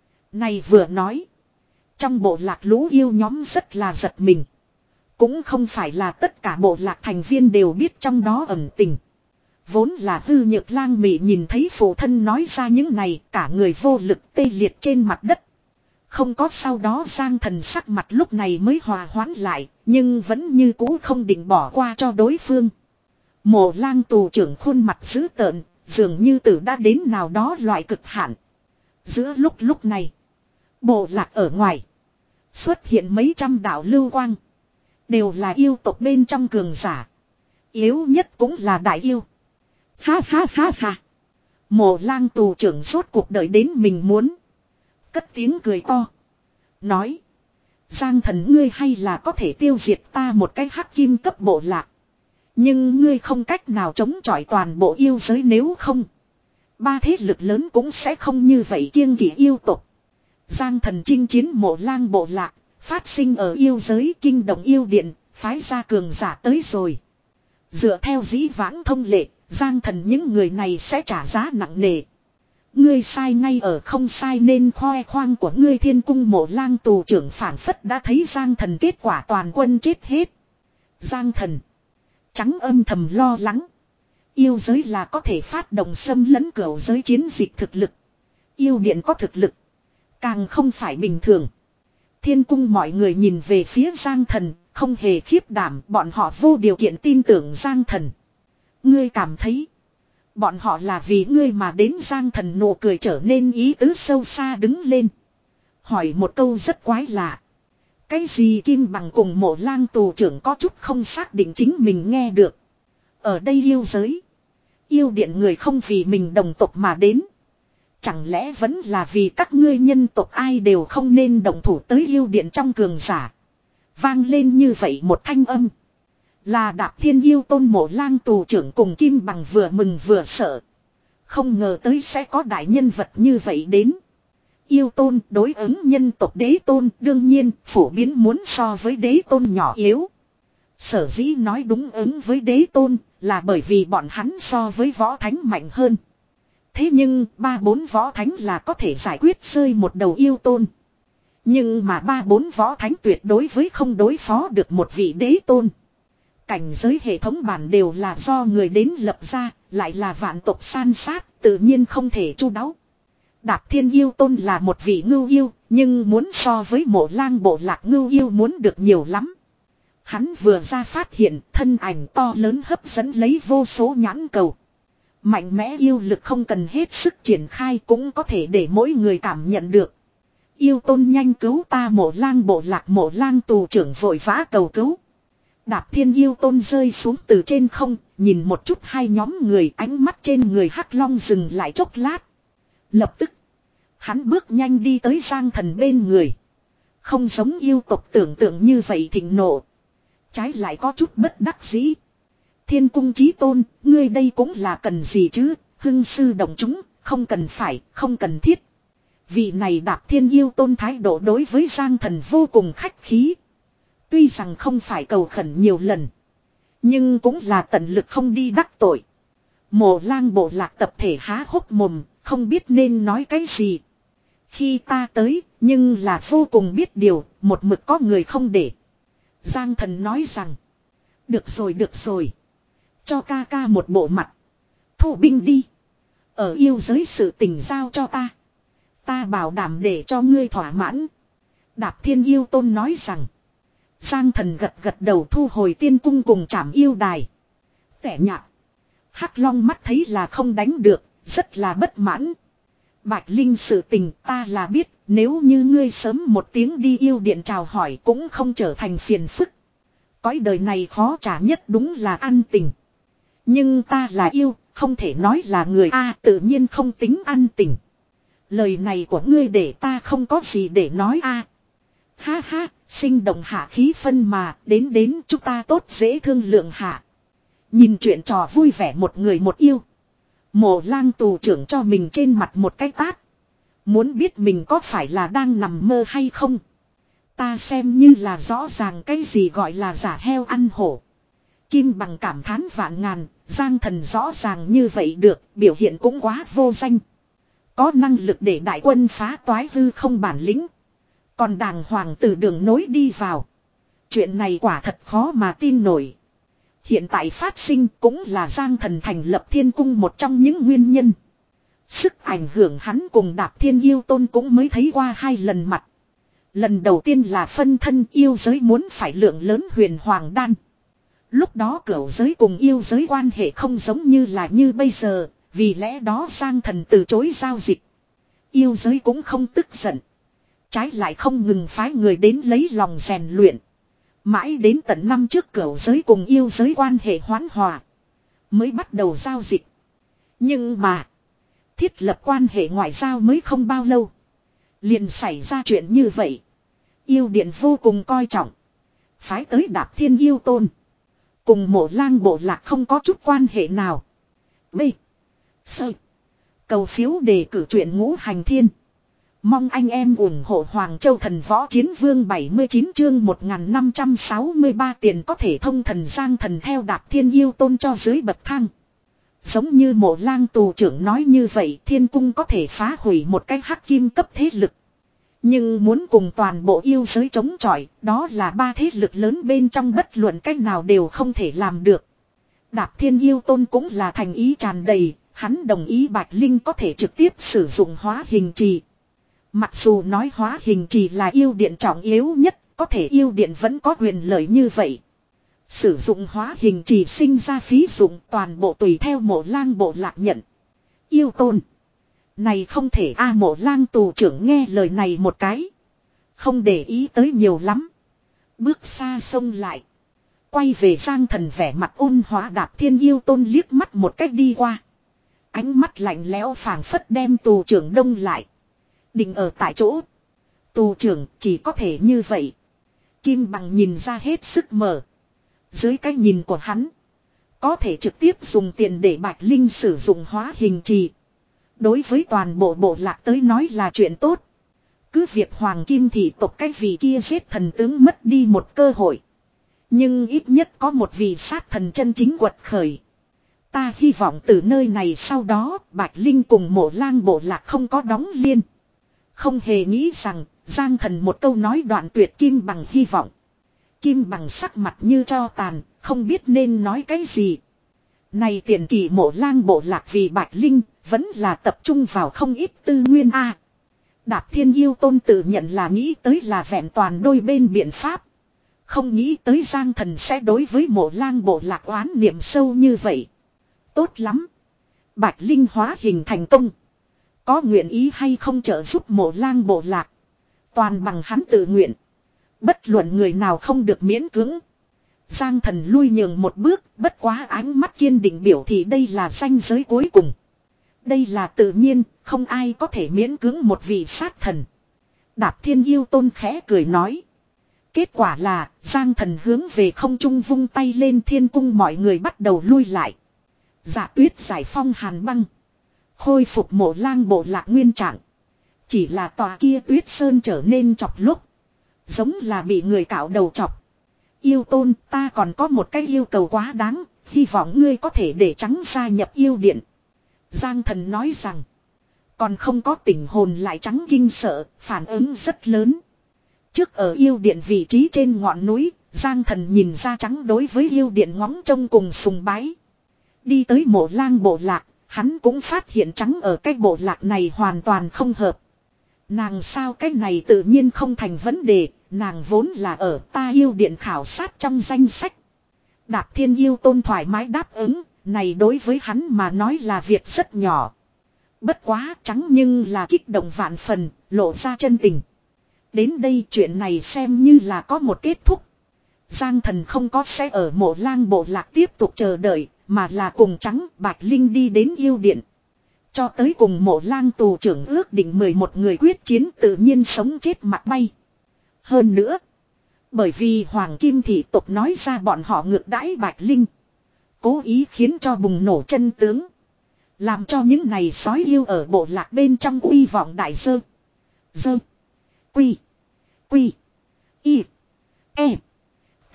Này vừa nói. Trong bộ lạc lũ yêu nhóm rất là giật mình. Cũng không phải là tất cả bộ lạc thành viên đều biết trong đó ẩn tình. Vốn là hư nhược lang mị nhìn thấy phụ thân nói ra những này, cả người vô lực tê liệt trên mặt đất. Không có sau đó Giang Thần sắc mặt lúc này mới hòa hoãn lại, nhưng vẫn như cũ không định bỏ qua cho đối phương. Mộ lang tù trưởng khuôn mặt dữ tợn, dường như tử đã đến nào đó loại cực hạn. Giữa lúc lúc này, bộ lạc ở ngoài xuất hiện mấy trăm đạo lưu quang. Đều là yêu tộc bên trong cường giả. Yếu nhất cũng là đại yêu. Ha ha ha ha. Mộ lang tù trưởng rốt cuộc đợi đến mình muốn. Cất tiếng cười to. Nói. Giang Thần ngươi hay là có thể tiêu diệt ta một cái hắc kim cấp bộ lạc. Nhưng ngươi không cách nào chống chọi toàn bộ yêu giới, nếu không. Ba thế lực lớn cũng sẽ không như vậy kiêng kỵ yêu tộc. Giang Thần chinh chiến Mộ lang bộ lạc. Phát sinh ở yêu giới kinh động yêu điện. Phái ra cường giả tới rồi. Dựa theo dĩ vãng thông lệ. Giang Thần những người này sẽ trả giá nặng nề. Ngươi sai ngay ở không sai nên khoe khoang của ngươi. Thiên cung Mộ lang tù trưởng phảng phất đã thấy Giang Thần kết quả toàn quân chết hết. Giang Thần trắng âm thầm lo lắng. Yêu giới là có thể phát động xâm lấn cửu giới chiến dịch thực lực. Yêu điện có thực lực. Càng không phải bình thường. Thiên cung mọi người nhìn về phía Giang Thần. Không hề khiếp đảm, bọn họ vô điều kiện tin tưởng Giang Thần. Ngươi cảm thấy bọn họ là vì ngươi mà đến. Giang Thần nụ cười trở nên ý tứ sâu xa đứng lên. Hỏi một câu rất quái lạ. Cái gì Kim Bằng cùng Mộ lang tù trưởng có chút không xác định chính mình nghe được. Ở đây yêu giới. Yêu điện người không vì mình đồng tộc mà đến. Chẳng lẽ vẫn là vì các ngươi nhân tộc ai đều không nên đồng thủ tới yêu điện trong cường giả. Vang lên như vậy một thanh âm. Là Đạp Thiên yêu tôn Mộ lang tù trưởng cùng Kim Bằng vừa mừng vừa sợ. Không ngờ tới sẽ có đại nhân vật như vậy đến. Yêu tôn đối ứng nhân tộc đế tôn đương nhiên phổ biến muốn so với đế tôn nhỏ yếu. Sở dĩ nói đúng ứng với đế tôn là bởi vì bọn hắn so với võ thánh mạnh hơn. Thế nhưng ba bốn võ thánh là có thể giải quyết rơi một đầu yêu tôn. Nhưng mà ba bốn võ thánh tuyệt đối với không đối phó được một vị đế tôn. Cảnh giới hệ thống bản đều là do người đến lập ra, lại là vạn tộc san sát, tự nhiên không thể chu đáo. Đạp Thiên yêu tôn là một vị ngưu yêu, nhưng muốn so với Mộ lang bộ lạc ngưu yêu muốn được nhiều lắm. Hắn vừa ra phát hiện thân ảnh to lớn hấp dẫn lấy vô số nhãn cầu. Mạnh mẽ yêu lực không cần hết sức triển khai cũng có thể để mỗi người cảm nhận được. Yêu tôn nhanh cứu ta! Mộ lang bộ lạc Mộ lang tù trưởng vội vã cầu cứu. Đạp Thiên yêu tôn rơi xuống từ trên không, nhìn một chút hai nhóm người, ánh mắt trên người hắc long dừng lại chốc lát. Lập tức, hắn bước nhanh đi tới Giang Thần bên người. Không giống yêu tộc tưởng tượng như vậy thịnh nộ. Trái lại có chút bất đắc dĩ. Thiên cung chí tôn, ngươi đây cũng là cần gì chứ? Hưng sư động chúng, không cần phải, không cần thiết. Vị này Đạp Thiên yêu tôn thái độ đối với Giang Thần vô cùng khách khí. Tuy rằng không phải cầu khẩn nhiều lần, nhưng cũng là tận lực không đi đắc tội. Mộ lang bộ lạc tập thể há hốc mồm, không biết nên nói cái gì. Khi ta tới, nhưng là vô cùng biết điều, một mực có người không để. Giang Thần nói rằng, được rồi được rồi, cho ca ca một bộ mặt. Thủ binh đi. Ở yêu giới sự tình giao cho ta. Ta bảo đảm để cho ngươi thỏa mãn. Đạp Thiên yêu tôn nói rằng. Giang Thần gật gật đầu thu hồi tiên cung cùng trảm yêu đài. Tẻ nhạt. Hắc Long mắt thấy là không đánh được, rất là bất mãn. Bạch Linh sự tình ta là biết, nếu như ngươi sớm một tiếng đi yêu điện chào hỏi cũng không trở thành phiền phức. Cõi đời này khó trả nhất đúng là ăn tình. Nhưng ta là yêu, không thể nói là người A, tự nhiên không tính ăn tình. Lời này của ngươi để ta không có gì để nói A. Ha ha, sinh động hạ khí phân mà, đến đến chúng ta tốt dễ thương lượng hạ. Nhìn chuyện trò vui vẻ một người một yêu. Mộ lang tù trưởng cho mình trên mặt một cái tát. Muốn biết mình có phải là đang nằm mơ hay không. Ta xem như là rõ ràng cái gì gọi là giả heo ăn hổ. Kim Bằng cảm thán vạn ngàn, Giang Thần rõ ràng như vậy được, biểu hiện cũng quá vô danh. Có năng lực để đại quân phá toái hư không bản lĩnh. Còn đàng hoàng từ đường nối đi vào. Chuyện này quả thật khó mà tin nổi. Hiện tại phát sinh cũng là Giang Thần thành lập thiên cung một trong những nguyên nhân. Sức ảnh hưởng hắn cùng Đạp Thiên Yêu Tôn cũng mới thấy qua hai lần mặt. Lần đầu tiên là phân thân yêu giới muốn phải lượng lớn huyền hoàng đan. Lúc đó cửu giới cùng yêu giới quan hệ không giống như là như bây giờ, vì lẽ đó Giang Thần từ chối giao dịch. Yêu giới cũng không tức giận. Trái lại không ngừng phái người đến lấy lòng rèn luyện. Mãi đến tận năm trước cửu giới cùng yêu giới quan hệ hoán hòa. Mới bắt đầu giao dịch. Nhưng mà. Thiết lập quan hệ ngoại giao mới không bao lâu. Liền xảy ra chuyện như vậy. Yêu điện vô cùng coi trọng. Phái tới Đạp Thiên Yêu Tôn. Cùng Mộ Lang bộ lạc không có chút quan hệ nào. B. Sơ. Cầu phiếu đề cử truyện Ngũ Hành Thiên. Mong anh em ủng hộ Hoàng Châu Thần Võ Chiến Vương bảy mươi chín chương một nghìn năm trăm sáu mươi ba tiền có thể thông thần Giang Thần theo Đạp Thiên Yêu Tôn cho dưới bậc thang. Giống như Mộ Lang tù trưởng nói như vậy, thiên cung có thể phá hủy một cái hắc kim cấp thế lực. Nhưng muốn cùng toàn bộ yêu giới chống chọi, đó là ba thế lực lớn bên trong bất luận cách nào đều không thể làm được. Đạp Thiên Yêu Tôn cũng là thành ý tràn đầy, hắn đồng ý Bạch Linh có thể trực tiếp sử dụng hóa hình trì. Mặc dù nói hóa hình trì là yêu điện trọng yếu nhất, có thể yêu điện vẫn có quyền lợi như vậy. Sử dụng hóa hình trì sinh ra phí dụng toàn bộ tùy theo Mộ Lang bộ lạc nhận. Yêu Tôn. Này không thể a Mộ Lang tù trưởng nghe lời này một cái. Không để ý tới nhiều lắm. Bước xa xông lại. Quay về Giang Thần vẻ mặt ôn hóa Đạp Thiên Yêu Tôn liếc mắt một cách đi qua. Ánh mắt lạnh lẽo phảng phất đem tù trưởng đông lại. Định ở tại chỗ. Tù trưởng chỉ có thể như vậy. Kim Bằng nhìn ra hết sức mở. Dưới cái nhìn của hắn. Có thể trực tiếp dùng tiền để Bạch Linh sử dụng hóa hình trì. Đối với toàn bộ bộ lạc tới nói là chuyện tốt. Cứ việc Hoàng Kim thị tộc cái vị kia giết thần tướng mất đi một cơ hội. Nhưng ít nhất có một vị sát thần chân chính quật khởi. Ta hy vọng từ nơi này sau đó Bạch Linh cùng Mộ Lang bộ lạc không có đóng liên. Không hề nghĩ rằng Giang Thần một câu nói đoạn tuyệt Kim Bằng hy vọng. Kim Bằng sắc mặt như tro tàn, không biết nên nói cái gì. Này tiền kỳ Mộ Lang bộ lạc vì Bạch Linh, vẫn là tập trung vào không ít tư nguyên a. Đạp Thiên Yêu Tôn tự nhận là nghĩ tới là vẹn toàn đôi bên biện pháp. Không nghĩ tới Giang Thần sẽ đối với Mộ Lang bộ lạc oán niệm sâu như vậy. Tốt lắm. Bạch Linh hóa hình thành công. Có nguyện ý hay không trợ giúp Mộ Lang bộ lạc. Toàn bằng hắn tự nguyện. Bất luận người nào không được miễn cưỡng. Giang Thần lui nhường một bước, bất quá ánh mắt kiên định biểu thị đây là ranh giới cuối cùng. Đây là tự nhiên, không ai có thể miễn cưỡng một vị sát thần. Đạp Thiên Yêu Tôn khẽ cười nói. Kết quả là, Giang Thần hướng về không trung vung tay lên thiên cung mọi người bắt đầu lui lại. Dạ tuyết giải phong hàn băng. Khôi phục Mộ Lang bộ lạc nguyên trạng. Chỉ là tòa kia tuyết sơn trở nên chọc lúc. Giống là bị người cạo đầu chọc. Yêu Tôn, ta còn có một cái yêu cầu quá đáng, hy vọng ngươi có thể để trắng gia nhập yêu điện. Giang Thần nói rằng, còn không có tỉnh hồn lại trắng kinh sợ, phản ứng rất lớn. Trước ở yêu điện vị trí trên ngọn núi, Giang Thần nhìn ra trắng đối với yêu điện ngóng trông cùng sùng bái. Đi tới Mộ Lang bộ lạc, hắn cũng phát hiện trắng ở cái bộ lạc này hoàn toàn không hợp. Nàng sao cái này tự nhiên không thành vấn đề, nàng vốn là ở ta yêu điện khảo sát trong danh sách. Đạp Thiên Yêu Tôn thoải mái đáp ứng, này đối với hắn mà nói là việc rất nhỏ. Bất quá trắng nhưng là kích động vạn phần, lộ ra chân tình. Đến đây chuyện này xem như là có một kết thúc. Giang Thần không có sẽ ở Mộ Lang bộ lạc tiếp tục chờ đợi, mà là cùng Trắng Bạch Linh đi đến yêu điện. Cho tới cùng Mộ Lang tù trưởng ước định mười một người quyết chiến tự nhiên sống chết mặt bay. Hơn nữa, bởi vì Hoàng Kim thị tộc nói ra bọn họ ngược đãi Bạch Linh, cố ý khiến cho bùng nổ chân tướng, làm cho những này sói yêu ở bộ lạc bên trong uy vọng đại dơ. Dơ. Quy. Quy. Y. E. T.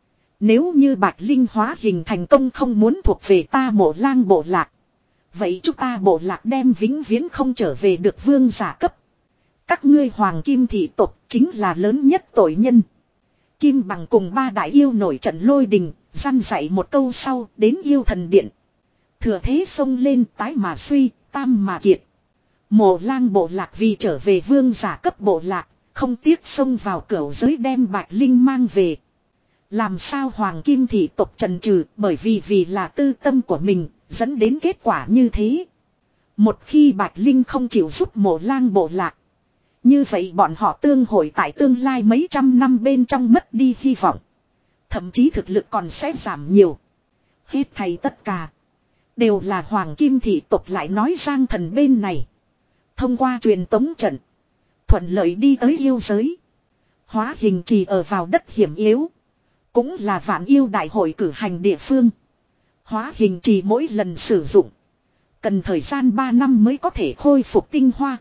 Nếu như Bạch Linh hóa hình thành công không muốn thuộc về ta Mộ Lang bộ lạc, vậy chúng ta bộ lạc đem vĩnh viễn không trở về được vương giả cấp. Các ngươi Hoàng Kim thị tộc chính là lớn nhất tội nhân. Kim Bằng cùng ba đại yêu nổi trận lôi đình, răn dạy một câu sau đến yêu thần điện. Thừa thế xông lên tái mà suy, tam mà kiệt. Mộ Lang bộ lạc vì trở về vương giả cấp bộ lạc, không tiếc xông vào cửu giới đem Bạch Linh mang về. Làm sao Hoàng Kim thị tộc trần trừ, bởi vì vì là tư tâm của mình, dẫn đến kết quả như thế. Một khi Bạch Linh không chịu giúp Mộ Lang bộ lạc, như vậy bọn họ tương hội tại tương lai mấy trăm năm bên trong mất đi hy vọng. Thậm chí thực lực còn sẽ giảm nhiều. Hết thầy tất cả đều là Hoàng Kim thị tộc lại nói Giang Thần bên này. Thông qua truyền tống trận, thuận lợi đi tới yêu giới. Hóa hình trì ở vào đất hiểm yếu, cũng là vạn yêu đại hội cử hành địa phương. Hóa hình trì mỗi lần sử dụng cần thời gian ba năm mới có thể khôi phục tinh hoa.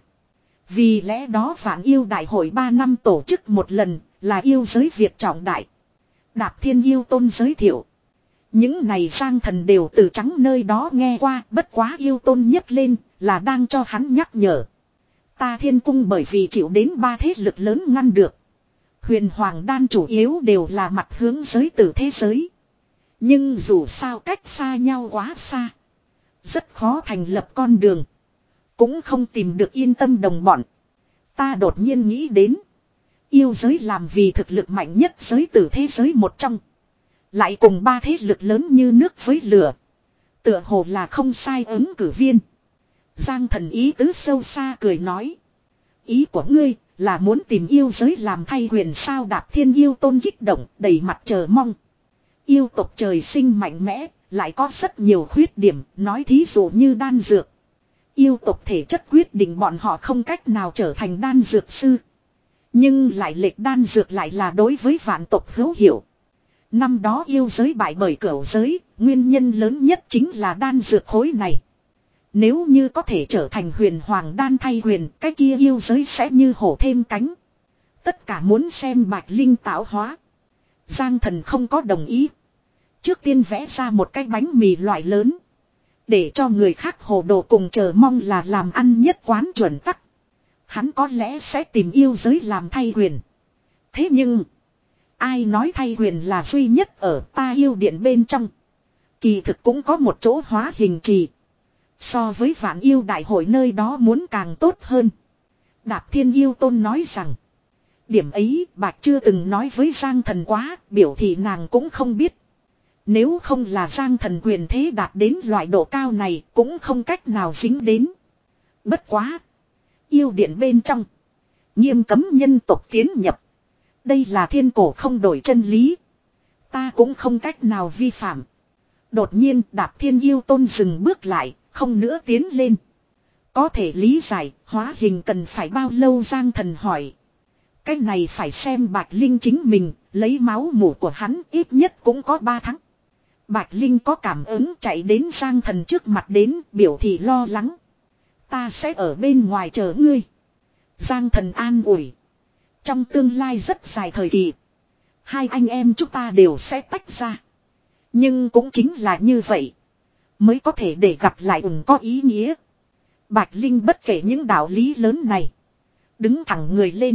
Vì lẽ đó vạn yêu đại hội ba năm tổ chức một lần, là yêu giới việc trọng đại. Đạp Thiên Yêu Tôn giới thiệu. Những này Giang Thần đều từ Trắng nơi đó nghe qua, bất quá Yêu Tôn nhấc lên là đang cho hắn nhắc nhở. Ta Thiên Cung bởi vì chịu đến ba thế lực lớn ngăn được. Huyền Hoàng Đan chủ yếu đều là mặt hướng giới từ thế giới. Nhưng dù sao cách xa nhau quá xa, rất khó thành lập con đường. Cũng không tìm được yên tâm đồng bọn. Ta đột nhiên nghĩ đến, yêu giới làm vì thực lực mạnh nhất giới từ thế giới một trong, lại cùng ba thế lực lớn như nước với lửa, tựa hồ là không sai ứng cử viên. Giang Thần ý tứ sâu xa cười nói. Ý của ngươi là muốn tìm yêu giới làm thay huyền sao? Đạp Thiên Yêu Tôn kích động đầy mặt chờ mong. Yêu tộc trời sinh mạnh mẽ, lại có rất nhiều khuyết điểm, nói thí dụ như đan dược. Yêu tộc thể chất quyết định bọn họ không cách nào trở thành đan dược sư. Nhưng lại lệch đan dược lại là đối với vạn tộc hữu hiệu. Năm đó yêu giới bại bởi cửu giới, nguyên nhân lớn nhất chính là đan dược khối này. Nếu như có thể trở thành huyền hoàng đan thay huyền, cái kia yêu giới sẽ như hổ thêm cánh. Tất cả muốn xem Bạch Linh tạo hóa. Giang Thần không có đồng ý. Trước tiên vẽ ra một cái bánh mì loại lớn, để cho người khác hồ đồ cùng chờ mong là làm ăn nhất quán chuẩn tắc. Hắn có lẽ sẽ tìm yêu giới làm thay huyền. Thế nhưng, ai nói thay huyền là duy nhất ở ta yêu điện bên trong. Kỳ thực cũng có một chỗ hóa hình trì. So với vạn yêu đại hội nơi đó muốn càng tốt hơn. Đạp Thiên Yêu Tôn nói rằng, điểm ấy Bạch chưa từng nói với Giang Thần quá, biểu thị nàng cũng không biết. Nếu không là Giang Thần quyền thế đạt đến loại độ cao này, cũng không cách nào dính đến. Bất quá, yêu điện bên trong nghiêm cấm nhân tộc tiến nhập. Đây là thiên cổ không đổi chân lý, ta cũng không cách nào vi phạm. Đột nhiên Đạp Thiên Yêu Tôn dừng bước lại, không nữa tiến lên. Có thể lý giải hóa hình cần phải bao lâu? Giang Thần hỏi. Cái này phải xem Bạch Linh chính mình, lấy máu mủ của hắn ít nhất cũng có ba tháng. Bạch Linh có cảm ứng chạy đến Giang Thần trước mặt đến, biểu thị lo lắng. Ta sẽ ở bên ngoài chờ ngươi. Giang Thần an ủi. Trong tương lai rất dài thời kỳ, hai anh em chúng ta đều sẽ tách ra. Nhưng cũng chính là như vậy, mới có thể để gặp lại ủng có ý nghĩa. Bạch Linh bất kể những đạo lý lớn này, đứng thẳng người lên,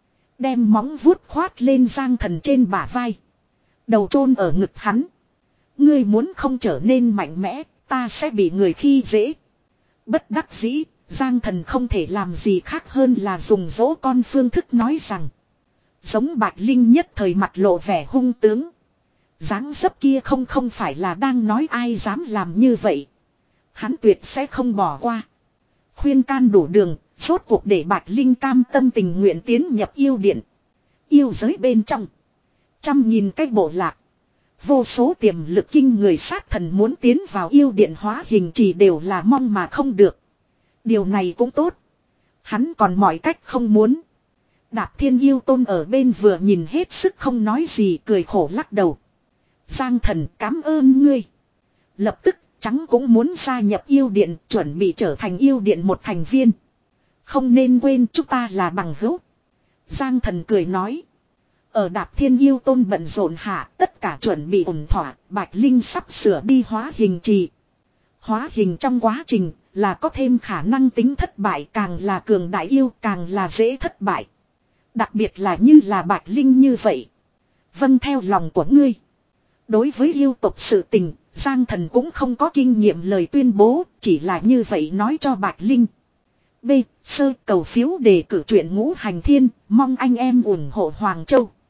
đem móng vuốt khoát lên Giang Thần trên bả vai, đầu chôn ở ngực hắn. Ngươi muốn không trở nên mạnh mẽ, ta sẽ bị người khi dễ. Bất đắc dĩ, Giang Thần không thể làm gì khác hơn là dùng dỗ con phương thức nói rằng. Giống Bạch Linh nhất thời mặt lộ vẻ hung tướng. Dáng dấp kia không không phải là đang nói ai dám làm như vậy. Hắn tuyệt sẽ không bỏ qua. Khuyên can đủ đường, rốt cuộc để Bạch Linh cam tâm tình nguyện tiến nhập yêu điện. Yêu giới bên trong. Trăm nghìn cái bộ lạc. Vô số tiềm lực kinh người sát thần muốn tiến vào yêu điện hóa hình chỉ đều là mong mà không được. Điều này cũng tốt. Hắn còn mọi cách không muốn. Đạp Thiên Yêu Tôn ở bên vừa nhìn hết sức không nói gì, cười khổ lắc đầu. Giang thần cảm ơn ngươi. Lập tức trắng cũng muốn gia nhập yêu điện, chuẩn bị trở thành yêu điện một thành viên. Không nên quên chúng ta là bằng hữu. Giang thần cười nói. Ở Đạp Thiên Yêu Tôn bận rộn hạ, tất cả chuẩn bị ổn thỏa, Bạch Linh sắp sửa đi hóa hình trì. Hóa hình trong quá trình là có thêm khả năng tính thất bại, càng là cường đại yêu càng là dễ thất bại. Đặc biệt là như là Bạch Linh như vậy. Vâng theo lòng của ngươi. Đối với yêu tộc sự tình, Giang thần cũng không có kinh nghiệm lời tuyên bố, chỉ là như vậy nói cho Bạch Linh. B. Sơ cầu phiếu đề cử truyện Ngũ Hành Thiên, mong anh em ủng hộ Hoàng Châu.